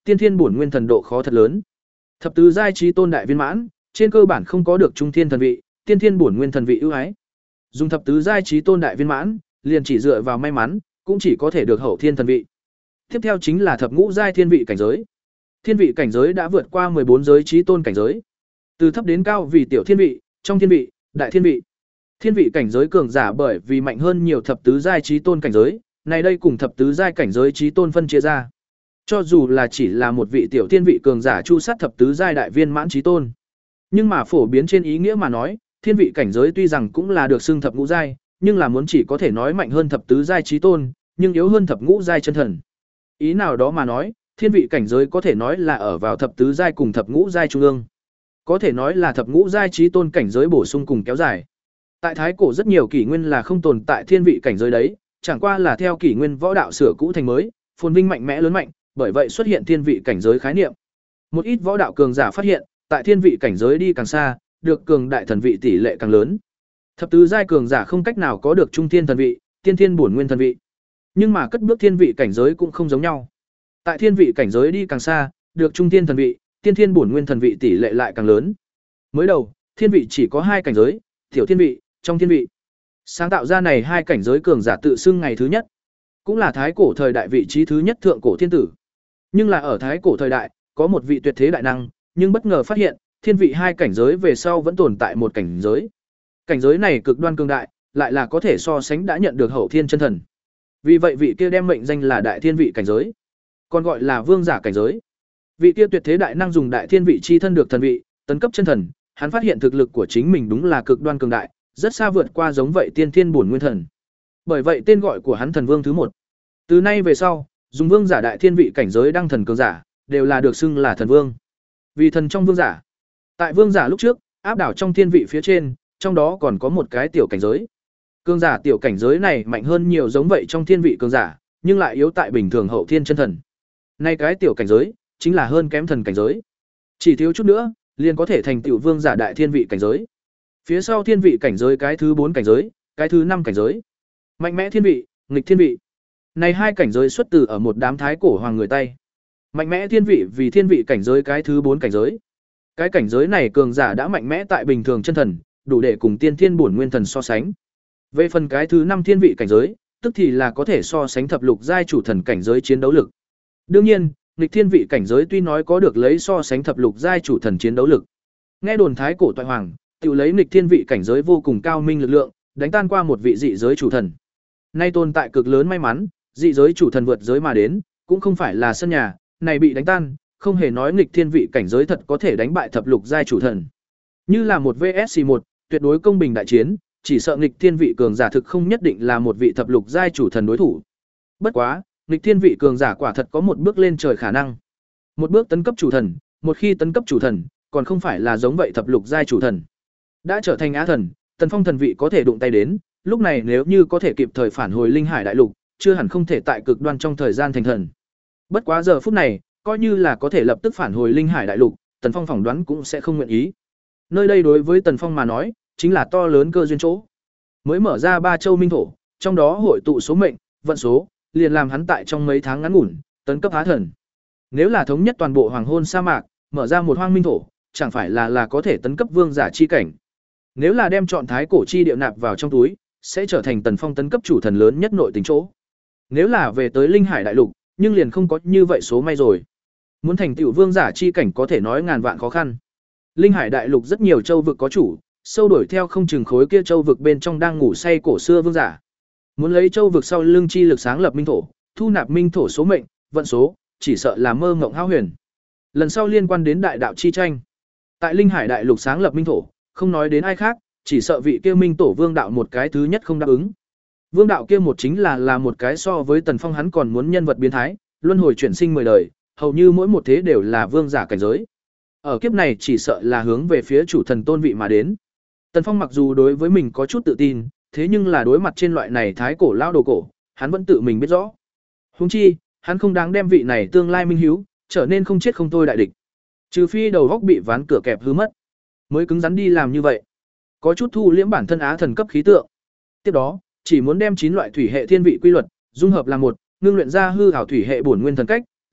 tiên thiên bổn nguyên thần độ khó thật lớn. Thập tứ giai chí tôn đại viên mãn, trên cơ bản không có được trung thiên thần vị, tiên thiên bổn nguyên thần vị ưu ái. Dùng thập tứ giai chí tôn đại viên mãn, liền chỉ dựa vào may mắn, cũng chỉ có thể được hậu thiên thần vị. Tiếp theo chính là thập ngũ giai thiên vị cảnh giới. Thiên vị cảnh giới đã vượt qua mười bốn giới chí tôn cảnh giới. Từ thấp đến cao vì tiểu thiên vị, trong thiên vị, đại thiên vị. Thiên vị cảnh giới cường giả bởi vì mạnh hơn nhiều thập tứ giai chí tôn cảnh giới, này đây cùng thập tứ giai cảnh giới chí tôn phân chia ra. Cho dù là chỉ là một vị tiểu thiên vị cường giả chu sát thập tứ giai đại viên mãn chí tôn, nhưng mà phổ biến trên ý nghĩa mà nói, thiên vị cảnh giới tuy rằng cũng là được xưng thập ngũ giai, nhưng là muốn chỉ có thể nói mạnh hơn thập tứ giai chí tôn, nhưng yếu hơn thập ngũ giai chân thần. Ý nào đó mà nói, thiên vị cảnh giới có thể nói là ở vào thập tứ giai cùng thập ngũ giai trung ương. Có thể nói là thập ngũ giai chí tôn cảnh giới bổ sung cùng kéo dài. Tại thái cổ rất nhiều kỷ nguyên là không tồn tại thiên vị cảnh giới đấy, chẳng qua là theo kỷ nguyên võ đạo sửa cũ thành mới, phồn vinh mạnh mẽ lớn mạnh, bởi vậy xuất hiện thiên vị cảnh giới khái niệm. Một ít võ đạo cường giả phát hiện, tại thiên vị cảnh giới đi càng xa, được cường đại thần vị tỷ lệ càng lớn. Thập tứ giai cường giả không cách nào có được trung thiên thần vị, tiên thiên bổn nguyên thần vị. Nhưng mà cất bước thiên vị cảnh giới cũng không giống nhau. Tại thiên vị cảnh giới đi càng xa, được trung thiên thần vị, tiên thiên bổn nguyên thần vị tỷ lệ lại càng lớn. Mới đầu, thiên vị chỉ có hai cảnh giới, tiểu thiên vị, trong thiên vị. Sáng tạo ra này hai cảnh giới cường giả tự xưng ngày thứ nhất, cũng là thái cổ thời đại vị trí thứ nhất thượng cổ thiên tử. Nhưng là ở thái cổ thời đại, có một vị tuyệt thế đại năng, nhưng bất ngờ phát hiện, thiên vị hai cảnh giới về sau vẫn tồn tại một cảnh giới. Cảnh giới này cực đoan cường đại, lại là có thể so sánh đã nhận được hậu thiên chân thần. Vì vậy vị kia đem mệnh danh là đại thiên vị cảnh giới, còn gọi là vương giả cảnh giới. Vị kia tuyệt thế đại năng dùng đại thiên vị chi thân được thần vị, tấn cấp chân thần, hắn phát hiện thực lực của chính mình đúng là cực đoan cường đại, rất xa vượt qua giống vậy tiên thiên bổn nguyên thần. Bởi vậy tên gọi của hắn thần vương thứ một. Từ nay về sau, dùng vương giả đại thiên vị cảnh giới đăng thần cường giả, đều là được xưng là thần vương. Vì thần trong vương giả. Tại vương giả lúc trước, áp đảo trong thiên vị phía trên, trong đó còn có một cái tiểu cảnh giới. Cường giả tiểu cảnh giới này mạnh hơn nhiều giống vậy trong thiên vị cường giả, nhưng lại yếu tại bình thường hậu thiên chân thần. Nay cái tiểu cảnh giới, chính là hơn kém thần cảnh giới. Chỉ thiếu chút nữa, liền có thể thành tiểu vương giả đại thiên vị cảnh giới. Phía sau thiên vị cảnh giới cái thứ bốn cảnh giới, cái thứ năm cảnh giới. Mạnh mẽ thiên vị, nghịch thiên vị. Này hai cảnh giới xuất từ ở một đám thái cổ hoàng người Tây. Mạnh mẽ thiên vị vì thiên vị cảnh giới cái thứ bốn cảnh giới. Cái cảnh giới này cường giả đã mạnh mẽ tại bình thường chân thần, đủ để cùng tiên thiên bổn nguyên thần so sánh. Về phần cái thứ năm thiên vị cảnh giới, tức thì là có thể so sánh thập lục giai chủ thần cảnh giới chiến đấu lực. Đương nhiên, nghịch thiên vị cảnh giới tuy nói có được lấy so sánh thập lục giai chủ thần chiến đấu lực. Nghe đồn thái cổ toại hoàng, tự lấy nghịch thiên vị cảnh giới vô cùng cao minh lực lượng, đánh tan qua một vị dị giới chủ thần. Nay tồn tại cực lớn may mắn, dị giới chủ thần vượt giới mà đến, cũng không phải là sân nhà, này bị đánh tan, không hề nói nghịch thiên vị cảnh giới thật có thể đánh bại thập lục giai chủ thần. Như là một vs một, tuyệt đối công bình đại chiến, chỉ sợ nghịch thiên vị cường giả thực không nhất định là một vị thập lục giai chủ thần đối thủ. Bất quá, nghịch thiên vị cường giả quả thật có một bước lên trời khả năng. Một bước tấn cấp chủ thần, một khi tấn cấp chủ thần, còn không phải là giống vậy thập lục giai chủ thần. Đã trở thành á thần, Tần Phong thần vị có thể đụng tay đến, lúc này nếu như có thể kịp thời phản hồi linh hải đại lục, chưa hẳn không thể tại cực đoan trong thời gian thành thần. Bất quá giờ phút này, coi như là có thể lập tức phản hồi linh hải đại lục, Tần Phong phỏng đoán cũng sẽ không nguyện ý. Nơi đây đối với Tần Phong mà nói, chính là to lớn cơ duyên chỗ. Mới mở ra ba châu minh thổ, trong đó hội tụ số mệnh, vận số, liền làm hắn tại trong mấy tháng ngắn ngủn, tấn cấp á thần. Nếu là thống nhất toàn bộ hoàng hôn sa mạc, mở ra một hoang minh thổ, chẳng phải là là có thể tấn cấp vương giả chi cảnh. Nếu là đem chọn thái cổ chi địa nạp vào trong túi, sẽ trở thành Tần Phong tấn cấp chủ thần lớn nhất nội tình chỗ. Nếu là về tới linh hải đại lục, nhưng liền không có như vậy số may rồi. Muốn thành tựu vương giả chi cảnh có thể nói ngàn vạn khó khăn. Linh hải đại lục rất nhiều châu vực có chủ, sâu đuổi theo không chừng khối kia châu vực bên trong đang ngủ say cổ xưa vương giả. Muốn lấy châu vực sau lưng chi lực sáng lập minh thổ, thu nạp minh thổ số mệnh, vận số, chỉ sợ là mơ ngộng hão huyền. Lần sau liên quan đến đại đạo chi tranh. Tại linh hải đại lục sáng lập minh thổ, không nói đến ai khác, chỉ sợ vị kia minh tổ vương đạo một cái thứ nhất không đáp ứng. Vương đạo kia một chính là là một cái so với Tần Phong hắn còn muốn nhân vật biến thái, luân hồi chuyển sinh mười đời, hầu như mỗi một thế đều là vương giả cảnh giới. Ở kiếp này chỉ sợ là hướng về phía chủ thần tôn vị mà đến. Tần Phong mặc dù đối với mình có chút tự tin, thế nhưng là đối mặt trên loại này thái cổ lao đồ cổ, hắn vẫn tự mình biết rõ. Huống chi, hắn không đáng đem vị này tương lai minh hiếu, trở nên không chết không thôi đại địch. Trừ phi đầu góc bị ván cửa kẹp hư mất, mới cứng rắn đi làm như vậy. Có chút thu liễm bản thân á thần cấp khí tượng. Tiếp đó, chỉ muốn đem chín loại thủy hệ thiên vị quy luật dung hợp làm một, ngưng luyện ra hư ảo thủy hệ bổn nguyên thần cách,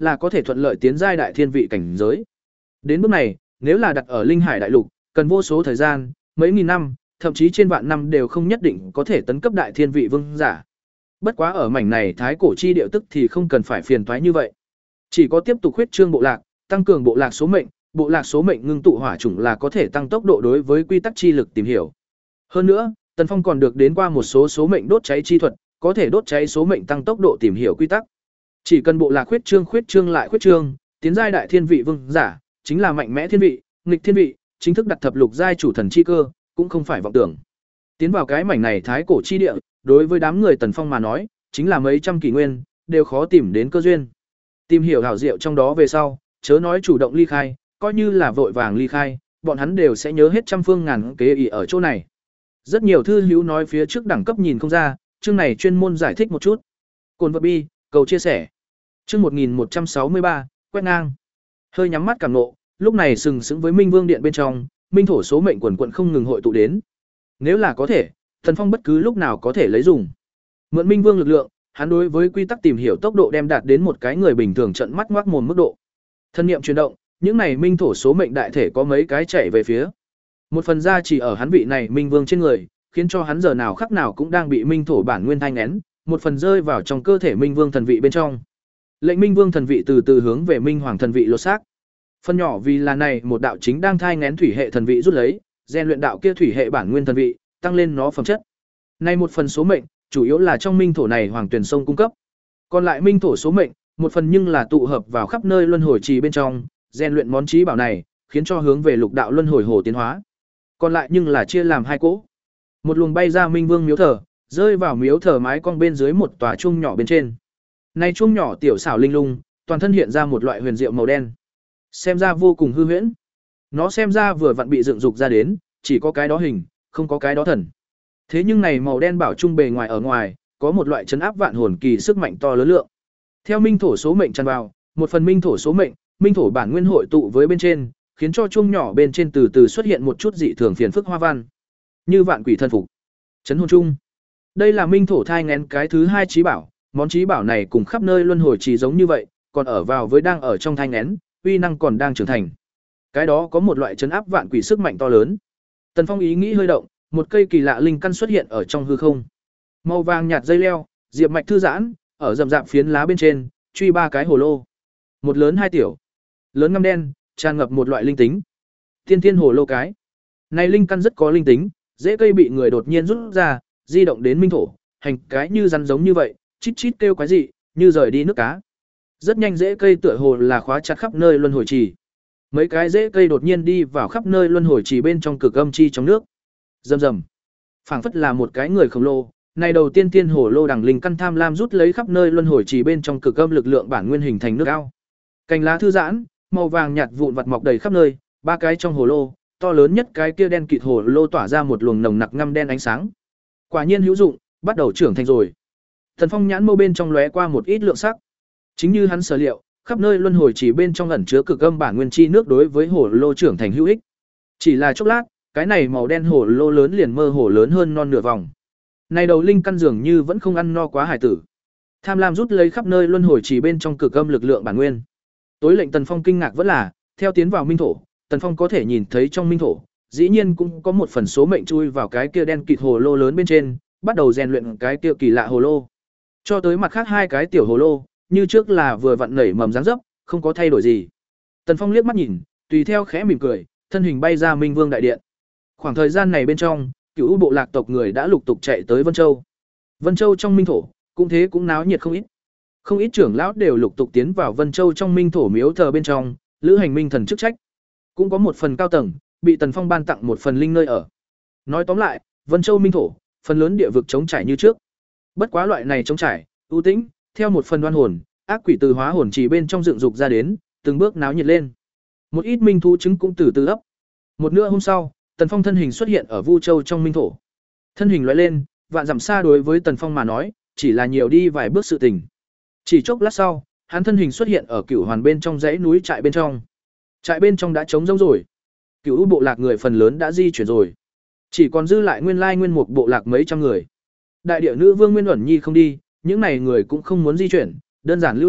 là có thể thuận lợi tiến giai đại thiên vị cảnh giới. Đến bước này, nếu là đặt ở Linh Hải đại lục, cần vô số thời gian, mấy nghìn năm, thậm chí trên vạn năm đều không nhất định có thể tấn cấp đại thiên vị vương giả. Bất quá ở mảnh này thái cổ chi điệu tức thì không cần phải phiền toái như vậy. Chỉ có tiếp tục huyết trương bộ lạc, tăng cường bộ lạc số mệnh, bộ lạc số mệnh ngưng tụ hỏa chủng là có thể tăng tốc độ đối với quy tắc chi lực tìm hiểu. Hơn nữa, Tần Phong còn được đến qua một số số mệnh đốt cháy chi thuật, có thể đốt cháy số mệnh tăng tốc độ tìm hiểu quy tắc. Chỉ cần bộ lạc huyết trương huyết trương lại huyết trương, tiến giai đại thiên vị vương giả, chính là mạnh mẽ thiên vị, nghịch thiên vị, chính thức đặt thập lục giai chủ thần chi cơ, cũng không phải vọng tưởng. Tiến vào cái mảnh này thái cổ chi địa, đối với đám người Tần Phong mà nói, chính là mấy trăm kỷ nguyên, đều khó tìm đến cơ duyên. Tìm hiểu hảo diệu trong đó về sau, chớ nói chủ động ly khai, coi như là vội vàng ly khai, bọn hắn đều sẽ nhớ hết trăm phương ngàn kế ỷ ở chỗ này. Rất nhiều thư hữu nói phía trước đẳng cấp nhìn không ra, chương này chuyên môn giải thích một chút. Cồn vật bi, cầu chia sẻ. Chương một nghìn một trăm sáu mươi ba, quét ngang. Hơi nhắm mắt cảm ngộ, lúc này sừng sững với Minh Vương điện bên trong, minh thổ số mệnh quần quần không ngừng hội tụ đến. Nếu là có thể, Tần Phong bất cứ lúc nào có thể lấy dùng. Mượn Minh Vương lực lượng, hắn đối với quy tắc tìm hiểu tốc độ đem đạt đến một cái người bình thường trợn mắt ngoác mồm mức độ. Thân niệm chuyển động, những này minh thổ số mệnh đại thể có mấy cái chạy về phía. Một phần ra chỉ ở hắn vị này Minh Vương trên người, khiến cho hắn giờ nào khắc nào cũng đang bị minh thổ bản nguyên thanh nén, một phần rơi vào trong cơ thể Minh Vương thần vị bên trong. Lệnh Minh Vương thần vị từ từ hướng về Minh Hoàng thần vị lột xác. Phần nhỏ vì là này một đạo chính đang thai ngén thủy hệ thần vị rút lấy, rèn luyện đạo kia thủy hệ bản nguyên thần vị, tăng lên nó phẩm chất. Này một phần số mệnh, chủ yếu là trong minh thổ này Hoàng Tuyền sông cung cấp. Còn lại minh thổ số mệnh, một phần nhưng là tụ hợp vào khắp nơi luân hồi trì bên trong, rèn luyện món trí bảo này, khiến cho hướng về lục đạo luân hồi hồ tiến hóa. Còn lại nhưng là chia làm hai cỗ. Một luồng bay ra Minh Vương miếu thờ, rơi vào miếu thờ mái cong bên dưới một tòa chuông nhỏ bên trên. Này chuông nhỏ tiểu xảo linh lung, toàn thân hiện ra một loại huyền diệu màu đen. Xem ra vô cùng hư huyễn. Nó xem ra vừa vặn bị dựng dục ra đến, chỉ có cái đó hình, không có cái đó thần. Thế nhưng này màu đen bảo trung bề ngoài ở ngoài, có một loại chấn áp vạn hồn kỳ sức mạnh to lớn lượng. Theo minh thổ số mệnh tràn vào, một phần minh thổ số mệnh, minh thổ bản nguyên hội tụ với bên trên, khiến cho chuông nhỏ bên trên từ từ xuất hiện một chút dị thường phiền phức hoa văn, như vạn quỷ thân phục. Chấn hồn trung. Đây là minh thổ thai nghén cái thứ hai trí bảo, món trí bảo này cùng khắp nơi luân hồi chỉ giống như vậy, còn ở vào với đang ở trong thai nghén, uy năng còn đang trưởng thành. Cái đó có một loại chấn áp vạn quỷ sức mạnh to lớn. Tần Phong ý nghĩ hơi động, một cây kỳ lạ linh căn xuất hiện ở trong hư không. Màu vàng nhạt dây leo, diệp mạch thư giãn, ở rậm rạp phiến lá bên trên, truy ba cái hồ lô. Một lớn hai tiểu. Lớn ngăm đen, tràn ngập một loại linh tính. Tiên tiên hồ lô cái. Này linh căn rất có linh tính, dễ cây bị người đột nhiên rút ra, di động đến minh thổ, hành cái như rắn giống như vậy, chít chít kêu quái dị, như rời đi nước cá. Rất nhanh rễ cây tựa hồ là khóa chặt khắp nơi luân hồi trì. Mấy cái rễ cây đột nhiên đi vào khắp nơi luân hồi trì bên trong cực âm chi trong nước. Rầm rầm. Phảng phất là một cái người khổng lồ, này đầu tiên tiên hồ lô đằng linh căn tham lam rút lấy khắp nơi luân hồi trì bên trong cực âm lực lượng bản nguyên hình thành nước ao. Cành lá thư giãn, màu vàng nhạt vụn vặt mọc đầy khắp nơi, ba cái trong hồ lô, to lớn nhất cái kia đen kịt hồ lô tỏa ra một luồng nồng nặc ngăm đen ánh sáng. Quả nhiên hữu dụng, bắt đầu trưởng thành rồi. Thần Phong nhãn mâu bên trong lóe qua một ít lượng sắc. Chính như hắn sở liệu, khắp nơi luân hồi chỉ bên trong ẩn chứa cực âm bản nguyên chi nước đối với hồ lô trưởng thành hữu ích. Chỉ là chốc lát, cái này màu đen hồ lô lớn liền mơ hồ lớn hơn non nửa vòng. Này đầu linh căn dường như vẫn không ăn no quá hải tử. Tham lam rút lấy khắp nơi luân hồi chỉ bên trong cực âm lực lượng bản nguyên. Tối lệnh Tần Phong kinh ngạc vẫn là, theo tiến vào minh thổ, Tần Phong có thể nhìn thấy trong minh thổ, dĩ nhiên cũng có một phần số mệnh chui vào cái kia đen kịt hồ lô lớn bên trên, bắt đầu rèn luyện cái kia kỳ lạ hồ lô. Cho tới mặt khác hai cái tiểu hồ lô, như trước là vừa vặn nảy mầm dáng dấp, không có thay đổi gì. Tần Phong liếc mắt nhìn, tùy theo khẽ mỉm cười, thân hình bay ra Minh Vương đại điện. Khoảng thời gian này bên trong, Cửu bộ lạc tộc người đã lục tục chạy tới Vân Châu. Vân Châu trong minh thổ, cũng thế cũng náo nhiệt không ít. Không ít trưởng lão đều lục tục tiến vào Vân Châu trong minh thổ miếu thờ bên trong, lữ hành minh thần chức trách. Cũng có một phần cao tầng, bị Tần Phong ban tặng một phần linh nơi ở. Nói tóm lại, Vân Châu minh thổ, phần lớn địa vực trống trải như trước. Bất quá loại này trống trải, ưu tĩnh, theo một phần đoan hồn, ác quỷ từ hóa hồn chỉ bên trong dựng dục ra đến, từng bước náo nhiệt lên. Một ít minh thú trứng cũng từ từ ấp. Một nửa hôm sau, Tần Phong thân hình xuất hiện ở Vu Châu trong minh thổ. Thân hình lóe lên, vạn dặm xa đối với Tần Phong mà nói, chỉ là nhiều đi vài bước sự tình. Chỉ chốc lát sau, hắn thân hình xuất hiện ở Cửu Hoàn bên trong dãy núi trại bên trong. Trại bên trong đã trống rỗng rồi. Cửu bộ lạc người phần lớn đã di chuyển rồi. Chỉ còn dư lại nguyên lai nguyên mục bộ lạc mấy trăm người. Đại địa nữ vương Nguyên Uẩn Nhi không đi, những này người cũng không muốn di chuyển, đơn giản lưu lại,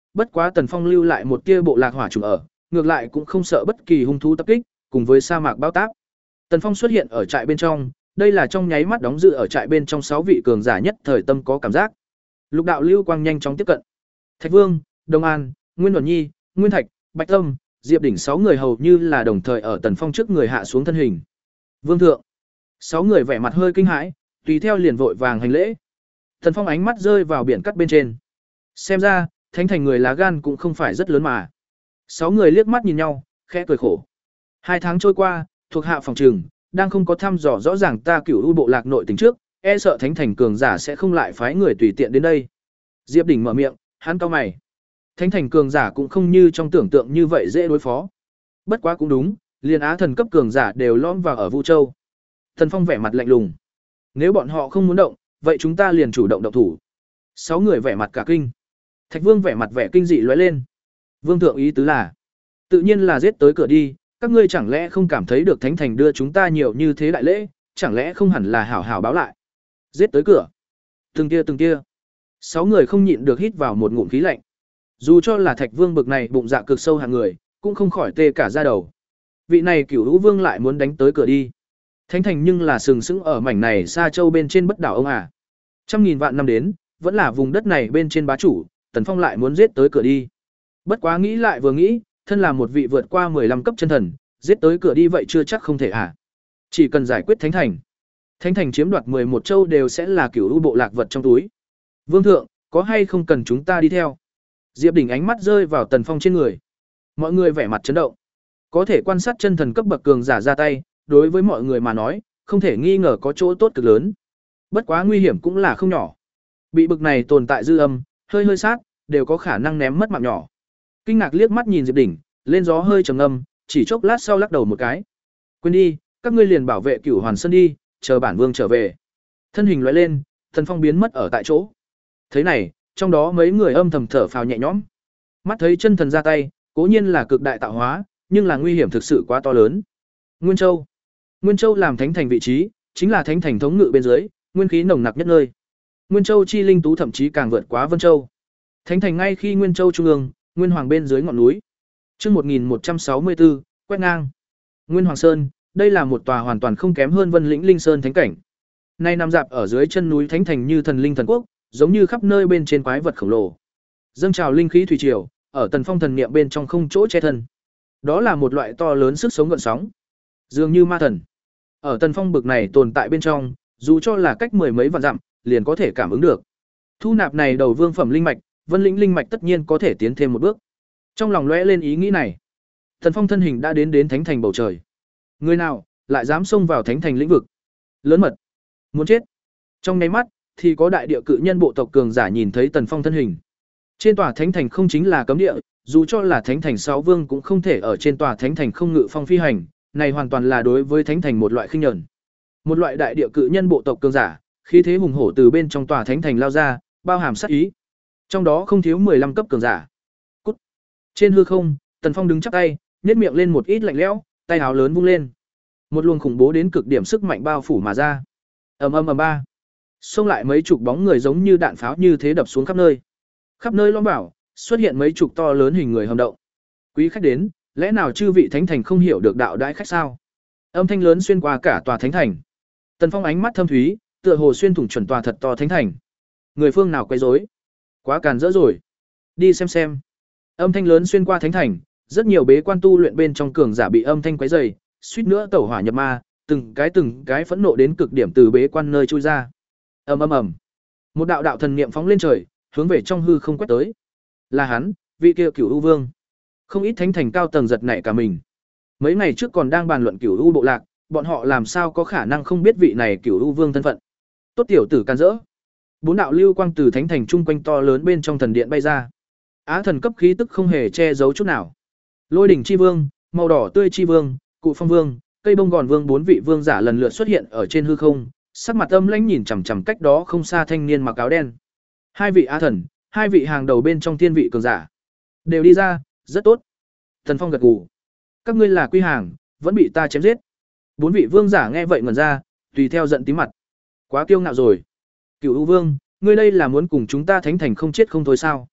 bất quá Tần Phong lưu lại một tia bộ lạc hỏa trùng ở, ngược lại cũng không sợ bất kỳ hung thú tập kích, cùng với sa mạc bao táp. Tần Phong xuất hiện ở trại bên trong, đây là trong nháy mắt đóng dự ở trại bên trong sáu vị cường giả nhất thời tâm có cảm giác. Lục đạo lưu quang nhanh chóng tiếp cận. Thạch Vương, Đông An, Nguyên Uẩn Nhi, Nguyên Thạch, Bạch Tâm, Diệp Đỉnh sáu người hầu như là đồng thời ở Tần Phong trước người hạ xuống thân hình. Vương thượng. Sáu người vẻ mặt hơi kinh hãi, tùy theo liền vội vàng hành lễ. Tần Phong ánh mắt rơi vào biển cắt bên trên. Xem ra, Thánh Thành người lá gan cũng không phải rất lớn mà. Sáu người liếc mắt nhìn nhau, khẽ cười khổ. Hai tháng trôi qua, thuộc hạ phòng trường, đang không có thăm dò rõ ràng ta Cửu U bộ lạc nội tình trước, e sợ Thánh Thành cường giả sẽ không lại phái người tùy tiện đến đây. Diệp Đỉnh mở miệng, hắn cau mày. Thánh Thành cường giả cũng không như trong tưởng tượng như vậy dễ đối phó. Bất quá cũng đúng, liền Á thần cấp cường giả đều lõm vào ở Vu Châu. Thần Phong vẻ mặt lạnh lùng. Nếu bọn họ không muốn động, vậy chúng ta liền chủ động động thủ. Sáu người vẻ mặt cả kinh. Thạch Vương vẻ mặt vẻ kinh dị lóe lên. Vương thượng ý tứ là, tự nhiên là giết tới cửa đi, các ngươi chẳng lẽ không cảm thấy được Thánh Thành đưa chúng ta nhiều như thế đại lễ, chẳng lẽ không hẳn là hảo hảo báo lại. Giết tới cửa. Từng tia từng tia. Sáu người không nhịn được hít vào một ngụm khí lạnh. Dù cho là Thạch Vương bực này bụng dạ cực sâu hạng người, cũng không khỏi tê cả da đầu. Vị này Cửu Hữu Vương lại muốn đánh tới cửa đi. Thánh Thành nhưng là sừng sững ở mảnh này xa châu bên trên bất đảo ông à. Trăm nghìn vạn năm đến, vẫn là vùng đất này bên trên bá chủ, Tần Phong lại muốn giết tới cửa đi. Bất quá nghĩ lại vừa nghĩ, thân là một vị vượt qua mười lăm cấp chân thần, giết tới cửa đi vậy chưa chắc không thể à. Chỉ cần giải quyết Thánh Thành. Thánh Thành chiếm đoạt mười một châu đều sẽ là Cửu U bộ lạc vật trong túi. Vương thượng, có hay không cần chúng ta đi theo? Diệp Đỉnh ánh mắt rơi vào Tần Phong trên người. Mọi người vẻ mặt chấn động. Có thể quan sát chân thần cấp bậc cường giả ra tay, đối với mọi người mà nói, không thể nghi ngờ có chỗ tốt cực lớn. Bất quá nguy hiểm cũng là không nhỏ. Bị bực này tồn tại dư âm, hơi hơi sát, đều có khả năng ném mất mạng nhỏ. Kinh ngạc liếc mắt nhìn Diệp Đỉnh, lên gió hơi trầm ngâm, chỉ chốc lát sau lắc đầu một cái. Quên đi, các ngươi liền bảo vệ Cửu Hoàn Sơn đi, chờ bản vương trở về. Thân hình lóe lên, Thần Phong biến mất ở tại chỗ. Thế này, trong đó mấy người âm thầm thở phào nhẹ nhõm. Mắt thấy chân thần ra tay, cố nhiên là cực đại tạo hóa, nhưng là nguy hiểm thực sự quá to lớn. Nguyên Châu. Nguyên Châu làm thánh thành vị trí, chính là thánh thành thống ngự bên dưới, nguyên khí nồng nặc nhất nơi. Nguyên Châu chi linh tú thậm chí càng vượt quá Vân Châu. Thánh thành ngay khi Nguyên Châu trung ương, Nguyên Hoàng bên dưới ngọn núi. Chương một nghìn một trăm sáu mươi tư, quét ngang. Nguyên Hoàng Sơn, đây là một tòa hoàn toàn không kém hơn Vân Lĩnh Linh Sơn thánh cảnh. Nay nằm dạp ở dưới chân núi thánh thành như thần linh thần quốc, giống như khắp nơi bên trên quái vật khổng lồ. Dâng trào linh khí thủy triều, ở Tần Phong thần niệm bên trong không chỗ che thân. Đó là một loại to lớn sức sống gợn sóng, dường như ma thần. Ở Tần Phong bực này tồn tại bên trong, dù cho là cách mười mấy vạn dặm, liền có thể cảm ứng được. Thu nạp này đầu vương phẩm linh mạch, Vân Lĩnh linh mạch tất nhiên có thể tiến thêm một bước. Trong lòng lóe lên ý nghĩ này, Tần Phong thân hình đã đến đến thánh thành bầu trời. Người nào lại dám xông vào thánh thành lĩnh vực? Lớn mật, muốn chết. Trong nháy mắt, thì có đại địa cự nhân bộ tộc cường giả nhìn thấy Tần Phong thân hình. Trên tòa thánh thành không chính là cấm địa, dù cho là thánh thành sáu vương cũng không thể ở trên tòa thánh thành không ngự phong phi hành, này hoàn toàn là đối với thánh thành một loại khinh nhẫn. Một loại đại địa cự nhân bộ tộc cường giả, khí thế hùng hổ từ bên trong tòa thánh thành lao ra, bao hàm sát ý. Trong đó không thiếu mười lăm cấp cường giả. Cút. Trên hư không, Tần Phong đứng chắp tay, nhếch miệng lên một ít lạnh lẽo, tay áo lớn vung lên. Một luồng khủng bố đến cực điểm sức mạnh bao phủ mà ra. Ầm ầm ầm ba. Xông lại mấy chục bóng người giống như đạn pháo như thế đập xuống khắp nơi. Khắp nơi lõm bảo, xuất hiện mấy chục to lớn hình người hầm động. Quý khách đến, lẽ nào chư vị thánh thành không hiểu được đạo đãi khách sao? Âm thanh lớn xuyên qua cả tòa thánh thành. Tần Phong ánh mắt thâm thúy, tựa hồ xuyên thủng chuẩn tòa thật to thánh thành. Người phương nào quấy rối? Quá càn rỡ rồi. Đi xem xem. Âm thanh lớn xuyên qua thánh thành, rất nhiều bế quan tu luyện bên trong cường giả bị âm thanh quấy rầy, suýt nữa tẩu hỏa nhập ma, từng cái từng cái phẫn nộ đến cực điểm từ bế quan nơi chui ra. Ầm ầm ầm. Một đạo đạo thần niệm phóng lên trời, hướng về trong hư không quét tới. Là hắn, vị kia Cửu U Vương. Không ít thánh thành cao tầng giật nảy cả mình. Mấy ngày trước còn đang bàn luận Cửu U bộ lạc, bọn họ làm sao có khả năng không biết vị này Cửu U Vương thân phận. Tốt tiểu tử can dỡ. Bốn đạo lưu quang từ thánh thành trung quanh to lớn bên trong thần điện bay ra. Á thần cấp khí tức không hề che giấu chút nào. Lôi đỉnh chi vương, màu đỏ tươi chi vương, cụ phong vương, cây bông gòn vương bốn vị vương giả lần lượt xuất hiện ở trên hư không, sắc mặt âm lãnh nhìn chằm chằm cách đó không xa thanh niên mặc áo đen. Hai vị á thần, hai vị hàng đầu bên trong thiên vị cường giả, đều đi ra, rất tốt. Thần Phong gật gù. Các ngươi là quy hàng, vẫn bị ta chém giết. Bốn vị vương giả nghe vậy ngẩn ra, tùy theo giận tím mặt. Quá kiêu ngạo rồi. Cửu U Vương, ngươi đây là muốn cùng chúng ta thánh thành không chết không thôi sao?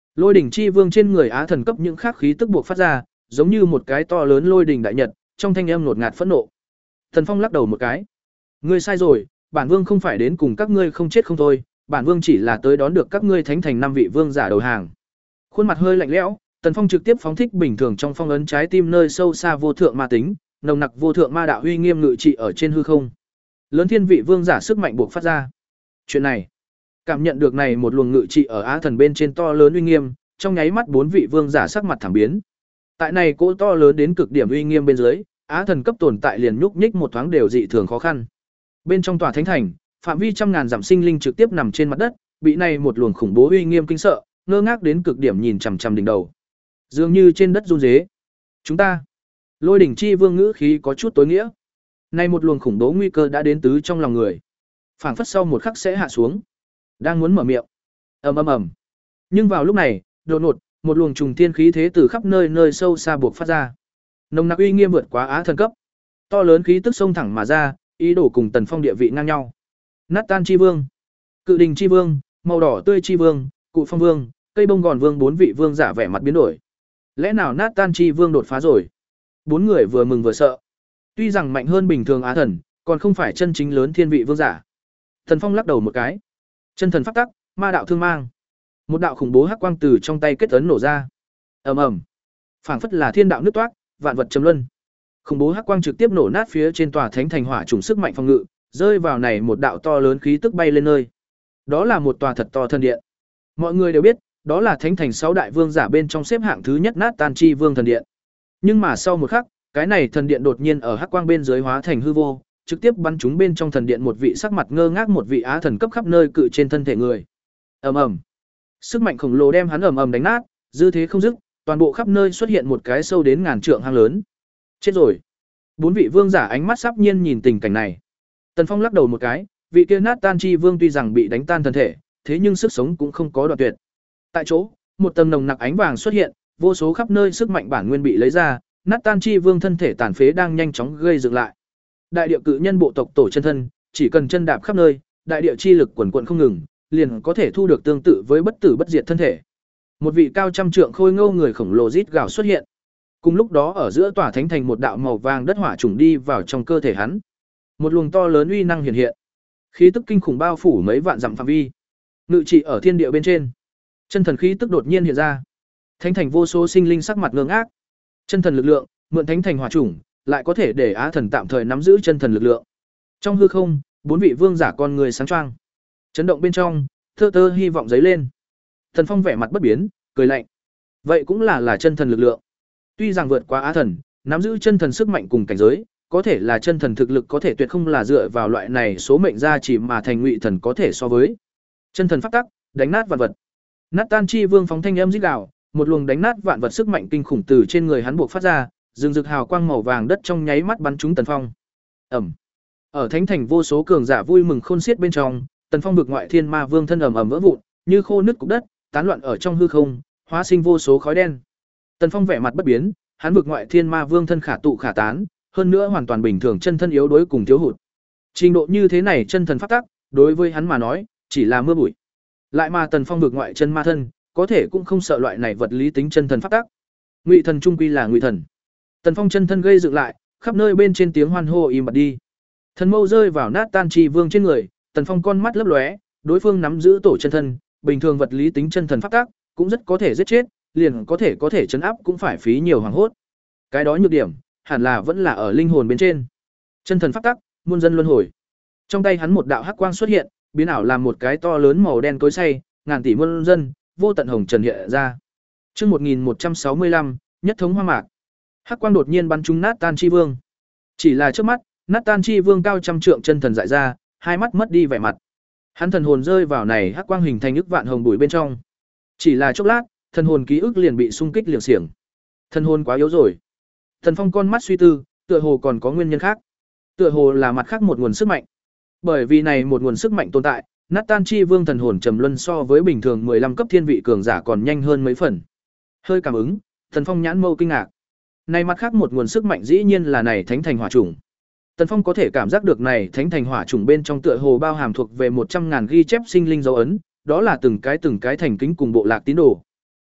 Lôi đỉnh chi vương trên người á thần cấp những khắc khí tức buộc phát ra, giống như một cái to lớn lôi đỉnh đại nhật, trong thanh âm ngột ngạt phẫn nộ. Thần Phong lắc đầu một cái. Ngươi sai rồi, bản vương không phải đến cùng các ngươi không chết không thôi, bản vương chỉ là tới đón được các ngươi thánh thành năm vị vương giả đầu hàng. Khuôn mặt hơi lạnh lẽo, Tần Phong trực tiếp phóng thích bình thường trong phong ấn trái tim nơi sâu xa vô thượng ma tính, nồng nặc vô thượng ma đạo uy nghiêm ngự trị ở trên hư không. Lớn thiên vị vương giả sức mạnh buộc phát ra. Chuyện này, cảm nhận được này một luồng ngự trị ở á thần bên trên to lớn uy nghiêm, trong nháy mắt bốn vị vương giả sắc mặt thảm biến. Tại này cỗ to lớn đến cực điểm uy nghiêm bên dưới, á thần cấp tồn tại liền nhúc nhích một thoáng đều dị thường khó khăn. Bên trong tòa thánh thành, phạm vi trăm ngàn dặm sinh linh trực tiếp nằm trên mặt đất, bị này một luồng khủng bố uy nghiêm kinh sợ, ngơ ngác đến cực điểm nhìn chằm chằm đỉnh đầu. Dường như trên đất run rế. Chúng ta, Lôi đỉnh chi vương ngữ khí có chút tối nghĩa. Này một luồng khủng bố nguy cơ đã đến tứ trong lòng người. Phảng phất sau một khắc sẽ hạ xuống. Đang muốn mở miệng. Ầm ầm ầm. Nhưng vào lúc này, đột ngột, một luồng trùng thiên khí thế từ khắp nơi nơi sâu xa buộc phát ra. Nồng nặc uy nghiêm vượt quá á thần cấp. To lớn khí tức xông thẳng mà ra, ý đồ cùng Tần Phong địa vị ngang nhau. Nát tan chi vương, Cự đình chi vương, màu đỏ tươi chi vương, Cụ phong vương, cây bông gòn vương bốn vị vương giả vẻ mặt biến đổi. Lẽ nào nát tan chi vương đột phá rồi? Bốn người vừa mừng vừa sợ. Tuy rằng mạnh hơn bình thường á thần, còn không phải chân chính lớn thiên vị vương giả. Tần Phong lắc đầu một cái. Chân thần pháp tắc, ma đạo thương mang. Một đạo khủng bố hắc quang từ trong tay kết ấn nổ ra. Ầm ầm. Phảng phất là thiên đạo nứt toát, vạn vật trầm luân. Khủng bố hắc quang trực tiếp nổ nát phía trên tòa thánh thành hỏa trùng sức mạnh phòng ngự, rơi vào này một đạo to lớn khí tức bay lên nơi. Đó là một tòa thật to thần điện. Mọi người đều biết, đó là thánh thành sáu đại vương giả bên trong xếp hạng thứ nhất nát tan chi vương thần điện. Nhưng mà sau một khắc, cái này thần điện đột nhiên ở hắc quang bên dưới hóa thành hư vô, trực tiếp bắn trúng bên trong thần điện một vị sắc mặt ngơ ngác một vị á thần cấp khắp nơi cự trên thân thể người. Ầm ầm. Sức mạnh khổng lồ đem hắn ầm ầm đánh nát, dư thế không dứt, toàn bộ khắp nơi xuất hiện một cái sâu đến ngàn trượng hang lớn. Chết rồi. Bốn vị vương giả ánh mắt sắp nhiên nhìn tình cảnh này. Tần Phong lắc đầu một cái, vị kia nát tan chi vương tuy rằng bị đánh tan thân thể, thế nhưng sức sống cũng không có đoạn tuyệt. Tại chỗ, một tầng nồng nặc ánh vàng xuất hiện, vô số khắp nơi sức mạnh bản nguyên bị lấy ra, nát tan chi vương thân thể tàn phế đang nhanh chóng gây dựng lại. Đại địa cự nhân bộ tộc tổ chân thân, chỉ cần chân đạp khắp nơi, đại địa chi lực quần quần không ngừng, liền có thể thu được tương tự với bất tử bất diệt thân thể. Một vị cao trăm trượng khôi ngô người khổng lồ rít gào xuất hiện. Cùng lúc đó ở giữa tòa thánh thành một đạo màu vàng đất hỏa trùng đi vào trong cơ thể hắn. Một luồng to lớn uy năng hiện hiện. Khí tức kinh khủng bao phủ mấy vạn dặm phạm vi. Ngự trị ở thiên địa bên trên. Chân thần khí tức đột nhiên hiện ra. Thánh thành vô số sinh linh sắc mặt ngơ ngác. Chân thần lực lượng, mượn thánh thành hỏa trùng, lại có thể để á thần tạm thời nắm giữ chân thần lực lượng. Trong hư không, bốn vị vương giả con người sáng choang. Chấn động bên trong, thơ tơ hy vọng giấy lên. Thần Phong vẻ mặt bất biến, cười lạnh. Vậy cũng là là chân thần lực lượng. Tuy rằng vượt qua á thần, nắm giữ chân thần sức mạnh cùng cảnh giới, có thể là chân thần thực lực có thể tuyệt không là dựa vào loại này số mệnh gia chỉ mà thành ngụy thần có thể so với. Chân thần pháp tắc, đánh nát vạn vật. Nát tan chi vương phóng thanh âm rít gào, một luồng đánh nát vạn vật sức mạnh kinh khủng từ trên người hắn buộc phát ra, rừng rực hào quang màu vàng đất trong nháy mắt bắn trúng Tần Phong. Ầm. Ở thánh thành vô số cường giả vui mừng khôn xiết bên trong, Tần Phong vực ngoại thiên ma vương thân ầm ầm vỡ vụn, như khô nứt cục đất, tán loạn ở trong hư không, hóa sinh vô số khói đen. Tần Phong vẻ mặt bất biến, hắn vực ngoại thiên ma vương thân khả tụ khả tán, hơn nữa hoàn toàn bình thường chân thân yếu đuối cùng thiếu hụt. Trình độ như thế này chân thần pháp tắc, đối với hắn mà nói, chỉ là mưa bụi. Lại mà Tần Phong vực ngoại chân ma thân, có thể cũng không sợ loại này vật lý tính chân thần pháp tắc. Ngụy thần trung quy là ngụy thần. Tần Phong chân thân gây dựng lại, khắp nơi bên trên tiếng hoan hô im bặt đi. Thần mâu rơi vào nát tan chi vương trên người, Tần Phong con mắt lấp lóe, đối phương nắm giữ tổ chân thân, bình thường vật lý tính chân thần pháp tắc, cũng rất có thể giết chết, liền có thể có thể chấn áp cũng phải phí nhiều hoàng hốt. Cái đó nhược điểm, hẳn là vẫn là ở linh hồn bên trên. Chân thần pháp tắc, muôn dân luân hồi. Trong tay hắn một đạo hắc quang xuất hiện, biến ảo làm một cái to lớn màu đen tối say, ngàn tỷ muôn dân, vô tận hồng trần hiện ra. Chương một nghìn một trăm sáu mươi lăm, nhất thống hoa mạc. Hắc quang đột nhiên bắn trúng nát tan chi vương. Chỉ là trước mắt, nát tan chi vương cao trăm trượng chân thần dại ra, hai mắt mất đi vẻ mặt. Hắn thần hồn rơi vào này hắc quang hình thành ức vạn hồng bụi bên trong. Chỉ là chốc lát, thần hồn ký ức liền bị xung kích liệng xiềng. Thần hồn quá yếu rồi. Thần Phong con mắt suy tư, tựa hồ còn có nguyên nhân khác. Tựa hồ là mặt khác một nguồn sức mạnh. Bởi vì này một nguồn sức mạnh tồn tại, nát tan chi vương thần hồn trầm luân so với bình thường mười lăm cấp thiên vị cường giả còn nhanh hơn mấy phần. Hơi cảm ứng, Thần Phong nhãn mâu kinh ngạc. Này mặt khác một nguồn sức mạnh dĩ nhiên là này thánh thành hỏa chủng. Tần Phong có thể cảm giác được này thánh thành hỏa chủng bên trong tựa hồ bao hàm thuộc về một trăm ngàn ghi chép sinh linh dấu ấn, đó là từng cái từng cái thành kính cùng bộ lạc tín đồ.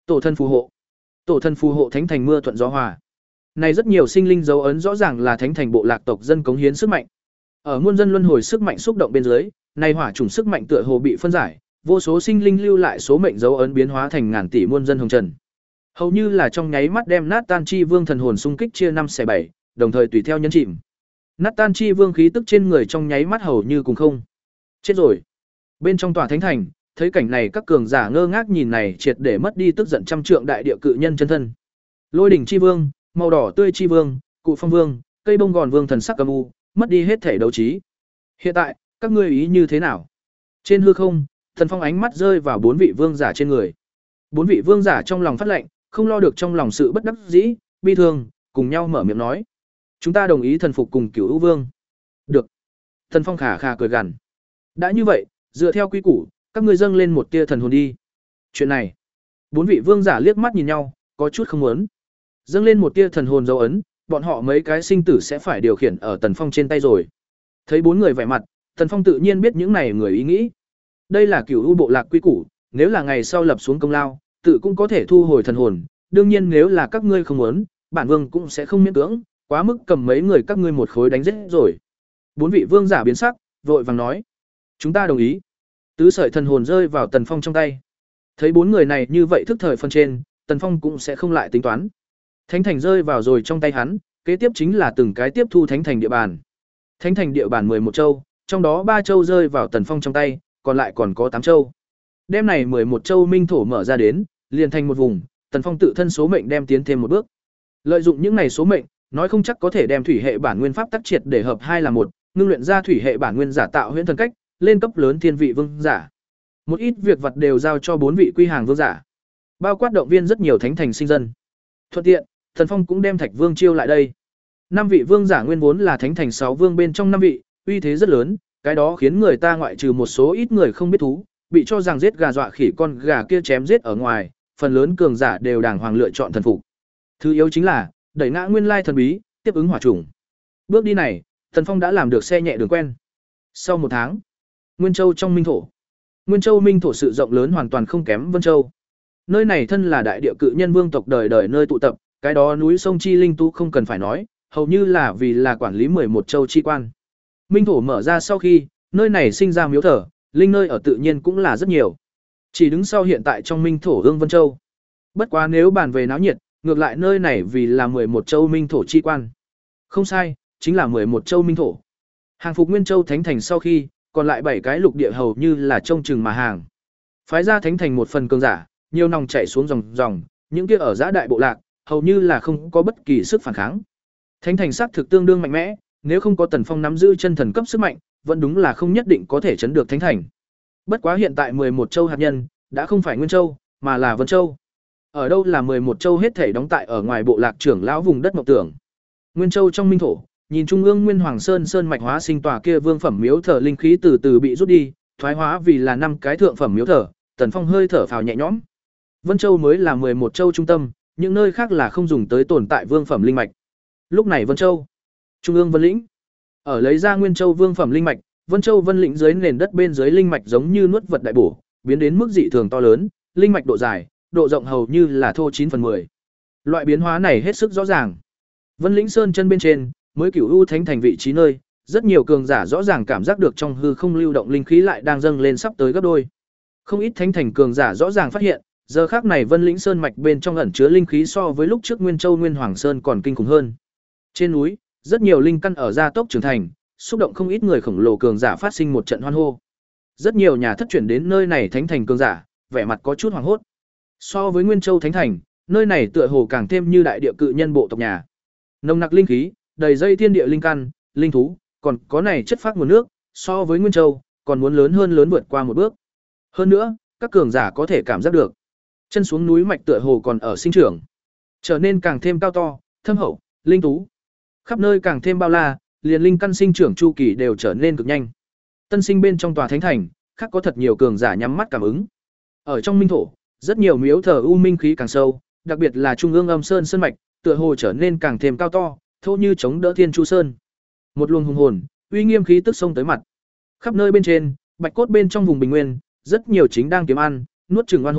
Tổ thân phù hộ. Tổ thân phù hộ thánh thành mưa thuận gió hòa. Này rất nhiều sinh linh dấu ấn rõ ràng là thánh thành bộ lạc tộc dân cống hiến sức mạnh. Ở muôn dân luân hồi sức mạnh xúc động bên dưới, này hỏa chủng sức mạnh tựa hồ bị phân giải, vô số sinh linh lưu lại số mệnh dấu ấn biến hóa thành ngàn tỷ muôn dân hồng trần. Hầu như là trong nháy mắt đem nát tan chi vương thần hồn xung kích chia năm xẻ bảy, đồng thời tùy theo nhấn chìm. Nát tan chi vương khí tức trên người trong nháy mắt hầu như cùng không. Chết rồi. Bên trong tòa thánh thành, thấy cảnh này các cường giả ngơ ngác nhìn này triệt để mất đi tức giận trăm trượng đại địa cự nhân chân thân. Lôi đỉnh chi vương, màu đỏ tươi chi vương, cụ phong vương, cây bông gòn vương thần sắc âm u, mất đi hết thể đấu trí. Hiện tại, các ngươi ý như thế nào? Trên hư không, Thần Phong ánh mắt rơi vào bốn vị vương giả trên người. Bốn vị vương giả trong lòng phát lệnh, không lo được trong lòng sự bất đắc dĩ, bi thương, cùng nhau mở miệng nói: "Chúng ta đồng ý thần phục cùng Cửu U Vương." "Được." Thần Phong khà khà cười gằn. "Đã như vậy, dựa theo quy củ, các ngươi dâng lên một tia thần hồn đi." Chuyện này, bốn vị vương giả liếc mắt nhìn nhau, có chút không muốn. Dâng lên một tia thần hồn dấu ấn, bọn họ mấy cái sinh tử sẽ phải điều khiển ở Tần Phong trên tay rồi. Thấy bốn người vẻ mặt, Tần Phong tự nhiên biết những này người ý nghĩ. Đây là Cửu U bộ lạc quy củ, nếu là ngày sau lập xuống công lao, tự cũng có thể thu hồi thần hồn, đương nhiên nếu là các ngươi không muốn, bản vương cũng sẽ không miễn cưỡng, quá mức cầm mấy người các ngươi một khối đánh giết rồi. Bốn vị vương giả biến sắc, vội vàng nói: "Chúng ta đồng ý." Tứ sợi thần hồn rơi vào Tần Phong trong tay. Thấy bốn người này như vậy thức thời phân trên, Tần Phong cũng sẽ không lại tính toán. Thánh thành rơi vào rồi trong tay hắn, kế tiếp chính là từng cái tiếp thu thánh thành địa bàn. Thánh thành địa bàn mười một châu, trong đó ba châu rơi vào Tần Phong trong tay, còn lại còn có tám châu. Đêm này mười một châu minh thổ mở ra đến, liền thành một vùng, Tần Phong tự thân số mệnh đem tiến thêm một bước. Lợi dụng những này số mệnh, nói không chắc có thể đem thủy hệ bản nguyên pháp tác triệt để hợp hai là một, ngưng luyện ra thủy hệ bản nguyên giả tạo huyễn thần cách, lên cấp lớn thiên vị vương giả. Một ít việc vật đều giao cho bốn vị quy hàng vương giả, bao quát động viên rất nhiều thánh thành sinh dân. Thuận tiện, Tần Phong cũng đem Thạch Vương chiêu lại đây. Năm vị vương giả nguyên vốn là thánh thành sáu vương bên trong năm vị, uy thế rất lớn, cái đó khiến người ta ngoại trừ một số ít người không biết thú, bị cho rằng giết gà dọa khỉ con gà kia chém giết ở ngoài, phần lớn cường giả đều đàng hoàng lựa chọn thần phục. Thứ yếu chính là đẩy ngã nguyên lai thần bí, tiếp ứng hỏa chủng. Bước đi này, Tần Phong đã làm được xe nhẹ đường quen. Sau một tháng, Nguyên Châu trong Minh thổ. Nguyên Châu Minh thổ sự rộng lớn hoàn toàn không kém Vân Châu. Nơi này thân là đại địa cự nhân vương tộc đời đời nơi tụ tập, cái đó núi sông chi linh tu không cần phải nói, hầu như là vì là quản lý mười một châu chi quan. Minh thổ mở ra sau khi, nơi này sinh ra miếu thờ, linh nơi ở tự nhiên cũng là rất nhiều. Chỉ đứng sau hiện tại trong Minh thổ Ương Vân Châu. Bất quá nếu bàn về náo nhiệt, ngược lại nơi này vì là mười một châu Minh thổ chi quan. Không sai, chính là mười một châu Minh thổ. Hàng phục Nguyên Châu Thánh thành sau khi, còn lại bảy cái lục địa hầu như là trông chừng mà hàng. Phái ra Thánh thành một phần cường giả, nhiều nòng chảy xuống dòng dòng, những kia ở giã đại bộ lạc, hầu như là không có bất kỳ sức phản kháng. Thánh thành xác thực tương đương mạnh mẽ, nếu không có Tần Phong nắm giữ chân thần cấp sức mạnh, vẫn đúng là không nhất định có thể chấn được Thánh thành. Bất quá hiện tại mười một châu hạt nhân, đã không phải Nguyên Châu, mà là Vân Châu. Ở đâu là mười một châu hết thể đóng tại ở ngoài bộ lạc trưởng lão vùng đất mộng tưởng. Nguyên Châu trong Minh thổ, nhìn trung ương Nguyên Hoàng Sơn sơn mạch hóa sinh tòa kia vương phẩm miếu thờ linh khí từ từ bị rút đi, thoái hóa vì là năm cái thượng phẩm miếu thờ, Tần Phong hơi thở phào nhẹ nhõm. Vân Châu mới là mười một châu trung tâm, những nơi khác là không dùng tới tồn tại vương phẩm linh mạch. Lúc này Vân Châu, trung ương Vân lĩnh, ở lấy ra Nguyên Châu vương phẩm linh mạch, Vân Châu Vân lĩnh dưới nền đất bên dưới linh mạch giống như nuốt vật đại bổ, biến đến mức dị thường to lớn, linh mạch độ dài, độ rộng hầu như là thô chín phần mười. Loại biến hóa này hết sức rõ ràng. Vân lĩnh sơn chân bên trên, mới Cửu U thánh thành vị trí nơi, rất nhiều cường giả rõ ràng cảm giác được trong hư không lưu động linh khí lại đang dâng lên sắp tới gấp đôi. Không ít thánh thành cường giả rõ ràng phát hiện, giờ khắc này Vân lĩnh sơn mạch bên trong ẩn chứa linh khí so với lúc trước Nguyên Châu Nguyên Hoàng Sơn còn kinh khủng hơn. Trên núi, rất nhiều linh căn ở gia tốc trưởng thành, xúc động không ít người khổng lồ cường giả phát sinh một trận hoan hô. Rất nhiều nhà thất chuyển đến nơi này thánh thành cường giả, vẻ mặt có chút hoảng hốt. So với Nguyên Châu thánh thành, nơi này tựa hồ càng thêm như đại địa cự nhân bộ tộc nhà. Nồng nặc linh khí, đầy dây thiên địa linh căn, linh thú, còn có này chất phát nguồn nước, so với Nguyên Châu, còn muốn lớn hơn lớn vượt qua một bước. Hơn nữa, các cường giả có thể cảm giác được, chân xuống núi mạch tựa hồ còn ở sinh trưởng, trở nên càng thêm cao to, thâm hậu, linh tú. Khắp nơi càng thêm bao la, liền linh căn sinh trưởng chu kỳ đều trở nên cực nhanh. Tân sinh bên trong tòa thánh thành, khác có thật nhiều cường giả nhắm mắt cảm ứng. Ở trong minh thổ, rất nhiều miếu thờ u minh khí càng sâu, đặc biệt là trung ương âm sơn sơn mạch, tựa hồ trở nên càng thêm cao to, thô như chống đỡ thiên chu sơn. Một luồng hùng hồn, uy nghiêm khí tức sông tới mặt. Khắp nơi bên trên, bạch cốt bên trong vùng bình nguyên, rất nhiều chính đang kiếm ăn, nuốt chửng oan hồn,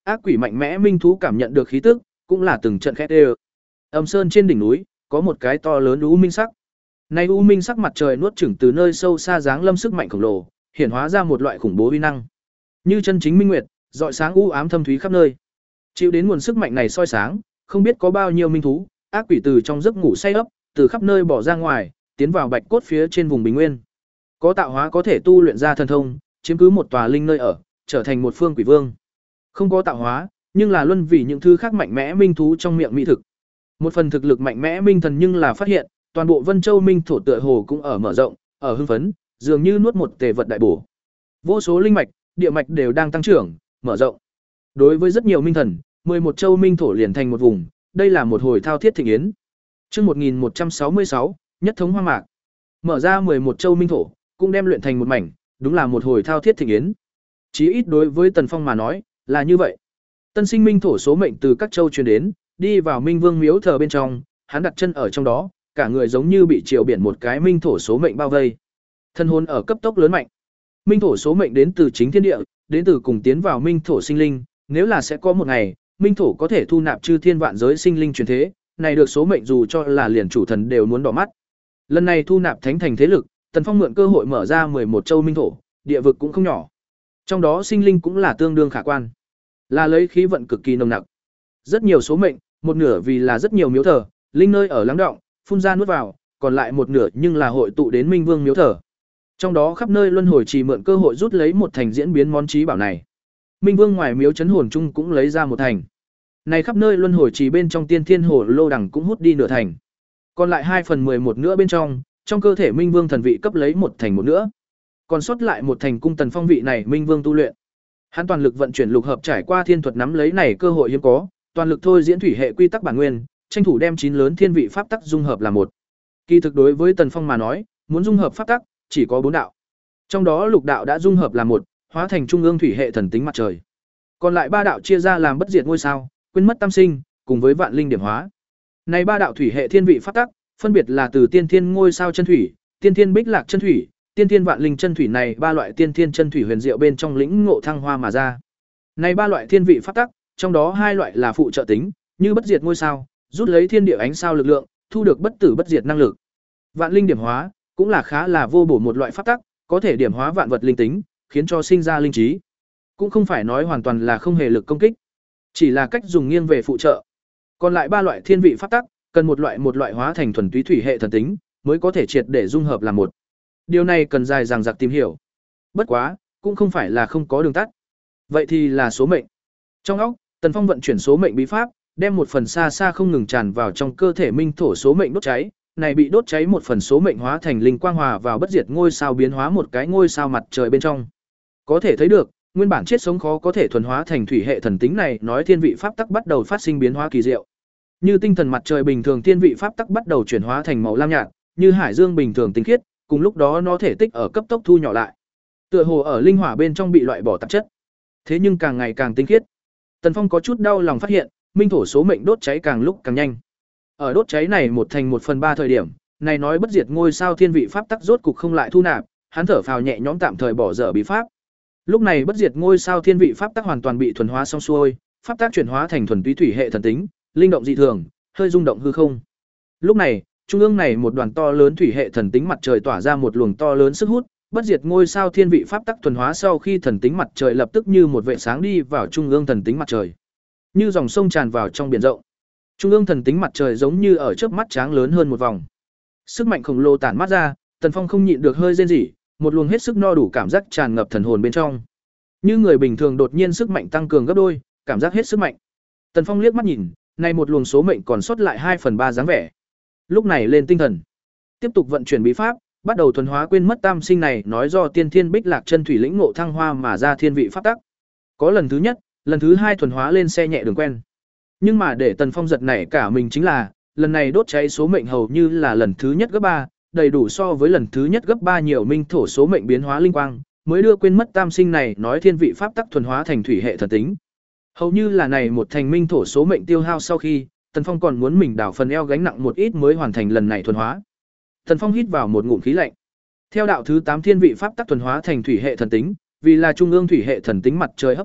ác quỷ mạnh mẽ minh thú cảm nhận được khí tức, cũng là từng trận khét ê. Âm sơn trên đỉnh núi, có một cái to lớn u minh sắc. Này u minh sắc mặt trời nuốt chửng từ nơi sâu xa dáng lâm sức mạnh khổng lồ, hiển hóa ra một loại khủng bố uy năng. Như chân chính minh nguyệt, rọi sáng u ám thâm thúy khắp nơi. Chịu đến nguồn sức mạnh này soi sáng, không biết có bao nhiêu minh thú, ác quỷ từ trong giấc ngủ say ấp, từ khắp nơi bỏ ra ngoài, tiến vào bạch cốt phía trên vùng bình nguyên. Có tạo hóa có thể tu luyện ra thần thông, chiếm cứ một tòa linh nơi ở, trở thành một phương quỷ vương. Không có tạo hóa, nhưng là luân vì những thứ khác mạnh mẽ minh thú trong miệng mỹ thực. Một phần thực lực mạnh mẽ minh thần nhưng là phát hiện, toàn bộ Vân Châu minh thổ tựa hồ cũng ở mở rộng, ở hưng phấn, dường như nuốt một tề vật đại bổ. Vô số linh mạch, địa mạch đều đang tăng trưởng, mở rộng. Đối với rất nhiều minh thần, mười một châu minh thổ liền thành một vùng, đây là một hồi thao thiết thịnh yến. Chương một nghìn một trăm sáu mươi sáu, nhất thống hoang mạc. Mở ra mười một châu minh thổ, cũng đem luyện thành một mảnh, đúng là một hồi thao thiết thịnh yến. Chí ít đối với Tần Phong mà nói, là như vậy. Tân sinh minh thổ số mệnh từ các châu truyền đến, đi vào Minh Vương miếu thờ bên trong, hắn đặt chân ở trong đó, cả người giống như bị triều biển một cái minh thổ số mệnh bao vây. Thân hồn ở cấp tốc lớn mạnh. Minh thổ số mệnh đến từ chính thiên địa, đến từ cùng tiến vào minh thổ sinh linh, nếu là sẽ có một ngày, minh thổ có thể thu nạp chư thiên vạn giới sinh linh truyền thế, này được số mệnh dù cho là liền chủ thần đều muốn đỏ mắt. Lần này thu nạp thánh thành thế lực, Tần Phong mượn cơ hội mở ra mười một châu minh thổ, địa vực cũng không nhỏ. Trong đó sinh linh cũng là tương đương khả quan, là lấy khí vận cực kỳ nồng nặc. Rất nhiều số mệnh, một nửa vì là rất nhiều miếu thờ, linh nơi ở lắng động, phun ra nuốt vào, còn lại một nửa nhưng là hội tụ đến Minh Vương miếu thờ. Trong đó khắp nơi luân hồi trì mượn cơ hội rút lấy một thành diễn biến món trí bảo này. Minh Vương ngoài miếu chấn hồn chung cũng lấy ra một thành. Này khắp nơi luân hồi trì bên trong tiên thiên hồ lô đằng cũng hút đi nửa thành. Còn lại hai phần mười một nữa bên trong, trong cơ thể Minh Vương thần vị cấp lấy một thành một nữa. Còn sót lại một thành cung Tần Phong vị này Minh Vương tu luyện. Hắn toàn lực vận chuyển lục hợp trải qua thiên thuật nắm lấy này cơ hội hiếm có, toàn lực thôi diễn thủy hệ quy tắc bản nguyên, tranh thủ đem chín lớn thiên vị pháp tắc dung hợp là một. Kỳ thực đối với Tần Phong mà nói, muốn dung hợp pháp tắc, chỉ có bốn đạo. Trong đó lục đạo đã dung hợp là một, hóa thành trung ương thủy hệ thần tính mặt trời. Còn lại ba đạo chia ra làm bất diệt ngôi sao, quên mất tam sinh, cùng với vạn linh điểm hóa. Này ba đạo thủy hệ thiên vị pháp tắc, phân biệt là từ tiên thiên ngôi sao chân thủy, tiên thiên bích lạc chân thủy, tiên thiên vạn linh chân thủy này ba loại tiên thiên chân thủy huyền diệu bên trong lĩnh ngộ thăng hoa mà ra. Này ba loại thiên vị pháp tắc, trong đó hai loại là phụ trợ tính, như bất diệt ngôi sao, rút lấy thiên địa ánh sao lực lượng, thu được bất tử bất diệt năng lực. Vạn linh điểm hóa, cũng là khá là vô bổ một loại pháp tắc, có thể điểm hóa vạn vật linh tính, khiến cho sinh ra linh trí. Cũng không phải nói hoàn toàn là không hề lực công kích, chỉ là cách dùng nghiêng về phụ trợ. Còn lại ba loại thiên vị pháp tắc, cần một loại một loại hóa thành thuần túy thủy hệ thần tính, mới có thể triệt để dung hợp làm một. Điều này cần dài dằng dặc tìm hiểu. Bất quá, cũng không phải là không có đường tắt. Vậy thì là số mệnh. Trong óc, Tần Phong vận chuyển số mệnh bí pháp, đem một phần xa xa không ngừng tràn vào trong cơ thể minh thổ số mệnh đốt cháy, này bị đốt cháy một phần số mệnh hóa thành linh quang hòa vào bất diệt ngôi sao biến hóa một cái ngôi sao mặt trời bên trong. Có thể thấy được, nguyên bản chết sống khó có thể thuần hóa thành thủy hệ thần tính này, nói thiên vị pháp tắc bắt đầu phát sinh biến hóa kỳ diệu. Như tinh thần mặt trời bình thường thiên vị pháp tắc bắt đầu chuyển hóa thành màu lam nhạt, như hải dương bình thường tinh khiết, cùng lúc đó nó thể tích ở cấp tốc thu nhỏ lại. Tựa hồ ở linh hỏa bên trong bị loại bỏ tạp chất. Thế nhưng càng ngày càng tinh khiết. Tần Phong có chút đau lòng phát hiện, minh thổ số mệnh đốt cháy càng lúc càng nhanh. Ở đốt cháy này một thành một phần ba thời điểm, này nói bất diệt ngôi sao thiên vị pháp tắc rốt cục không lại thu nạp, hắn thở phào nhẹ nhõm tạm thời bỏ dở bí pháp. Lúc này bất diệt ngôi sao thiên vị pháp tắc hoàn toàn bị thuần hóa xong xuôi, pháp tắc chuyển hóa thành thuần túy thủy hệ thần tính, linh động dị thường, hơi rung động hư không. Lúc này, trung ương này một đoàn to lớn thủy hệ thần tính mặt trời tỏa ra một luồng to lớn sức hút, bất diệt ngôi sao thiên vị pháp tắc thuần hóa sau khi thần tính mặt trời lập tức như một vệt sáng đi vào trung ương thần tính mặt trời, như dòng sông tràn vào trong biển rộng. Trung ương thần tính mặt trời giống như ở chớp mắt tráng lớn hơn một vòng. Sức mạnh khổng lồ tản mát ra, Tần Phong không nhịn được hơi rên rỉ, một luồng hết sức no đủ cảm giác tràn ngập thần hồn bên trong. Như người bình thường đột nhiên sức mạnh tăng cường gấp đôi, cảm giác hết sức mạnh. Tần Phong liếc mắt nhìn, này một luồng số mệnh còn sót lại hai phần ba dáng vẻ. Lúc này lên tinh thần, tiếp tục vận chuyển bí pháp, bắt đầu thuần hóa quên mất tam sinh này, nói do tiên thiên bích lạc chân thủy lĩnh ngộ thăng hoa mà ra thiên vị pháp tắc. Có lần thứ nhất, lần thứ hai thuần hóa lên xe nhẹ đường quen. Nhưng mà để Tần Phong giật nảy cả mình chính là, lần này đốt cháy số mệnh hầu như là lần thứ nhất gấp ba, đầy đủ so với lần thứ nhất gấp ba nhiều minh thổ số mệnh biến hóa linh quang, mới đưa quên mất tam sinh này nói thiên vị pháp tắc thuần hóa thành thủy hệ thần tính. Hầu như là này một thành minh thổ số mệnh tiêu hao sau khi, Tần Phong còn muốn mình đảo phần eo gánh nặng một ít mới hoàn thành lần này thuần hóa. Tần Phong hít vào một ngụm khí lạnh. Theo đạo thứ tám thiên vị pháp tắc thuần hóa thành thủy hệ thần tính, vì là trung ương thủy hệ thần tính mặt trời hấp thu,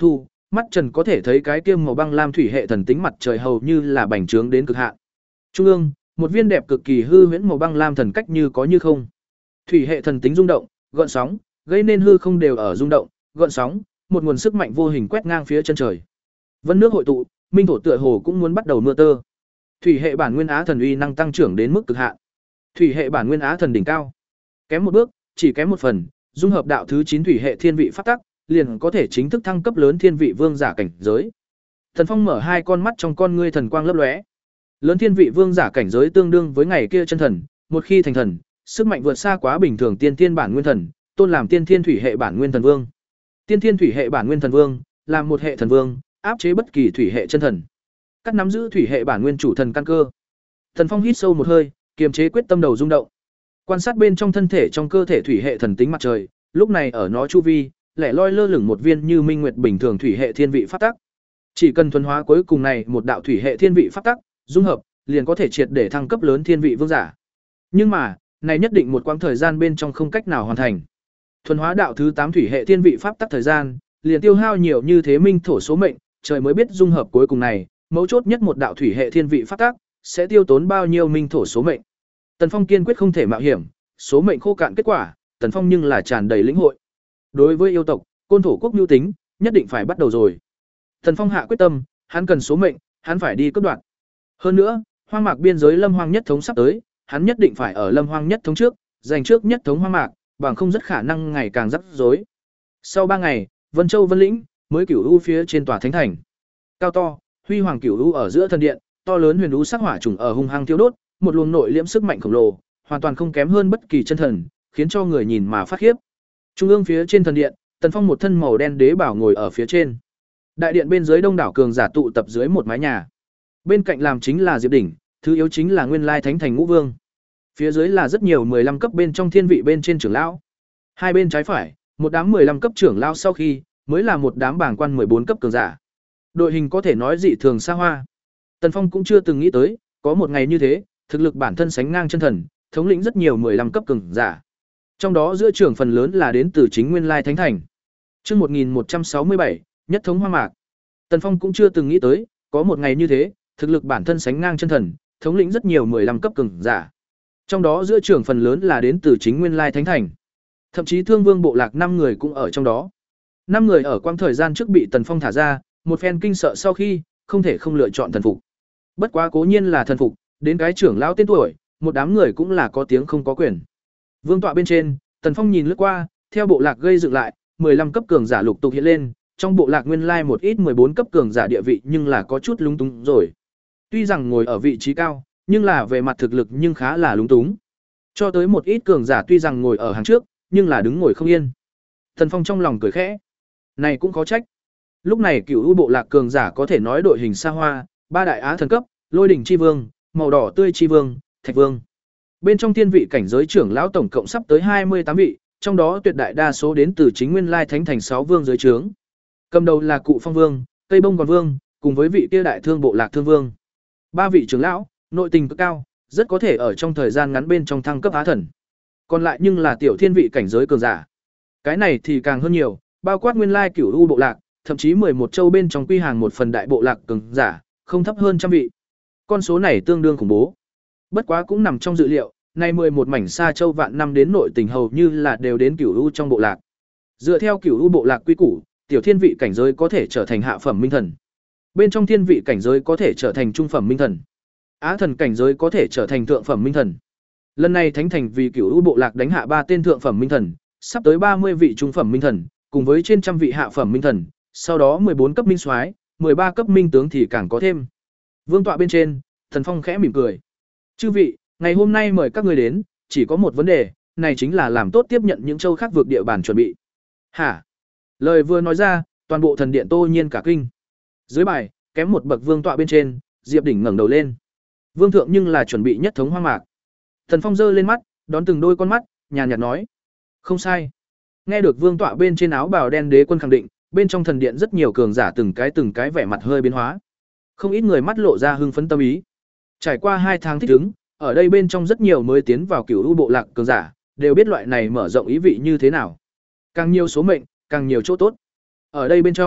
mắt trần có thể thấy cái kiêm màu băng lam thủy hệ thần tính mặt trời hầu như là bành trướng đến cực hạn. Trung ương, một viên đẹp cực kỳ hư huyễn màu băng lam thần cách như có như không. Thủy hệ thần tính rung động, gợn sóng, gây nên hư không đều ở rung động, gợn sóng, một nguồn sức mạnh vô hình quét ngang phía chân trời. Vân nước hội tụ, minh thổ tựa hồ cũng muốn bắt đầu mưa tơ. Thủy hệ bản nguyên á thần uy năng tăng trưởng đến mức cực hạn. Thủy hệ bản nguyên á thần đỉnh cao. Kém một bước, chỉ kém một phần, dung hợp đạo thứ chín thủy hệ thiên vị pháp tắc, liền có thể chính thức thăng cấp lớn thiên vị vương giả cảnh giới. Thần Phong mở hai con mắt trong con ngươi thần quang lấp lóe. Lớn thiên vị vương giả cảnh giới tương đương với ngày kia chân thần, một khi thành thần, sức mạnh vượt xa quá bình thường tiên thiên bản nguyên thần, tôn làm tiên thiên thủy hệ bản nguyên thần vương. Tiên thiên thủy hệ bản nguyên thần vương, làm một hệ thần vương, áp chế bất kỳ thủy hệ chân thần. Cắt nắm giữ thủy hệ bản nguyên chủ thần căn cơ. Thần Phong hít sâu một hơi, kiềm chế quyết tâm đầu rung động. Quan sát bên trong thân thể trong cơ thể thủy hệ thần tính mặt trời, lúc này ở nó chu vi, lẻ loi lơ lửng một viên như minh nguyệt bình thường thủy hệ thiên vị pháp tắc. Chỉ cần thuần hóa cuối cùng này một đạo thủy hệ thiên vị pháp tắc, dung hợp, liền có thể triệt để thăng cấp lớn thiên vị vương giả. Nhưng mà, này nhất định một quãng thời gian bên trong không cách nào hoàn thành. Thuần hóa đạo thứ tám thủy hệ thiên vị pháp tắc thời gian, liền tiêu hao nhiều như thế minh thổ số mệnh, trời mới biết dung hợp cuối cùng này, mấu chốt nhất một đạo thủy hệ thiên vị pháp tắc sẽ tiêu tốn bao nhiêu minh thổ số mệnh. Tần Phong kiên quyết không thể mạo hiểm, số mệnh khô cạn kết quả, Tần Phong nhưng là tràn đầy lĩnh hội. Đối với yêu tộc, côn thổ quốc nhu tính, nhất định phải bắt đầu rồi. Tần Phong hạ quyết tâm, hắn cần số mệnh, hắn phải đi cướp đoạt. Hơn nữa, hoang mạc biên giới Lâm Hoang nhất thống sắp tới, hắn nhất định phải ở Lâm Hoang nhất thống trước, giành trước nhất thống hoang mạc, bằng không rất khả năng ngày càng rắc rối. Sau ba ngày, Vân Châu Vân Lĩnh mới Cửu U phía trên tòa thánh thành. Cao to, huy hoàng Cửu U ở giữa thần điện, to lớn huyền u sắc hỏa trùng ở hung hăng thiêu đốt, một luồng nội liễm sức mạnh khổng lồ, hoàn toàn không kém hơn bất kỳ chân thần, khiến cho người nhìn mà phát khiếp. Trung ương phía trên thần điện, Tần Phong một thân màu đen đế bảo ngồi ở phía trên. Đại điện bên dưới đông đảo cường giả tụ tập dưới một mái nhà. Bên cạnh làm chính là Diệp đỉnh, thứ yếu chính là nguyên lai thánh thành ngũ vương. Phía dưới là rất nhiều mười lăm cấp bên trong thiên vị bên trên trưởng lão. Hai bên trái phải, một đám mười lăm cấp trưởng lão sau khi, mới là một đám bảng quan mười bốn cấp cường giả. Đội hình có thể nói dị thường xa hoa. Tần Phong cũng chưa từng nghĩ tới, có một ngày như thế, thực lực bản thân sánh ngang chân thần, thống lĩnh rất nhiều mười lăm cấp cường giả. Trong đó giữa trưởng phần lớn là đến từ chính nguyên lai thánh thành. Chương một nghìn một trăm sáu mươi bảy, nhất thống hoang mạc. Tần Phong cũng chưa từng nghĩ tới, có một ngày như thế, thực lực bản thân sánh ngang chân thần, thống lĩnh rất nhiều mười lăm cấp cường giả. Trong đó giữa trưởng phần lớn là đến từ chính nguyên lai thánh thành. Thậm chí Thương Vương bộ lạc năm người cũng ở trong đó. Năm người ở quãng thời gian trước bị Tần Phong thả ra, một phen kinh sợ sau khi, không thể không lựa chọn thần phục. Bất quá cố nhiên là thần phục, đến cái trưởng lão tên tuổi, một đám người cũng là có tiếng không có quyền. Vương tọa bên trên, Tần Phong nhìn lướt qua, theo bộ lạc gây dựng lại, mười lăm cấp cường giả lục tục hiện lên, trong bộ lạc nguyên lai một ít mười bốn cấp cường giả địa vị nhưng là có chút lúng túng rồi. Tuy rằng ngồi ở vị trí cao, nhưng là về mặt thực lực nhưng khá là lúng túng. Cho tới một ít cường giả tuy rằng ngồi ở hàng trước, nhưng là đứng ngồi không yên. Tần Phong trong lòng cười khẽ. Này cũng có trách. Lúc này Cửu U bộ lạc cường giả có thể nói đội hình xa hoa, ba đại á thần cấp, Lôi đỉnh chi vương, màu đỏ tươi chi vương, Thạch vương. Bên trong thiên vị cảnh giới trưởng lão tổng cộng sắp tới hai mươi tám vị, trong đó tuyệt đại đa số đến từ chính nguyên lai thánh thành sáu vương dưới trướng. Cầm đầu là Cụ Phong vương, Cây Bông Còn vương, cùng với vị kia đại thương bộ lạc Thương vương. Ba vị trưởng lão, nội tình cực cao, rất có thể ở trong thời gian ngắn bên trong thăng cấp á thần. Còn lại nhưng là tiểu thiên vị cảnh giới cường giả. Cái này thì càng hơn nhiều, bao quát nguyên lai Cửu U bộ lạc, thậm chí mười một châu bên trong quy hàng một phần đại bộ lạc cường giả, không thấp hơn trăm vị. Con số này tương đương khủng bố. Bất quá cũng nằm trong dự liệu, nay mười một mảnh xa châu vạn năm đến nội tình hầu như là đều đến Cửu U trong bộ lạc. Dựa theo Cửu U bộ lạc quy củ, tiểu thiên vị cảnh giới có thể trở thành hạ phẩm minh thần. Bên trong thiên vị cảnh giới có thể trở thành trung phẩm minh thần. Á thần cảnh giới có thể trở thành thượng phẩm minh thần. Lần này thánh thành vì Cửu U bộ lạc đánh hạ ba tên thượng phẩm minh thần, sắp tới ba mươi vị trung phẩm minh thần, cùng với trên trăm vị hạ phẩm minh thần, sau đó mười bốn cấp minh soái, mười ba cấp minh tướng thì càng có thêm. Vương tọa bên trên, Thần Phong khẽ mỉm cười. Chư vị, ngày hôm nay mời các người đến, chỉ có một vấn đề, này chính là làm tốt tiếp nhận những châu khác vượt địa bàn chuẩn bị. Hả? Lời vừa nói ra, toàn bộ thần điện tô nhiên cả kinh. Dưới bài, kém một bậc vương tọa bên trên, Diệp đỉnh ngẩng đầu lên. Vương thượng nhưng là chuẩn bị nhất thống hoang mạc. Thần Phong giơ lên mắt, đón từng đôi con mắt, nhàn nhạt nói. Không sai. Nghe được vương tọa bên trên áo bào đen đế quân khẳng định, bên trong thần điện rất nhiều cường giả từng cái từng cái vẻ mặt hơi biến hóa. Không ít người mắt lộ ra hưng phấn tâm ý. Trải qua hai tháng thích ứng, ở đây bên trong rất nhiều mới tiến vào Cửu U bộ lạc cường giả, đều biết loại này mở rộng ý vị như thế nào. Càng nhiều số mệnh, càng nhiều chỗ tốt. Ở đây bên trong,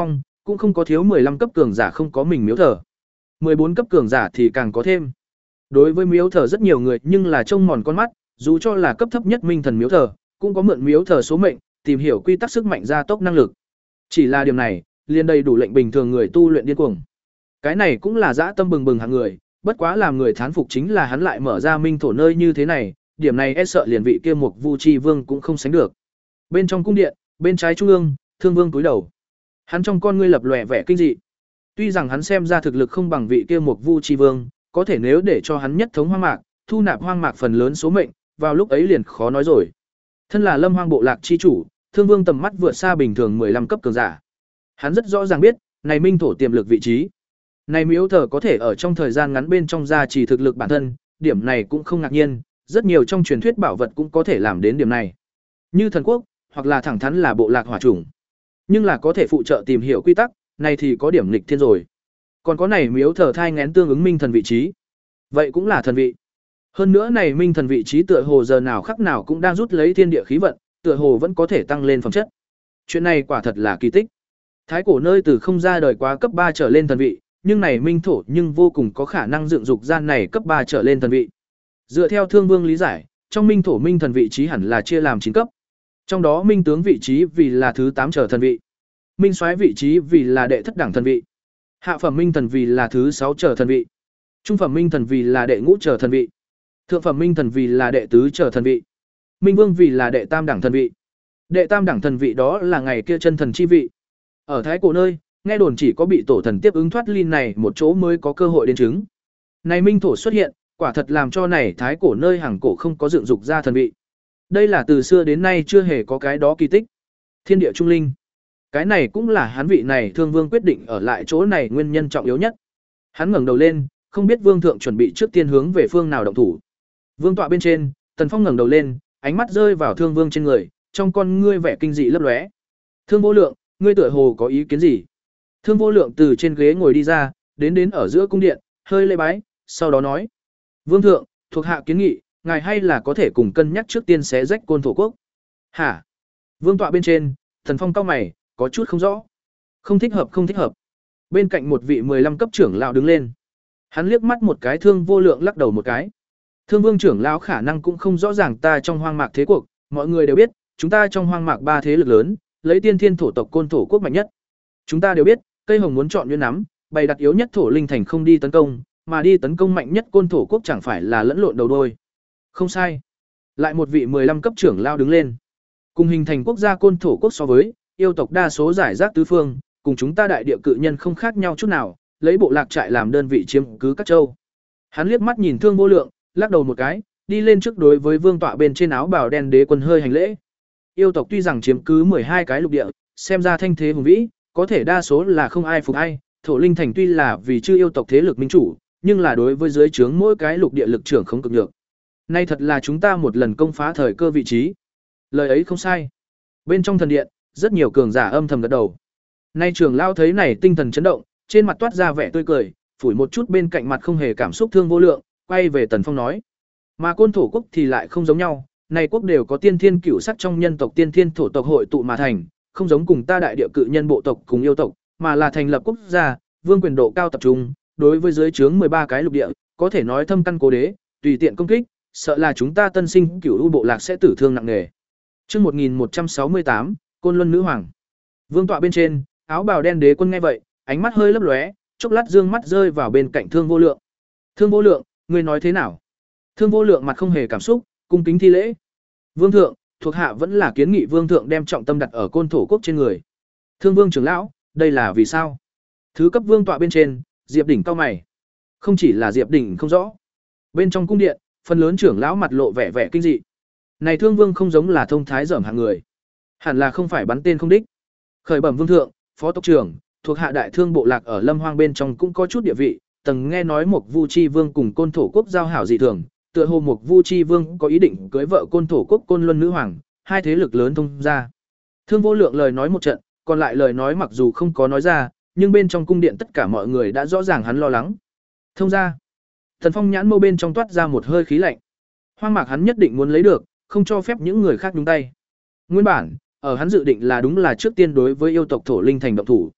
cũng không có thiếu mười lăm cấp cường giả không có mình miếu thờ. mười bốn cấp cường giả thì càng có thêm. Đối với miếu thờ rất nhiều người nhưng là trông mòn con mắt, dù cho là cấp thấp nhất minh thần miếu thờ, cũng có mượn miếu thờ số mệnh, tìm hiểu quy tắc sức mạnh gia tốc năng lực. Chỉ là điểm này, liền đầy đủ lệnh bình thường người tu luyện điên cuồng. Cái này cũng là dã tâm bừng bừng hạng người, bất quá làm người thán phục chính là hắn lại mở ra minh thổ nơi như thế này, điểm này e sợ liền vị kia Mục Vu Chi Vương cũng không sánh được. Bên trong cung điện, bên trái trung ương, Thương Vương cúi đầu. Hắn trong con ngươi lập lòe vẻ kinh dị. Tuy rằng hắn xem ra thực lực không bằng vị kia Mục Vu Chi Vương, có thể nếu để cho hắn nhất thống hoang mạc, thu nạp hoang mạc phần lớn số mệnh, vào lúc ấy liền khó nói rồi. Thân là Lâm Hoang bộ lạc chi chủ, Thương Vương tầm mắt vượt xa bình thường mười lăm cấp cường giả. Hắn rất rõ ràng biết, này minh thổ tiềm lực vị trí. Này miếu thờ có thể ở trong thời gian ngắn bên trong gia trì thực lực bản thân, điểm này cũng không ngạc nhiên, rất nhiều trong truyền thuyết bảo vật cũng có thể làm đến điểm này. Như thần quốc, hoặc là thẳng thắn là bộ lạc hỏa chủng. Nhưng là có thể phụ trợ tìm hiểu quy tắc, này thì có điểm nghịch thiên rồi. Còn có này miếu thờ thai nghén tương ứng minh thần vị trí. Vậy cũng là thần vị. Hơn nữa này minh thần vị trí tựa hồ giờ nào khắc nào cũng đang rút lấy thiên địa khí vận, tựa hồ vẫn có thể tăng lên phẩm chất. Chuyện này quả thật là kỳ tích. Thái cổ nơi từ không ra đời quá cấp ba trở lên thần vị, nhưng này minh thổ nhưng vô cùng có khả năng dựng dục gian này cấp ba trở lên thần vị. Dựa theo Thương Vương lý giải, trong minh thổ minh thần vị trí hẳn là chia làm chín cấp. Trong đó minh tướng vị trí vì là thứ tám trở thần vị. Minh soái vị trí vì là đệ thất đẳng thần vị. Hạ phẩm minh thần vì là thứ sáu trở thần vị. Trung phẩm minh thần vì là đệ ngũ trở thần vị. Thượng phẩm minh thần vì là đệ tứ trở thần vị. Minh vương vì là đệ tam đẳng thần vị. Đệ tam đẳng thần vị đó là ngày kia chân thần chi vị. Ở thái cổ nơi, nghe đồn chỉ có bị tổ thần tiếp ứng thoát ly này một chỗ mới có cơ hội đến chứng. Này minh thổ xuất hiện, quả thật làm cho này thái cổ nơi hàng cổ không có dựng dục ra thần vị. Đây là từ xưa đến nay chưa hề có cái đó kỳ tích. Thiên địa trung linh. Cái này cũng là hắn vị này Thương Vương quyết định ở lại chỗ này nguyên nhân trọng yếu nhất. Hắn ngẩng đầu lên, không biết Vương thượng chuẩn bị trước tiên hướng về phương nào động thủ. Vương tọa bên trên, Tần Phong ngẩng đầu lên, ánh mắt rơi vào Thương Vương trên người, trong con ngươi vẻ kinh dị lấp lóe. Thương Vô Lượng, ngươi tựa hồ có ý kiến gì? Thương Vô Lượng từ trên ghế ngồi đi ra, đến đến ở giữa cung điện, hơi lễ bái, sau đó nói: "Vương thượng, thuộc hạ kiến nghị, ngài hay là có thể cùng cân nhắc trước tiên xé rách Côn Thổ quốc." "Hả?" Vương tọa bên trên, Thần Phong cau mày, có chút không rõ. "Không thích hợp, không thích hợp." Bên cạnh một vị mười lăm cấp trưởng lão đứng lên. Hắn liếc mắt một cái Thương Vô Lượng, lắc đầu một cái. Thương Vương trưởng lão khả năng cũng không rõ ràng ta trong hoang mạc thế cuộc, mọi người đều biết, chúng ta trong hoang mạc ba thế lực lớn, lấy tiên thiên thổ tộc Côn Thổ quốc mạnh nhất. Chúng ta đều biết, cây hồng muốn chọn nhuyễn nắm, bày đặt yếu nhất thổ linh thành không đi tấn công, mà đi tấn công mạnh nhất Côn Thổ quốc chẳng phải là lẫn lộn đầu đôi. Không sai. Lại một vị mười lăm cấp trưởng lão đứng lên. Cùng hình thành quốc gia Côn Thổ quốc so với, yêu tộc đa số giải rác tứ phương, cùng chúng ta đại địa cự nhân không khác nhau chút nào, lấy bộ lạc trại làm đơn vị chiếm cứ các châu. Hắn liếc mắt nhìn Thương Vô Lượng, lắc đầu một cái, đi lên trước đối với vương tọa bên trên áo bào đen đế quân hơi hành lễ. Yêu tộc tuy rằng chiếm cứ mười hai cái lục địa, xem ra thanh thế hùng vĩ, có thể đa số là không ai phục ai, thổ linh thành tuy là vì chư yêu tộc thế lực minh chủ, nhưng là đối với dưới trướng mỗi cái lục địa lực trưởng không cực nhược. Nay thật là chúng ta một lần công phá thời cơ vị trí. Lời ấy không sai. Bên trong thần điện, rất nhiều cường giả âm thầm gật đầu. Nay trưởng lão thấy này tinh thần chấn động, trên mặt toát ra vẻ tươi cười, phủi một chút bên cạnh mặt không hề cảm xúc Thương Vô Lượng, quay về Tần Phong nói: "Mà Côn Thổ quốc thì lại không giống nhau, này quốc đều có tiên thiên cửu sắc trong nhân tộc tiên thiên thổ tộc hội tụ mà thành, không giống cùng ta đại địa cự nhân bộ tộc cùng yêu tộc, mà là thành lập quốc gia, vương quyền độ cao tập trung, đối với dưới trướng mười ba cái lục địa, có thể nói thâm căn cố đế, tùy tiện công kích, sợ là chúng ta tân sinh cửu u bộ lạc sẽ tử thương nặng nề." Chương một nghìn một trăm sáu mươi tám, Côn Luân nữ hoàng. Vương tọa bên trên, áo bào đen đế quân nghe vậy, ánh mắt hơi lấp lóe, chốc lát dương mắt rơi vào bên cạnh Thương Vô Lượng. "Thương Vô Lượng, ngươi nói thế nào?" Thương Vô Lượng mặt không hề cảm xúc, cung kính thi lễ. "Vương thượng, thuộc hạ vẫn là kiến nghị vương thượng đem trọng tâm đặt ở Côn Thổ quốc trên người." "Thương Vương trưởng lão, đây là vì sao?" Thứ cấp vương tọa bên trên, Diệp Đỉnh cau mày. Không chỉ là Diệp Đỉnh không rõ. Bên trong cung điện, phần lớn trưởng lão mặt lộ vẻ vẻ kinh dị. Này Thương Vương không giống là thông thái dởm hạng người, hẳn là không phải bắn tên không đích. Khởi bẩm vương thượng, phó tộc trưởng, thuộc hạ đại thương bộ lạc ở Lâm Hoang bên trong cũng có chút địa vị, từng nghe nói Mục Vu Chi Vương cùng Côn Thổ quốc giao hảo dị thường, tựa hồ Mục Vu Chi Vương có ý định cưới vợ Côn Thổ quốc Côn Luân nữ hoàng, hai thế lực lớn thông ra. Thương Vô Lượng lời nói một trận, còn lại lời nói mặc dù không có nói ra, nhưng bên trong cung điện tất cả mọi người đã rõ ràng hắn lo lắng. Thông ra. Thần Phong nhãn mâu bên trong toát ra một hơi khí lạnh. Hoang mạc hắn nhất định muốn lấy được, không cho phép những người khác nhúng tay. Nguyên bản, ở hắn dự định là đúng là trước tiên đối với yêu tộc thổ linh thành động thủ.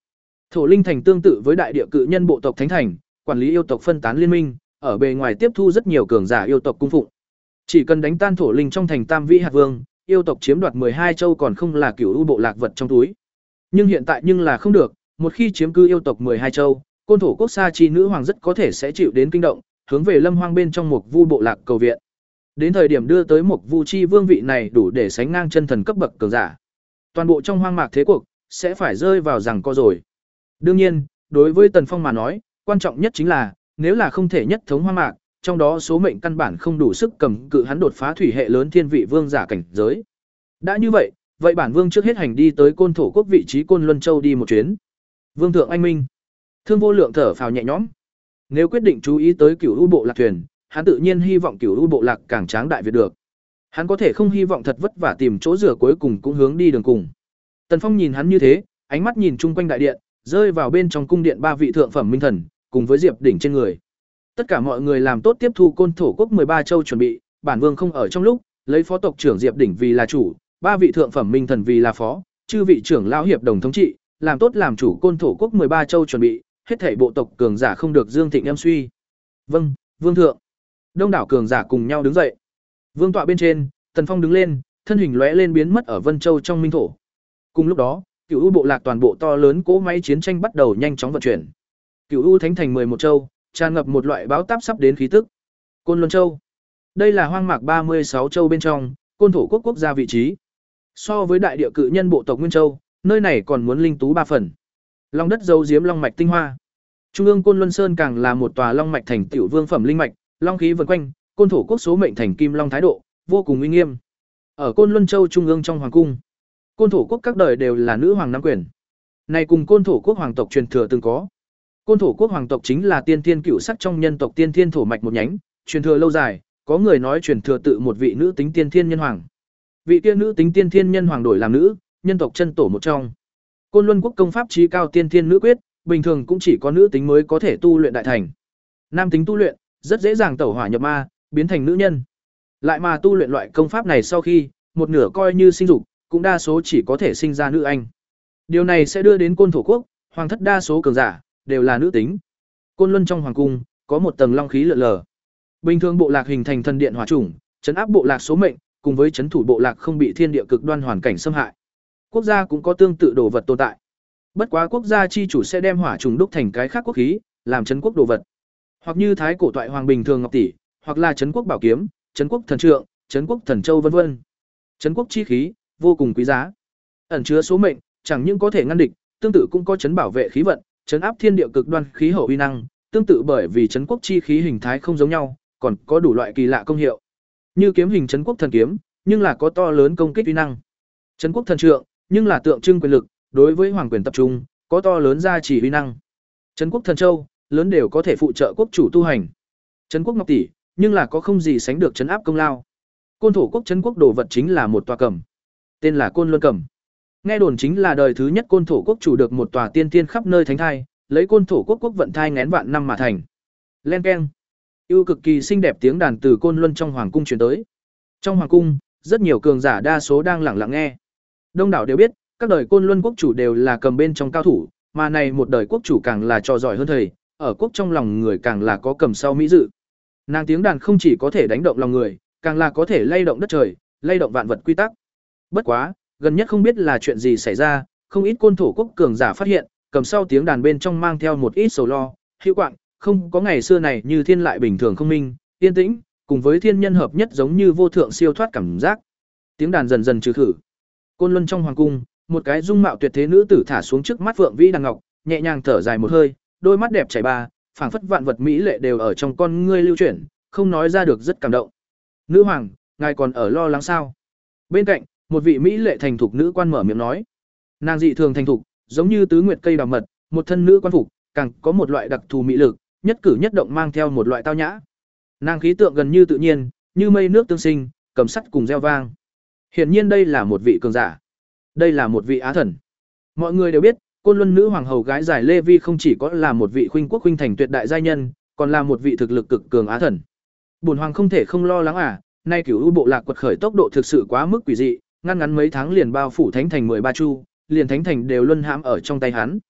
Thổ Linh Thành tương tự với đại địa cự nhân bộ tộc Thánh Thành, quản lý yêu tộc phân tán liên minh, ở bề ngoài tiếp thu rất nhiều cường giả yêu tộc cung phụng. Chỉ cần đánh tan Thổ Linh trong thành Tam Vĩ Hạt Vương, yêu tộc chiếm đoạt hai châu còn không là cửu u bộ lạc vật trong túi. Nhưng hiện tại nhưng là không được, một khi chiếm cứ yêu tộc hai châu, Côn Thổ Quốc Sa Chi nữ hoàng rất có thể sẽ chịu đến kinh động, hướng về Lâm Hoang bên trong Mộc Vu bộ lạc cầu viện. Đến thời điểm đưa tới Mộc Vu chi vương vị này đủ để sánh ngang chân thần cấp bậc cường giả. Toàn bộ trong hoang mạc thế cuộc sẽ phải rơi vào rằng co rồi. Đương nhiên, đối với Tần Phong mà nói, quan trọng nhất chính là nếu là không thể nhất thống hoang mạc, trong đó số mệnh căn bản không đủ sức cầm cự hắn đột phá thủy hệ lớn thiên vị vương giả cảnh giới. Đã như vậy, vậy bản vương trước hết hành đi tới Côn Thổ Quốc vị trí Côn Luân Châu đi một chuyến. Vương thượng anh minh. Thương Vô Lượng thở phào nhẹ nhõm. Nếu quyết định chú ý tới Cửu U bộ lạc thuyền, hắn tự nhiên hy vọng Cửu U bộ lạc càng tráng đại việt được. Hắn có thể không hy vọng thật vất vả tìm chỗ rửa cuối cùng cũng hướng đi đường cùng. Tần Phong nhìn hắn như thế, ánh mắt nhìn chung quanh đại điện, rơi vào bên trong cung điện ba vị thượng phẩm minh thần, cùng với Diệp Đỉnh trên người. Tất cả mọi người làm tốt tiếp thu Côn Thổ Quốc ba châu chuẩn bị, bản vương không ở trong lúc, lấy phó tộc trưởng Diệp Đỉnh vì là chủ, ba vị thượng phẩm minh thần vì là phó, chư vị trưởng lão hiệp đồng thống trị, làm tốt làm chủ Côn Thổ Quốc ba châu chuẩn bị, hết thảy bộ tộc cường giả không được dương thịnh em suy. Vâng, vương thượng. Đông đảo cường giả cùng nhau đứng dậy. Vương tọa bên trên, Tần Phong đứng lên, thân hình lóe lên biến mất ở Vân Châu trong minh thổ. Cùng lúc đó, Cửu U bộ lạc toàn bộ to lớn cỗ máy chiến tranh bắt đầu nhanh chóng vận chuyển. Cửu U Thánh Thành một châu, tràn ngập một loại báo táp sắp đến khí tức. Côn Luân Châu. Đây là hoang mạc ba mươi sáu châu bên trong, Côn Thổ Quốc quốc gia vị trí. So với đại địa cự nhân bộ tộc Nguyên Châu, nơi này còn muốn linh tú ba phần. Long đất giấu giếm long mạch tinh hoa. Trung ương Côn Luân Sơn càng là một tòa long mạch thành tiểu vương phẩm linh mạch, long khí vần quanh, Côn Thổ Quốc số mệnh thành kim long thái độ, vô cùng uy nghiêm. Ở Côn Luân Châu trung ương trong hoàng cung, Côn Thổ Quốc các đời đều là nữ hoàng nắm quyền. Này cùng Côn Thổ Quốc hoàng tộc truyền thừa từng có. Côn Thổ Quốc hoàng tộc chính là tiên thiên cựu sắc trong nhân tộc tiên thiên thổ mạch một nhánh, truyền thừa lâu dài, có người nói truyền thừa tự một vị nữ tính tiên thiên nhân hoàng. Vị tiên nữ tính tiên thiên nhân hoàng đổi làm nữ, nhân tộc chân tổ một trong. Côn Luân Quốc công pháp chí cao tiên thiên nữ quyết, bình thường cũng chỉ có nữ tính mới có thể tu luyện đại thành. Nam tính tu luyện, rất dễ dàng tẩu hỏa nhập ma, biến thành nữ nhân. Lại mà tu luyện loại công pháp này sau khi, một nửa coi như sinh dục, cũng đa số chỉ có thể sinh ra nữ anh. Điều này sẽ đưa đến Côn Thổ Quốc, hoàng thất đa số cường giả đều là nữ tính. Côn Luân trong hoàng cung có một tầng long khí lượn lờ. Bình thường bộ lạc hình thành thần điện hỏa chủng, trấn áp bộ lạc số mệnh, cùng với trấn thủ bộ lạc không bị thiên địa cực đoan hoàn cảnh xâm hại. Quốc gia cũng có tương tự đồ vật tồn tại. Bất quá quốc gia chi chủ sẽ đem hỏa trùng đúc thành cái khác quốc khí, làm trấn quốc đồ vật. Hoặc như thái cổ toại hoàng bình thường ngọc tỷ, hoặc là trấn quốc bảo kiếm, trấn quốc thần trượng, trấn quốc thần châu vân vân. Trấn quốc chi khí vô cùng quý giá. Ẩn chứa số mệnh, chẳng những có thể ngăn địch, tương tự cũng có trấn bảo vệ khí vận, trấn áp thiên địa cực đoan khí hậu uy năng, tương tự bởi vì trấn quốc chi khí hình thái không giống nhau, còn có đủ loại kỳ lạ công hiệu. Như kiếm hình trấn quốc thần kiếm, nhưng là có to lớn công kích uy năng. Trấn quốc thần trượng, nhưng là tượng trưng quyền lực, đối với hoàng quyền tập trung, có to lớn gia trì uy năng. Trấn quốc thần châu, lớn đều có thể phụ trợ quốc chủ tu hành. Trấn quốc ngọc tỷ, nhưng là có không gì sánh được trấn áp công lao. Côn Thổ Quốc trấn quốc đồ vật chính là một tòa cẩm, tên là Côn Luân Cẩm. Nghe đồn chính là đời thứ nhất Côn Thổ Quốc chủ được một tòa tiên tiên khắp nơi thánh thai, lấy Côn Thổ Quốc quốc vận thai ngén vạn năm mà thành. Len keng. Yêu cực kỳ xinh đẹp tiếng đàn từ Côn Luân trong hoàng cung truyền tới. Trong hoàng cung, rất nhiều cường giả đa số đang lặng lặng nghe. Đông đảo đều biết, các đời Côn Luân quốc chủ đều là cầm bên trong cao thủ, mà này một đời quốc chủ càng là trò giỏi hơn thầy, ở quốc trong lòng người càng là có cầm sau mỹ dự. Nàng tiếng đàn không chỉ có thể đánh động lòng người, càng là có thể lay động đất trời, lay động vạn vật quy tắc. Bất quá, gần nhất không biết là chuyện gì xảy ra, không ít Côn Thổ Quốc cường giả phát hiện, cầm sau tiếng đàn bên trong mang theo một ít sầu lo, hữu quạng, không có ngày xưa này như thiên lại bình thường không minh, yên tĩnh, cùng với thiên nhân hợp nhất giống như vô thượng siêu thoát cảm giác. Tiếng đàn dần dần trừ khử. Côn Luân trong hoàng cung, một cái dung mạo tuyệt thế nữ tử thả xuống trước mắt Phượng Vĩ Đàn Ngọc, nhẹ nhàng thở dài một hơi, đôi mắt đẹp chảy ba, phảng phất vạn vật mỹ lệ đều ở trong con ngươi lưu chuyển, không nói ra được rất cảm động. Nữ hoàng, ngài còn ở lo lắng sao? Bên cạnh, một vị mỹ lệ thành thục nữ quan mở miệng nói. Nàng dị thường thành thục, giống như tứ nguyệt cây đào mật, một thân nữ quan phục, càng có một loại đặc thù mỹ lực, nhất cử nhất động mang theo một loại tao nhã. Nàng khí tượng gần như tự nhiên, như mây nước tương sinh, cầm sắt cùng reo vang. Hiển nhiên đây là một vị cường giả. Đây là một vị á thần. Mọi người đều biết, Côn Luân nữ hoàng hầu gái giải Lê Vi không chỉ có là một vị khuynh quốc khuynh thành tuyệt đại giai nhân, còn là một vị thực lực cực cường á thần. Bổn hoàng không thể không lo lắng à, nay Cửu U bộ lạc quật khởi tốc độ thực sự quá mức quỷ dị, ngăn ngắn mấy tháng liền bao phủ thánh thành mười ba chu, liền thánh thành đều luân hãm ở trong tay hắn.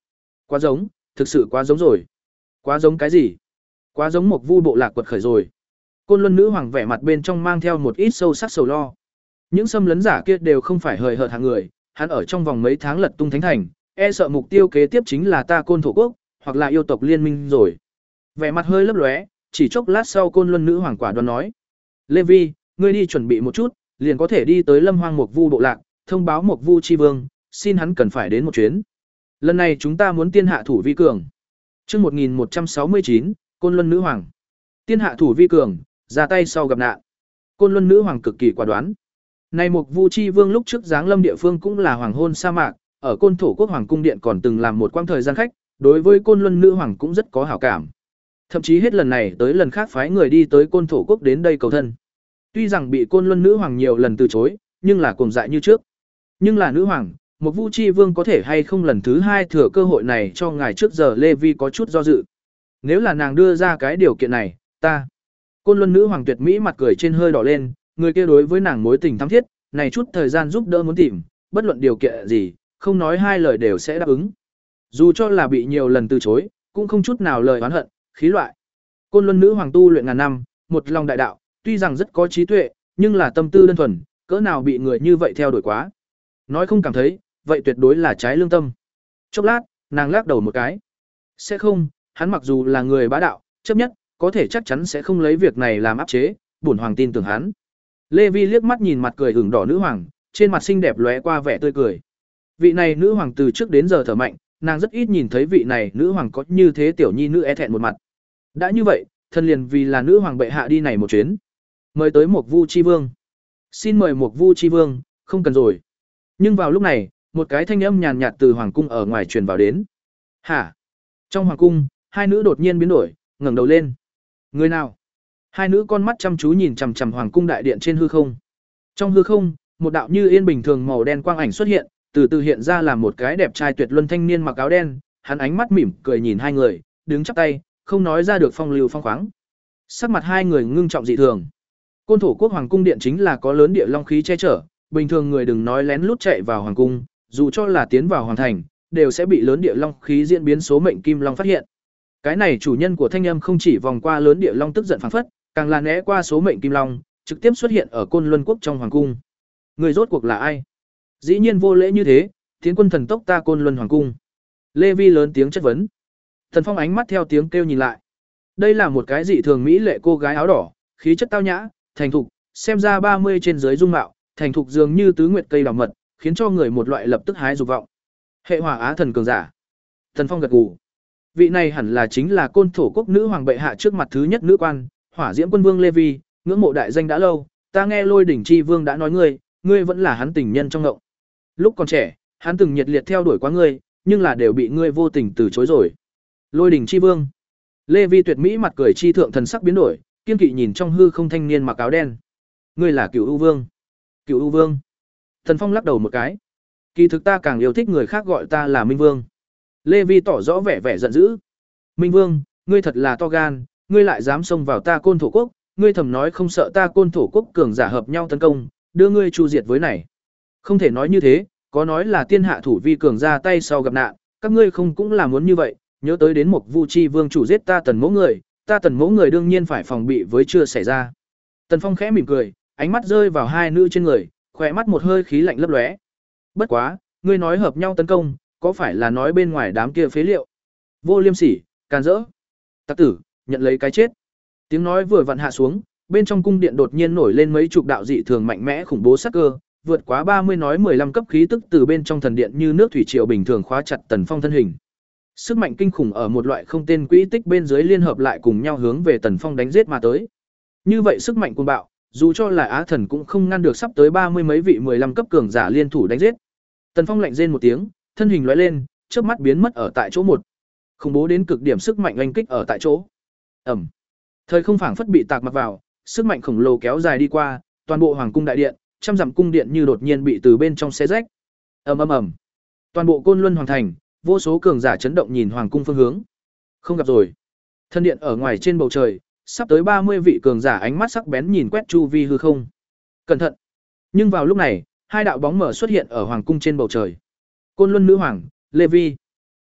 Quá giống, thực sự quá giống rồi. Quá giống cái gì? Quá giống một vu bộ lạc quật khởi rồi. Côn Luân nữ hoàng vẻ mặt bên trong mang theo một ít sâu sắc sầu lo. Những xâm lấn giả kia đều không phải hời hợt hạng người, hắn ở trong vòng mấy tháng lật tung thánh thành, e sợ mục tiêu kế tiếp chính là ta Côn thổ quốc, hoặc là yêu tộc liên minh rồi. Vẻ mặt hơi lấp lóe, chỉ chốc lát sau Côn Luân nữ hoàng quả đoán nói: "Lê Vi, ngươi đi chuẩn bị một chút, liền có thể đi tới Lâm Hoang Mộc Vu bộ lạc, thông báo Mộc Vu chi vương, xin hắn cần phải đến một chuyến. Lần này chúng ta muốn tiên hạ thủ vi cường." Chương một nghìn một trăm sáu mươi chín, Côn Luân nữ hoàng. Tiên hạ thủ vi cường, ra tay sau gặp nạn. Côn Luân nữ hoàng cực kỳ quả đoán. Này Mộc Vu chi vương lúc trước giáng lâm địa phương cũng là hoàng hôn sa mạc, ở Côn thổ quốc hoàng cung điện còn từng làm một quãng thời gian khách, đối với Côn Luân nữ hoàng cũng rất có hảo cảm. Thậm chí hết lần này tới lần khác phái người đi tới Côn thổ quốc đến đây cầu thân. Tuy rằng bị Côn Luân nữ hoàng nhiều lần từ chối, nhưng là cuồng dại như trước. Nhưng là nữ hoàng, Mộc Vu chi vương có thể hay không lần thứ hai thừa cơ hội này cho ngài trước giờ Lê Vi có chút do dự. Nếu là nàng đưa ra cái điều kiện này, ta. Côn Luân nữ hoàng tuyệt mỹ mặt cười trên hơi đỏ lên, người kia đối với nàng mối tình thắm thiết, này chút thời gian giúp đỡ muốn tìm, bất luận điều kiện gì, không nói hai lời đều sẽ đáp ứng. Dù cho là bị nhiều lần từ chối, cũng không chút nào lời oán hận, khí loại. Côn Luân nữ hoàng tu luyện ngàn năm, một lòng đại đạo, tuy rằng rất có trí tuệ, nhưng là tâm tư đơn thuần, cỡ nào bị người như vậy theo đuổi quá. Nói không cảm thấy, vậy tuyệt đối là trái lương tâm. Chốc lát, nàng lắc đầu một cái. Sẽ không, hắn mặc dù là người bá đạo, chấp nhất, có thể chắc chắn sẽ không lấy việc này làm áp chế, bổn hoàng tin tưởng hắn. Lê Vi liếc mắt nhìn mặt cười ửng đỏ nữ hoàng, trên mặt xinh đẹp lóe qua vẻ tươi cười. Vị này nữ hoàng từ trước đến giờ thở mạnh, nàng rất ít nhìn thấy vị này nữ hoàng có như thế tiểu nhi nữ e thẹn một mặt. Đã như vậy, thân liền vì là nữ hoàng bệ hạ đi này một chuyến. Mời tới Mộc Vu chi vương. Xin mời Mộc Vu chi vương, không cần rồi. Nhưng vào lúc này, một cái thanh âm nhàn nhạt từ hoàng cung ở ngoài truyền vào đến. Hả? Trong hoàng cung, hai nữ đột nhiên biến đổi, ngẩng đầu lên. Người nào? Hai nữ con mắt chăm chú nhìn chằm chằm hoàng cung đại điện trên hư không. Trong hư không, một đạo như yên bình thường màu đen quang ảnh xuất hiện, từ từ hiện ra là một cái đẹp trai tuyệt luân thanh niên mặc áo đen, hắn ánh mắt mỉm cười nhìn hai người, đứng chắp tay, không nói ra được phong lưu phong khoáng. Sắc mặt hai người ngưng trọng dị thường. Côn thổ quốc hoàng cung điện chính là có lớn địa long khí che chở, bình thường người đừng nói lén lút chạy vào hoàng cung, dù cho là tiến vào hoàng thành, đều sẽ bị lớn địa long khí diễn biến số mệnh kim long phát hiện. Cái này chủ nhân của thanh âm không chỉ vòng qua lớn địa long tức giận phảng phất, càng là né qua số mệnh kim long, trực tiếp xuất hiện ở Côn Luân quốc trong hoàng cung. Người rốt cuộc là ai? Dĩ nhiên vô lễ như thế, tiến quân thần tốc ta Côn Luân hoàng cung. Lê Vi lớn tiếng chất vấn. Thần Phong ánh mắt theo tiếng kêu nhìn lại. Đây là một cái dị thường mỹ lệ cô gái áo đỏ, khí chất tao nhã, thành thục, xem ra ba mươi trên dưới dung mạo, thành thục dường như tứ nguyệt cây đào mật, khiến cho người một loại lập tức hái dục vọng. Hệ Hỏa Á thần cường giả. Thần Phong gật gù. Vị này hẳn là chính là Côn thổ quốc nữ hoàng bệ hạ trước mặt thứ nhất nữ quan, Hỏa Diễm quân vương Lê Vi, ngưỡng mộ đại danh đã lâu, ta nghe Lôi đỉnh chi vương đã nói ngươi, ngươi vẫn là hắn tình nhân trong ngộng. Lúc còn trẻ, hắn từng nhiệt liệt theo đuổi quá ngươi, nhưng là đều bị ngươi vô tình từ chối rồi. Lôi đỉnh chi vương. Lê Vi tuyệt mỹ mặt cười chi thượng thần sắc biến đổi, kiên kỵ nhìn trong hư không thanh niên mặc áo đen. Ngươi là Cửu U vương. Cửu U vương. Thần Phong lắc đầu một cái. Kỳ thực ta càng yêu thích người khác gọi ta là Minh Vương. Lê Vi tỏ rõ vẻ vẻ giận dữ. Minh Vương, ngươi thật là to gan, ngươi lại dám xông vào ta Côn thổ quốc, ngươi thầm nói không sợ ta Côn thổ quốc cường giả hợp nhau tấn công, đưa ngươi chu diệt với này. Không thể nói như thế, có nói là tiên hạ thủ vi cường ra tay sau gặp nạn, các ngươi không cũng là muốn như vậy, nhớ tới đến một Vu Chi vương chủ giết ta Tần mẫu người, ta Tần mẫu người đương nhiên phải phòng bị với chưa xảy ra. Tần Phong khẽ mỉm cười, ánh mắt rơi vào hai nữ trên người, khỏe mắt một hơi khí lạnh lấp lóe. Bất quá, ngươi nói hợp nhau tấn công, có phải là nói bên ngoài đám kia phế liệu? Vô liêm sỉ, càn rỡ. Tặc tử, nhận lấy cái chết. Tiếng nói vừa vặn hạ xuống, bên trong cung điện đột nhiên nổi lên mấy chục đạo dị thường mạnh mẽ khủng bố sắc cơ, vượt quá ba mươi nói mười lăm cấp khí tức từ bên trong thần điện như nước thủy triều bình thường khóa chặt Tần Phong thân hình. Sức mạnh kinh khủng ở một loại không tên quỹ tích bên dưới liên hợp lại cùng nhau hướng về Tần Phong đánh giết mà tới. Như vậy sức mạnh cuồng bạo, dù cho là Á Thần cũng không ngăn được sắp tới ba mươi mấy vị mười lăm cấp cường giả liên thủ đánh giết. Tần Phong lạnh rên một tiếng, thân hình lóe lên, chớp mắt biến mất ở tại chỗ một. Khủng bố đến cực điểm sức mạnh oanh kích ở tại chỗ. Ầm. Thời không phảng phất bị tạc mặc vào, sức mạnh khổng lồ kéo dài đi qua, toàn bộ hoàng cung đại điện, trăm dặm cung điện như đột nhiên bị từ bên trong xé rách. Ầm ầm ầm. Toàn bộ Côn Luân hoàng thành, vô số cường giả chấn động nhìn hoàng cung phương hướng. Không gặp rồi. Thân điện ở ngoài trên bầu trời, sắp tới ba mươi vị cường giả ánh mắt sắc bén nhìn quét chu vi hư không. Cẩn thận. Nhưng vào lúc này, hai đạo bóng mở xuất hiện ở hoàng cung trên bầu trời. Côn Luân nữ hoàng, Lê Vi.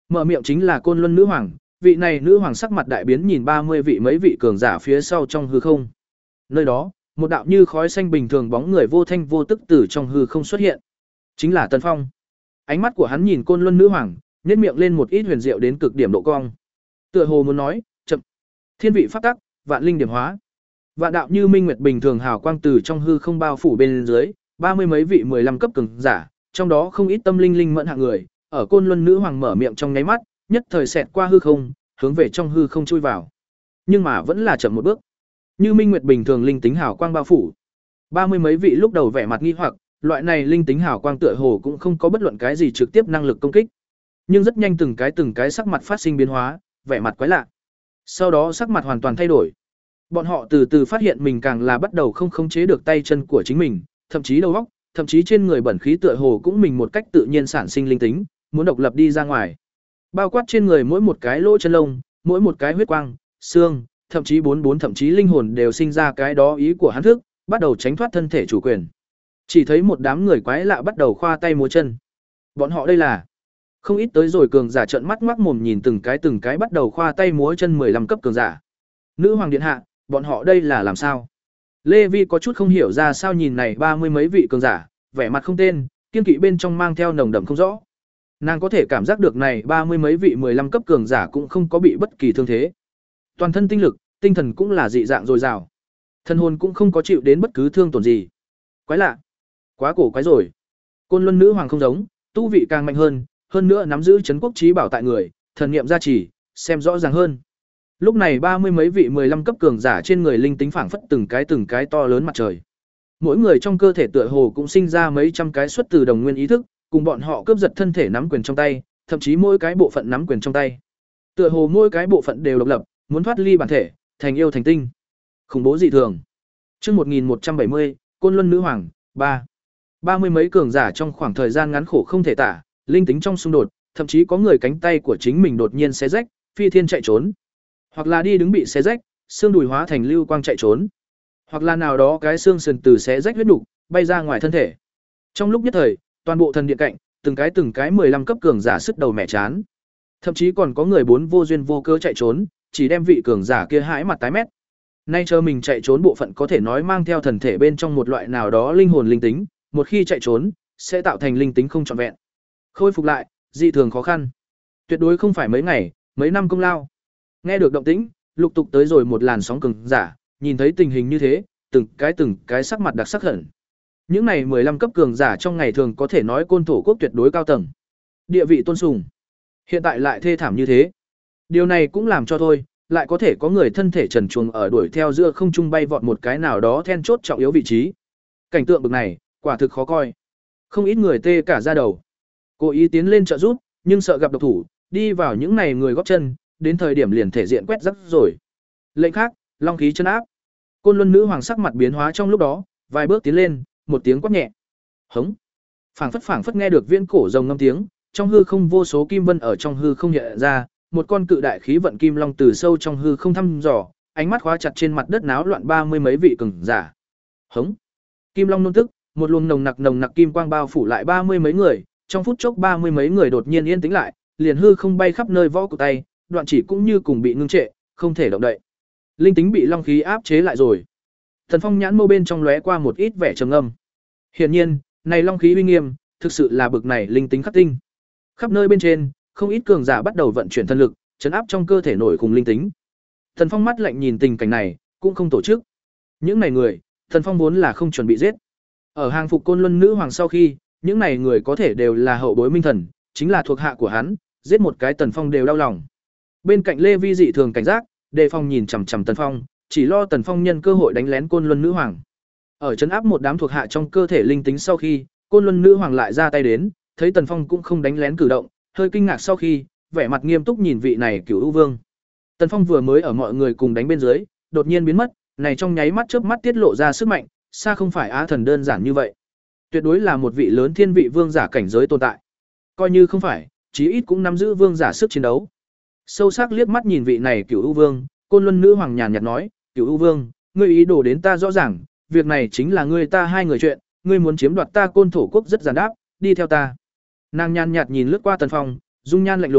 Mở miệng chính là Côn Luân nữ hoàng, vị này nữ hoàng sắc mặt đại biến nhìn ba mươi vị mấy vị cường giả phía sau trong hư không. Nơi đó, một đạo như khói xanh bình thường bóng người vô thanh vô tức từ trong hư không xuất hiện. Chính là Tần Phong. Ánh mắt của hắn nhìn Côn Luân nữ hoàng, nhếch miệng lên một ít huyền diệu đến cực điểm độ cong. Tựa hồ muốn nói, chậm. Thiên vị pháp tắc, vạn linh điểm hóa. Vạn đạo như minh nguyệt bình thường hào quang từ trong hư không bao phủ bên dưới, ba mươi mấy vị mười lăm cấp cường giả, trong đó không ít tâm linh linh mẫn hạng người, ở Côn Luân nữ hoàng mở miệng trong nháy mắt, nhất thời xẹt qua hư không, hướng về trong hư không chui vào. Nhưng mà vẫn là chậm một bước. Như minh nguyệt bình thường linh tính hào quang bao phủ. Ba mươi mấy vị lúc đầu vẻ mặt nghi hoặc, loại này linh tính hào quang tựa hồ cũng không có bất luận cái gì trực tiếp năng lực công kích. Nhưng rất nhanh từng cái từng cái sắc mặt phát sinh biến hóa, vẻ mặt quái lạ. Sau đó sắc mặt hoàn toàn thay đổi. Bọn họ từ từ phát hiện mình càng là bắt đầu không khống chế được tay chân của chính mình, thậm chí đầu óc, thậm chí trên người bẩn khí tựa hồ cũng mình một cách tự nhiên sản sinh linh tính, muốn độc lập đi ra ngoài. Bao quát trên người mỗi một cái lỗ chân lông, mỗi một cái huyết quang, xương, thậm chí bốn bốn thậm chí linh hồn đều sinh ra cái đó ý của hắn thức, bắt đầu tránh thoát thân thể chủ quyền. Chỉ thấy một đám người quái lạ bắt đầu khoa tay múa chân. Bọn họ đây là không ít tới rồi cường giả trợn mắt ngoác mồm nhìn từng cái từng cái bắt đầu khoa tay múa chân mười lăm cấp cường giả. Nữ hoàng điện hạ, bọn họ đây là làm sao? Lê Vi có chút không hiểu ra sao nhìn này ba mươi mấy vị cường giả, vẻ mặt không tên, kiên kỵ bên trong mang theo nồng đậm không rõ. Nàng có thể cảm giác được này ba mươi mấy vị mười lăm cấp cường giả cũng không có bị bất kỳ thương thế. Toàn thân tinh lực, tinh thần cũng là dị dạng dồi dào. Thân hồn cũng không có chịu đến bất cứ thương tổn gì. Quái lạ, quá cổ quái rồi. Côn Luân nữ hoàng không giống, tu vị càng mạnh hơn, hơn nữa nắm giữ trấn quốc trí bảo tại người, thần niệm gia trì, xem rõ ràng hơn. Lúc này ba mươi mấy vị mười lăm cấp cường giả trên người linh tính phảng phất từng cái từng cái to lớn mặt trời. Mỗi người trong cơ thể tựa hồ cũng sinh ra mấy trăm cái xuất từ đồng nguyên ý thức, cùng bọn họ cướp giật thân thể nắm quyền trong tay, thậm chí mỗi cái bộ phận nắm quyền trong tay. Tựa hồ mỗi cái bộ phận đều độc lập, muốn thoát ly bản thể, thành yêu thành tinh. Khủng bố dị thường. Chương một nghìn một trăm bảy mươi, Côn Luân nữ hoàng, ba. Ba mươi mấy cường giả trong khoảng thời gian ngắn khổ không thể tả, linh tính trong xung đột, thậm chí có người cánh tay của chính mình đột nhiên xé rách, phi thiên chạy trốn. Hoặc là đi đứng bị xé rách, xương đùi hóa thành lưu quang chạy trốn. Hoặc là nào đó cái xương sườn từ xé rách huyết nục, bay ra ngoài thân thể. Trong lúc nhất thời, toàn bộ thần điện cạnh, từng cái từng cái mười lăm cấp cường giả sức đầu mẹ chán. Thậm chí còn có người bốn vô duyên vô cớ chạy trốn, chỉ đem vị cường giả kia hãi mặt tái mét. Nay chờ mình chạy trốn bộ phận có thể nói mang theo thần thể bên trong một loại nào đó linh hồn linh tính, một khi chạy trốn, sẽ tạo thành linh tính không trọn vẹn. Khôi phục lại, dị thường khó khăn. Tuyệt đối không phải mấy ngày, mấy năm công lao. Nghe được động tĩnh, lục tục tới rồi một làn sóng cường giả, nhìn thấy tình hình như thế, từng cái từng cái sắc mặt đặc sắc hẳn. Những này mười lăm cấp cường giả trong ngày thường có thể nói côn thổ quốc tuyệt đối cao tầng. Địa vị tôn sùng. Hiện tại lại thê thảm như thế. Điều này cũng làm cho thôi, lại có thể có người thân thể trần truồng ở đuổi theo giữa không trung bay vọt một cái nào đó then chốt trọng yếu vị trí. Cảnh tượng bực này, quả thực khó coi. Không ít người tê cả da đầu. Cố ý tiến lên trợ giúp, nhưng sợ gặp độc thủ, đi vào những này người góp chân, đến thời điểm liền thể diện quét rắc rồi. Lệnh khác, long khí chân áp. Côn Luân nữ hoàng sắc mặt biến hóa trong lúc đó, vài bước tiến lên, một tiếng quát nhẹ. Hống. Phảng phất phảng phất nghe được viễn cổ rồng ngâm tiếng, trong hư không vô số kim vân ở trong hư không hiện ra, một con cự đại khí vận kim long từ sâu trong hư không thăm dò, ánh mắt khóa chặt trên mặt đất náo loạn ba mươi mấy vị cường giả. Hống. Kim long nôn tức, một luồng nồng nặc nồng nặc kim quang bao phủ lại ba mươi mấy người, trong phút chốc ba mươi mấy người đột nhiên yên tĩnh lại, liền hư không bay khắp nơi võ của tay, đoạn chỉ cũng như cùng bị ngưng trệ, không thể động đậy. Linh tính bị long khí áp chế lại rồi. Thần Phong nhãn mâu bên trong lóe qua một ít vẻ trầm ngâm. Hiển nhiên, này long khí uy nghiêm, thực sự là bực này linh tính khắc tinh. Khắp nơi bên trên, không ít cường giả bắt đầu vận chuyển thân lực, trấn áp trong cơ thể nổi cùng linh tính. Thần Phong mắt lạnh nhìn tình cảnh này, cũng không tổ chức. Những này người, Thần Phong vốn là không chuẩn bị giết. Ở hàng phục Côn Luân nữ hoàng sau khi, những này người có thể đều là hậu bối minh thần, chính là thuộc hạ của hắn, giết một cái Tần Phong đều đau lòng. Bên cạnh Lê Vi dị thường cảnh giác, đề phòng nhìn chằm chằm Tần Phong, chỉ lo Tần Phong nhân cơ hội đánh lén Côn Luân nữ hoàng. Ở trấn áp một đám thuộc hạ trong cơ thể linh tính sau khi, Côn Luân nữ hoàng lại ra tay đến, thấy Tần Phong cũng không đánh lén cử động, hơi kinh ngạc sau khi, vẻ mặt nghiêm túc nhìn vị này Cửu U Vương. Tần Phong vừa mới ở mọi người cùng đánh bên dưới, đột nhiên biến mất, này trong nháy mắt chớp mắt tiết lộ ra sức mạnh, xa không phải á thần đơn giản như vậy. Tuyệt đối là một vị lớn thiên vị vương giả cảnh giới tồn tại. Coi như không phải, chí ít cũng nắm giữ vương giả sức chiến đấu. Sâu sắc liếc mắt nhìn vị này Cửu U Vương, Côn Luân nữ hoàng nhàn nhạt nói, "Cửu U Vương, ngươi ý đồ đến ta rõ ràng, việc này chính là ngươi ta hai người chuyện, ngươi muốn chiếm đoạt ta Côn thổ quốc rất giản đáp, đi theo ta." Nàng nhàn nhạt nhìn lướt qua Tần Phong, dung nhan lạnh lùng,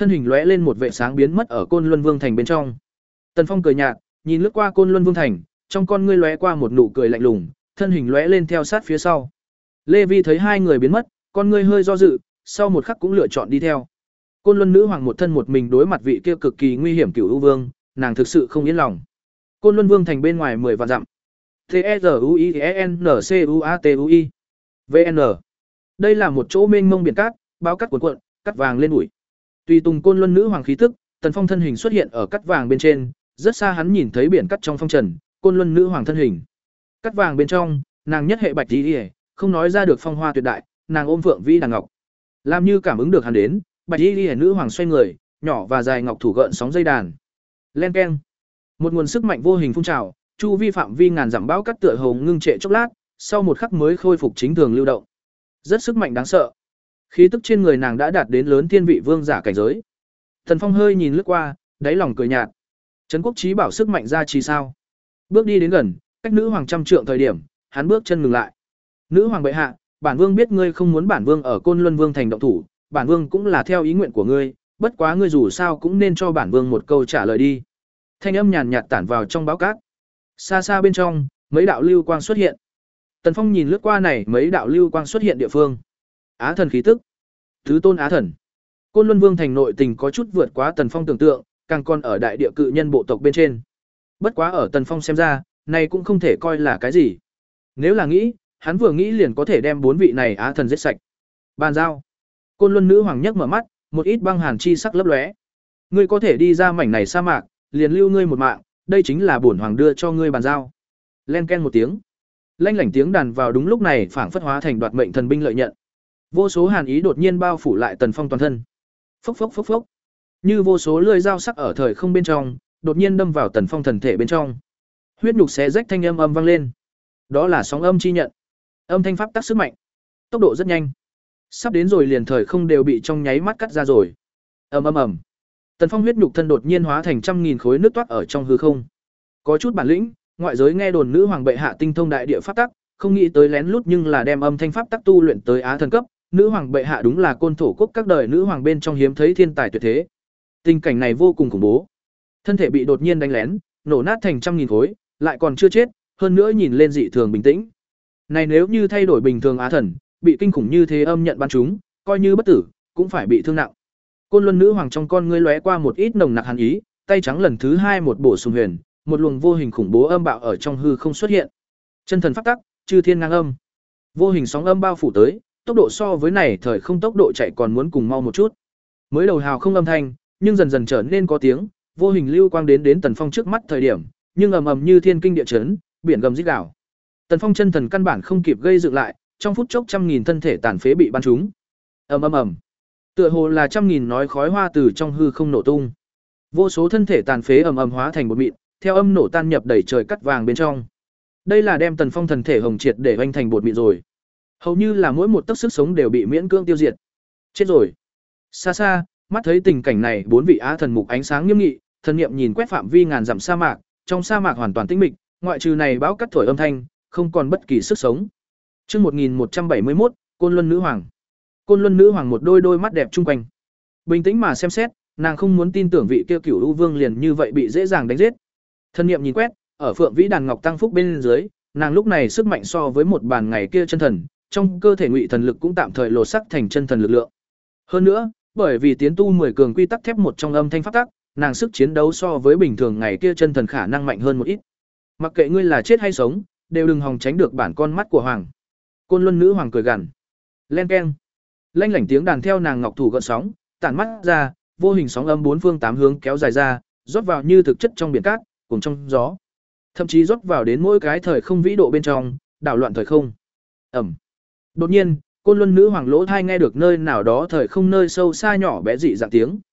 thân hình lóe lên một vệ sáng biến mất ở Côn Luân Vương thành bên trong. Tần Phong cười nhạt, nhìn lướt qua Côn Luân Vương thành, trong con ngươi lóe qua một nụ cười lạnh lùng, thân hình lóe lên theo sát phía sau. Lê Vi thấy hai người biến mất, con ngươi hơi do dự, sau một khắc cũng lựa chọn đi theo. Côn Luân nữ hoàng một thân một mình đối mặt vị kia cực kỳ nguy hiểm Cửu U Vương, nàng thực sự không yên lòng. Côn Luân Vương thành bên ngoài mười vạn dặm. T E R U I E N C U A T U I V N. Đây là một chỗ mênh mông biển cát, bao cát cuộn cuộn, cát vàng lên ủi. Tùy tùng Côn Luân nữ hoàng khí tức, Tần Phong thân hình xuất hiện ở cát vàng bên trên, rất xa hắn nhìn thấy biển cát trong phong trần, Côn Luân nữ hoàng thân hình. Cát vàng bên trong, nàng nhất hệ bạch y, không nói ra được phong hoa tuyệt đại, nàng ôm Phượng Vĩ đàn ngọc. Làm như cảm ứng được hắn đến, bạch y nữ hoàng xoay người, nhỏ và dài ngọc thủ gợn sóng dây đàn. Len keng. Một nguồn sức mạnh vô hình phun trào, chu vi phạm vi ngàn dặm bão cát tựa hồ ngưng trệ chốc lát, sau một khắc mới khôi phục chính thường lưu động. Rất sức mạnh đáng sợ. Khí tức trên người nàng đã đạt đến lớn thiên vị vương giả cảnh giới. Thần Phong hơi nhìn lướt qua, đáy lòng cười nhạt. Trấn Quốc Chí bảo sức mạnh ra chi sao? Bước đi đến gần, cách nữ hoàng trăm trượng thời điểm, hắn bước chân ngừng lại. Nữ hoàng bệ hạ, bản vương biết ngươi không muốn bản vương ở Côn Luân Vương thành động thủ, bản vương cũng là theo ý nguyện của ngươi, bất quá ngươi dù sao cũng nên cho bản vương một câu trả lời đi. Thanh âm nhàn nhạt tản vào trong báo cát. Xa xa bên trong, mấy đạo lưu quang xuất hiện. Tần Phong nhìn lướt qua này mấy đạo lưu quang xuất hiện địa phương. Á thần khí tức. Thứ tôn Á thần. Côn Luân Vương thành nội tình có chút vượt quá Tần Phong tưởng tượng, càng còn ở đại địa cự nhân bộ tộc bên trên. Bất quá ở Tần Phong xem ra, này cũng không thể coi là cái gì. Nếu là nghĩ, hắn vừa nghĩ liền có thể đem bốn vị này Á thần giết sạch. Bàn giao. Côn Luân nữ hoàng nhấc mở mắt, một ít băng hàn chi sắc lấp lóe. Ngươi có thể đi ra mảnh này sa mạc, liền lưu ngươi một mạng, đây chính là bổn hoàng đưa cho ngươi bàn giao. Len ken một tiếng. Lanh lảnh tiếng đàn vào đúng lúc này phảng phất hóa thành đoạt mệnh thần binh lợi nhận. Vô số hàn ý đột nhiên bao phủ lại Tần Phong toàn thân. Phốc phốc phốc phốc. Như vô số lưỡi dao sắc ở thời không bên trong, đột nhiên đâm vào Tần Phong thần thể bên trong. Huyết nhục xé rách thanh âm âm vang lên. Đó là sóng âm chi nhận. Âm thanh pháp tắc sức mạnh. Tốc độ rất nhanh. Sắp đến rồi liền thời không đều bị trong nháy mắt cắt ra rồi. Ầm ầm ầm. Tần Phong huyết nhục thân đột nhiên hóa thành trăm nghìn khối nước toát ở trong hư không. Có chút bản lĩnh, ngoại giới nghe đồn nữ hoàng bệ hạ tinh thông đại địa pháp tắc, không nghĩ tới lén lút nhưng là đem âm thanh pháp tắc tu luyện tới á thần cấp, nữ hoàng bệ hạ đúng là côn thổ quốc các đời nữ hoàng bên trong hiếm thấy thiên tài tuyệt thế. Tình cảnh này vô cùng khủng bố. Thân thể bị đột nhiên đánh lén, nổ nát thành trăm nghìn khối, lại còn chưa chết, hơn nữa nhìn lên dị thường bình tĩnh. Này nếu như thay đổi bình thường á thần, bị kinh khủng như thế âm nhận bắn chúng, coi như bất tử, cũng phải bị thương nặng. Côn Luân nữ hoàng trong con ngươi lóe qua một ít nồng nặc hàn ý, tay trắng lần thứ hai một bổ sung huyền, một luồng vô hình khủng bố âm bạo ở trong hư không xuất hiện. Chân thần pháp tắc, chư thiên ngang âm. Vô hình sóng âm bao phủ tới, tốc độ so với này thời không tốc độ chạy còn muốn cùng mau một chút. Mới đầu hào không âm thanh, nhưng dần dần trở nên có tiếng, vô hình lưu quang đến đến Tần Phong trước mắt thời điểm, nhưng ầm ầm như thiên kinh địa chấn, biển gầm rít gào. Tần Phong chân thần căn bản không kịp gây dựng lại, trong phút chốc trăm nghìn thân thể tàn phế bị bắn trúng. Ầm ầm ầm. Tựa hồ là trăm nghìn nói khói hoa từ trong hư không nổ tung. Vô số thân thể tàn phế ầm ầm hóa thành bột mịn, theo âm nổ tan nhập đầy trời cắt vàng bên trong. Đây là đem Tần Phong thần thể hồng triệt để vành thành bột mịn rồi. Hầu như là mỗi một tấc sức sống đều bị miễn cưỡng tiêu diệt. Chết rồi. Xa xa, mắt thấy tình cảnh này, bốn vị á thần mục ánh sáng nghiêm nghị, thần niệm nhìn quét phạm vi ngàn dặm sa mạc, trong sa mạc hoàn toàn tĩnh mịch, ngoại trừ này bão cắt thổi âm thanh, không còn bất kỳ sức sống. Chương một nghìn một trăm bảy mươi mốt, Côn Luân nữ hoàng. Côn Luân nữ hoàng một đôi đôi mắt đẹp chung quanh. Bình tĩnh mà xem xét, nàng không muốn tin tưởng vị kia Cửu U Vương liền như vậy bị dễ dàng đánh giết. Thần niệm nhìn quét, ở Phượng Vĩ đàn ngọc tăng phúc bên dưới, nàng lúc này sức mạnh so với một bàn ngày kia chân thần, trong cơ thể ngụy thần lực cũng tạm thời lột sắc thành chân thần lực lượng. Hơn nữa, bởi vì tiến tu mười cường quy tắc thép một trong âm thanh pháp tắc, nàng sức chiến đấu so với bình thường ngày kia chân thần khả năng mạnh hơn một ít. Mặc kệ ngươi là chết hay sống, đều đừng hòng tránh được bản con mắt của hoàng. Côn Luân nữ hoàng cười gằn. Len keng. Lanh lảnh tiếng đàn theo nàng ngọc thủ gợn sóng, tản mắt ra, vô hình sóng âm bốn phương tám hướng kéo dài ra, rót vào như thực chất trong biển cát, cùng trong gió. Thậm chí rót vào đến mỗi cái thời không vĩ độ bên trong, đảo loạn thời không. Ẩm. Đột nhiên, Côn Luân nữ hoàng lỗ thai nghe được nơi nào đó thời không nơi sâu xa nhỏ bé dị dạng tiếng.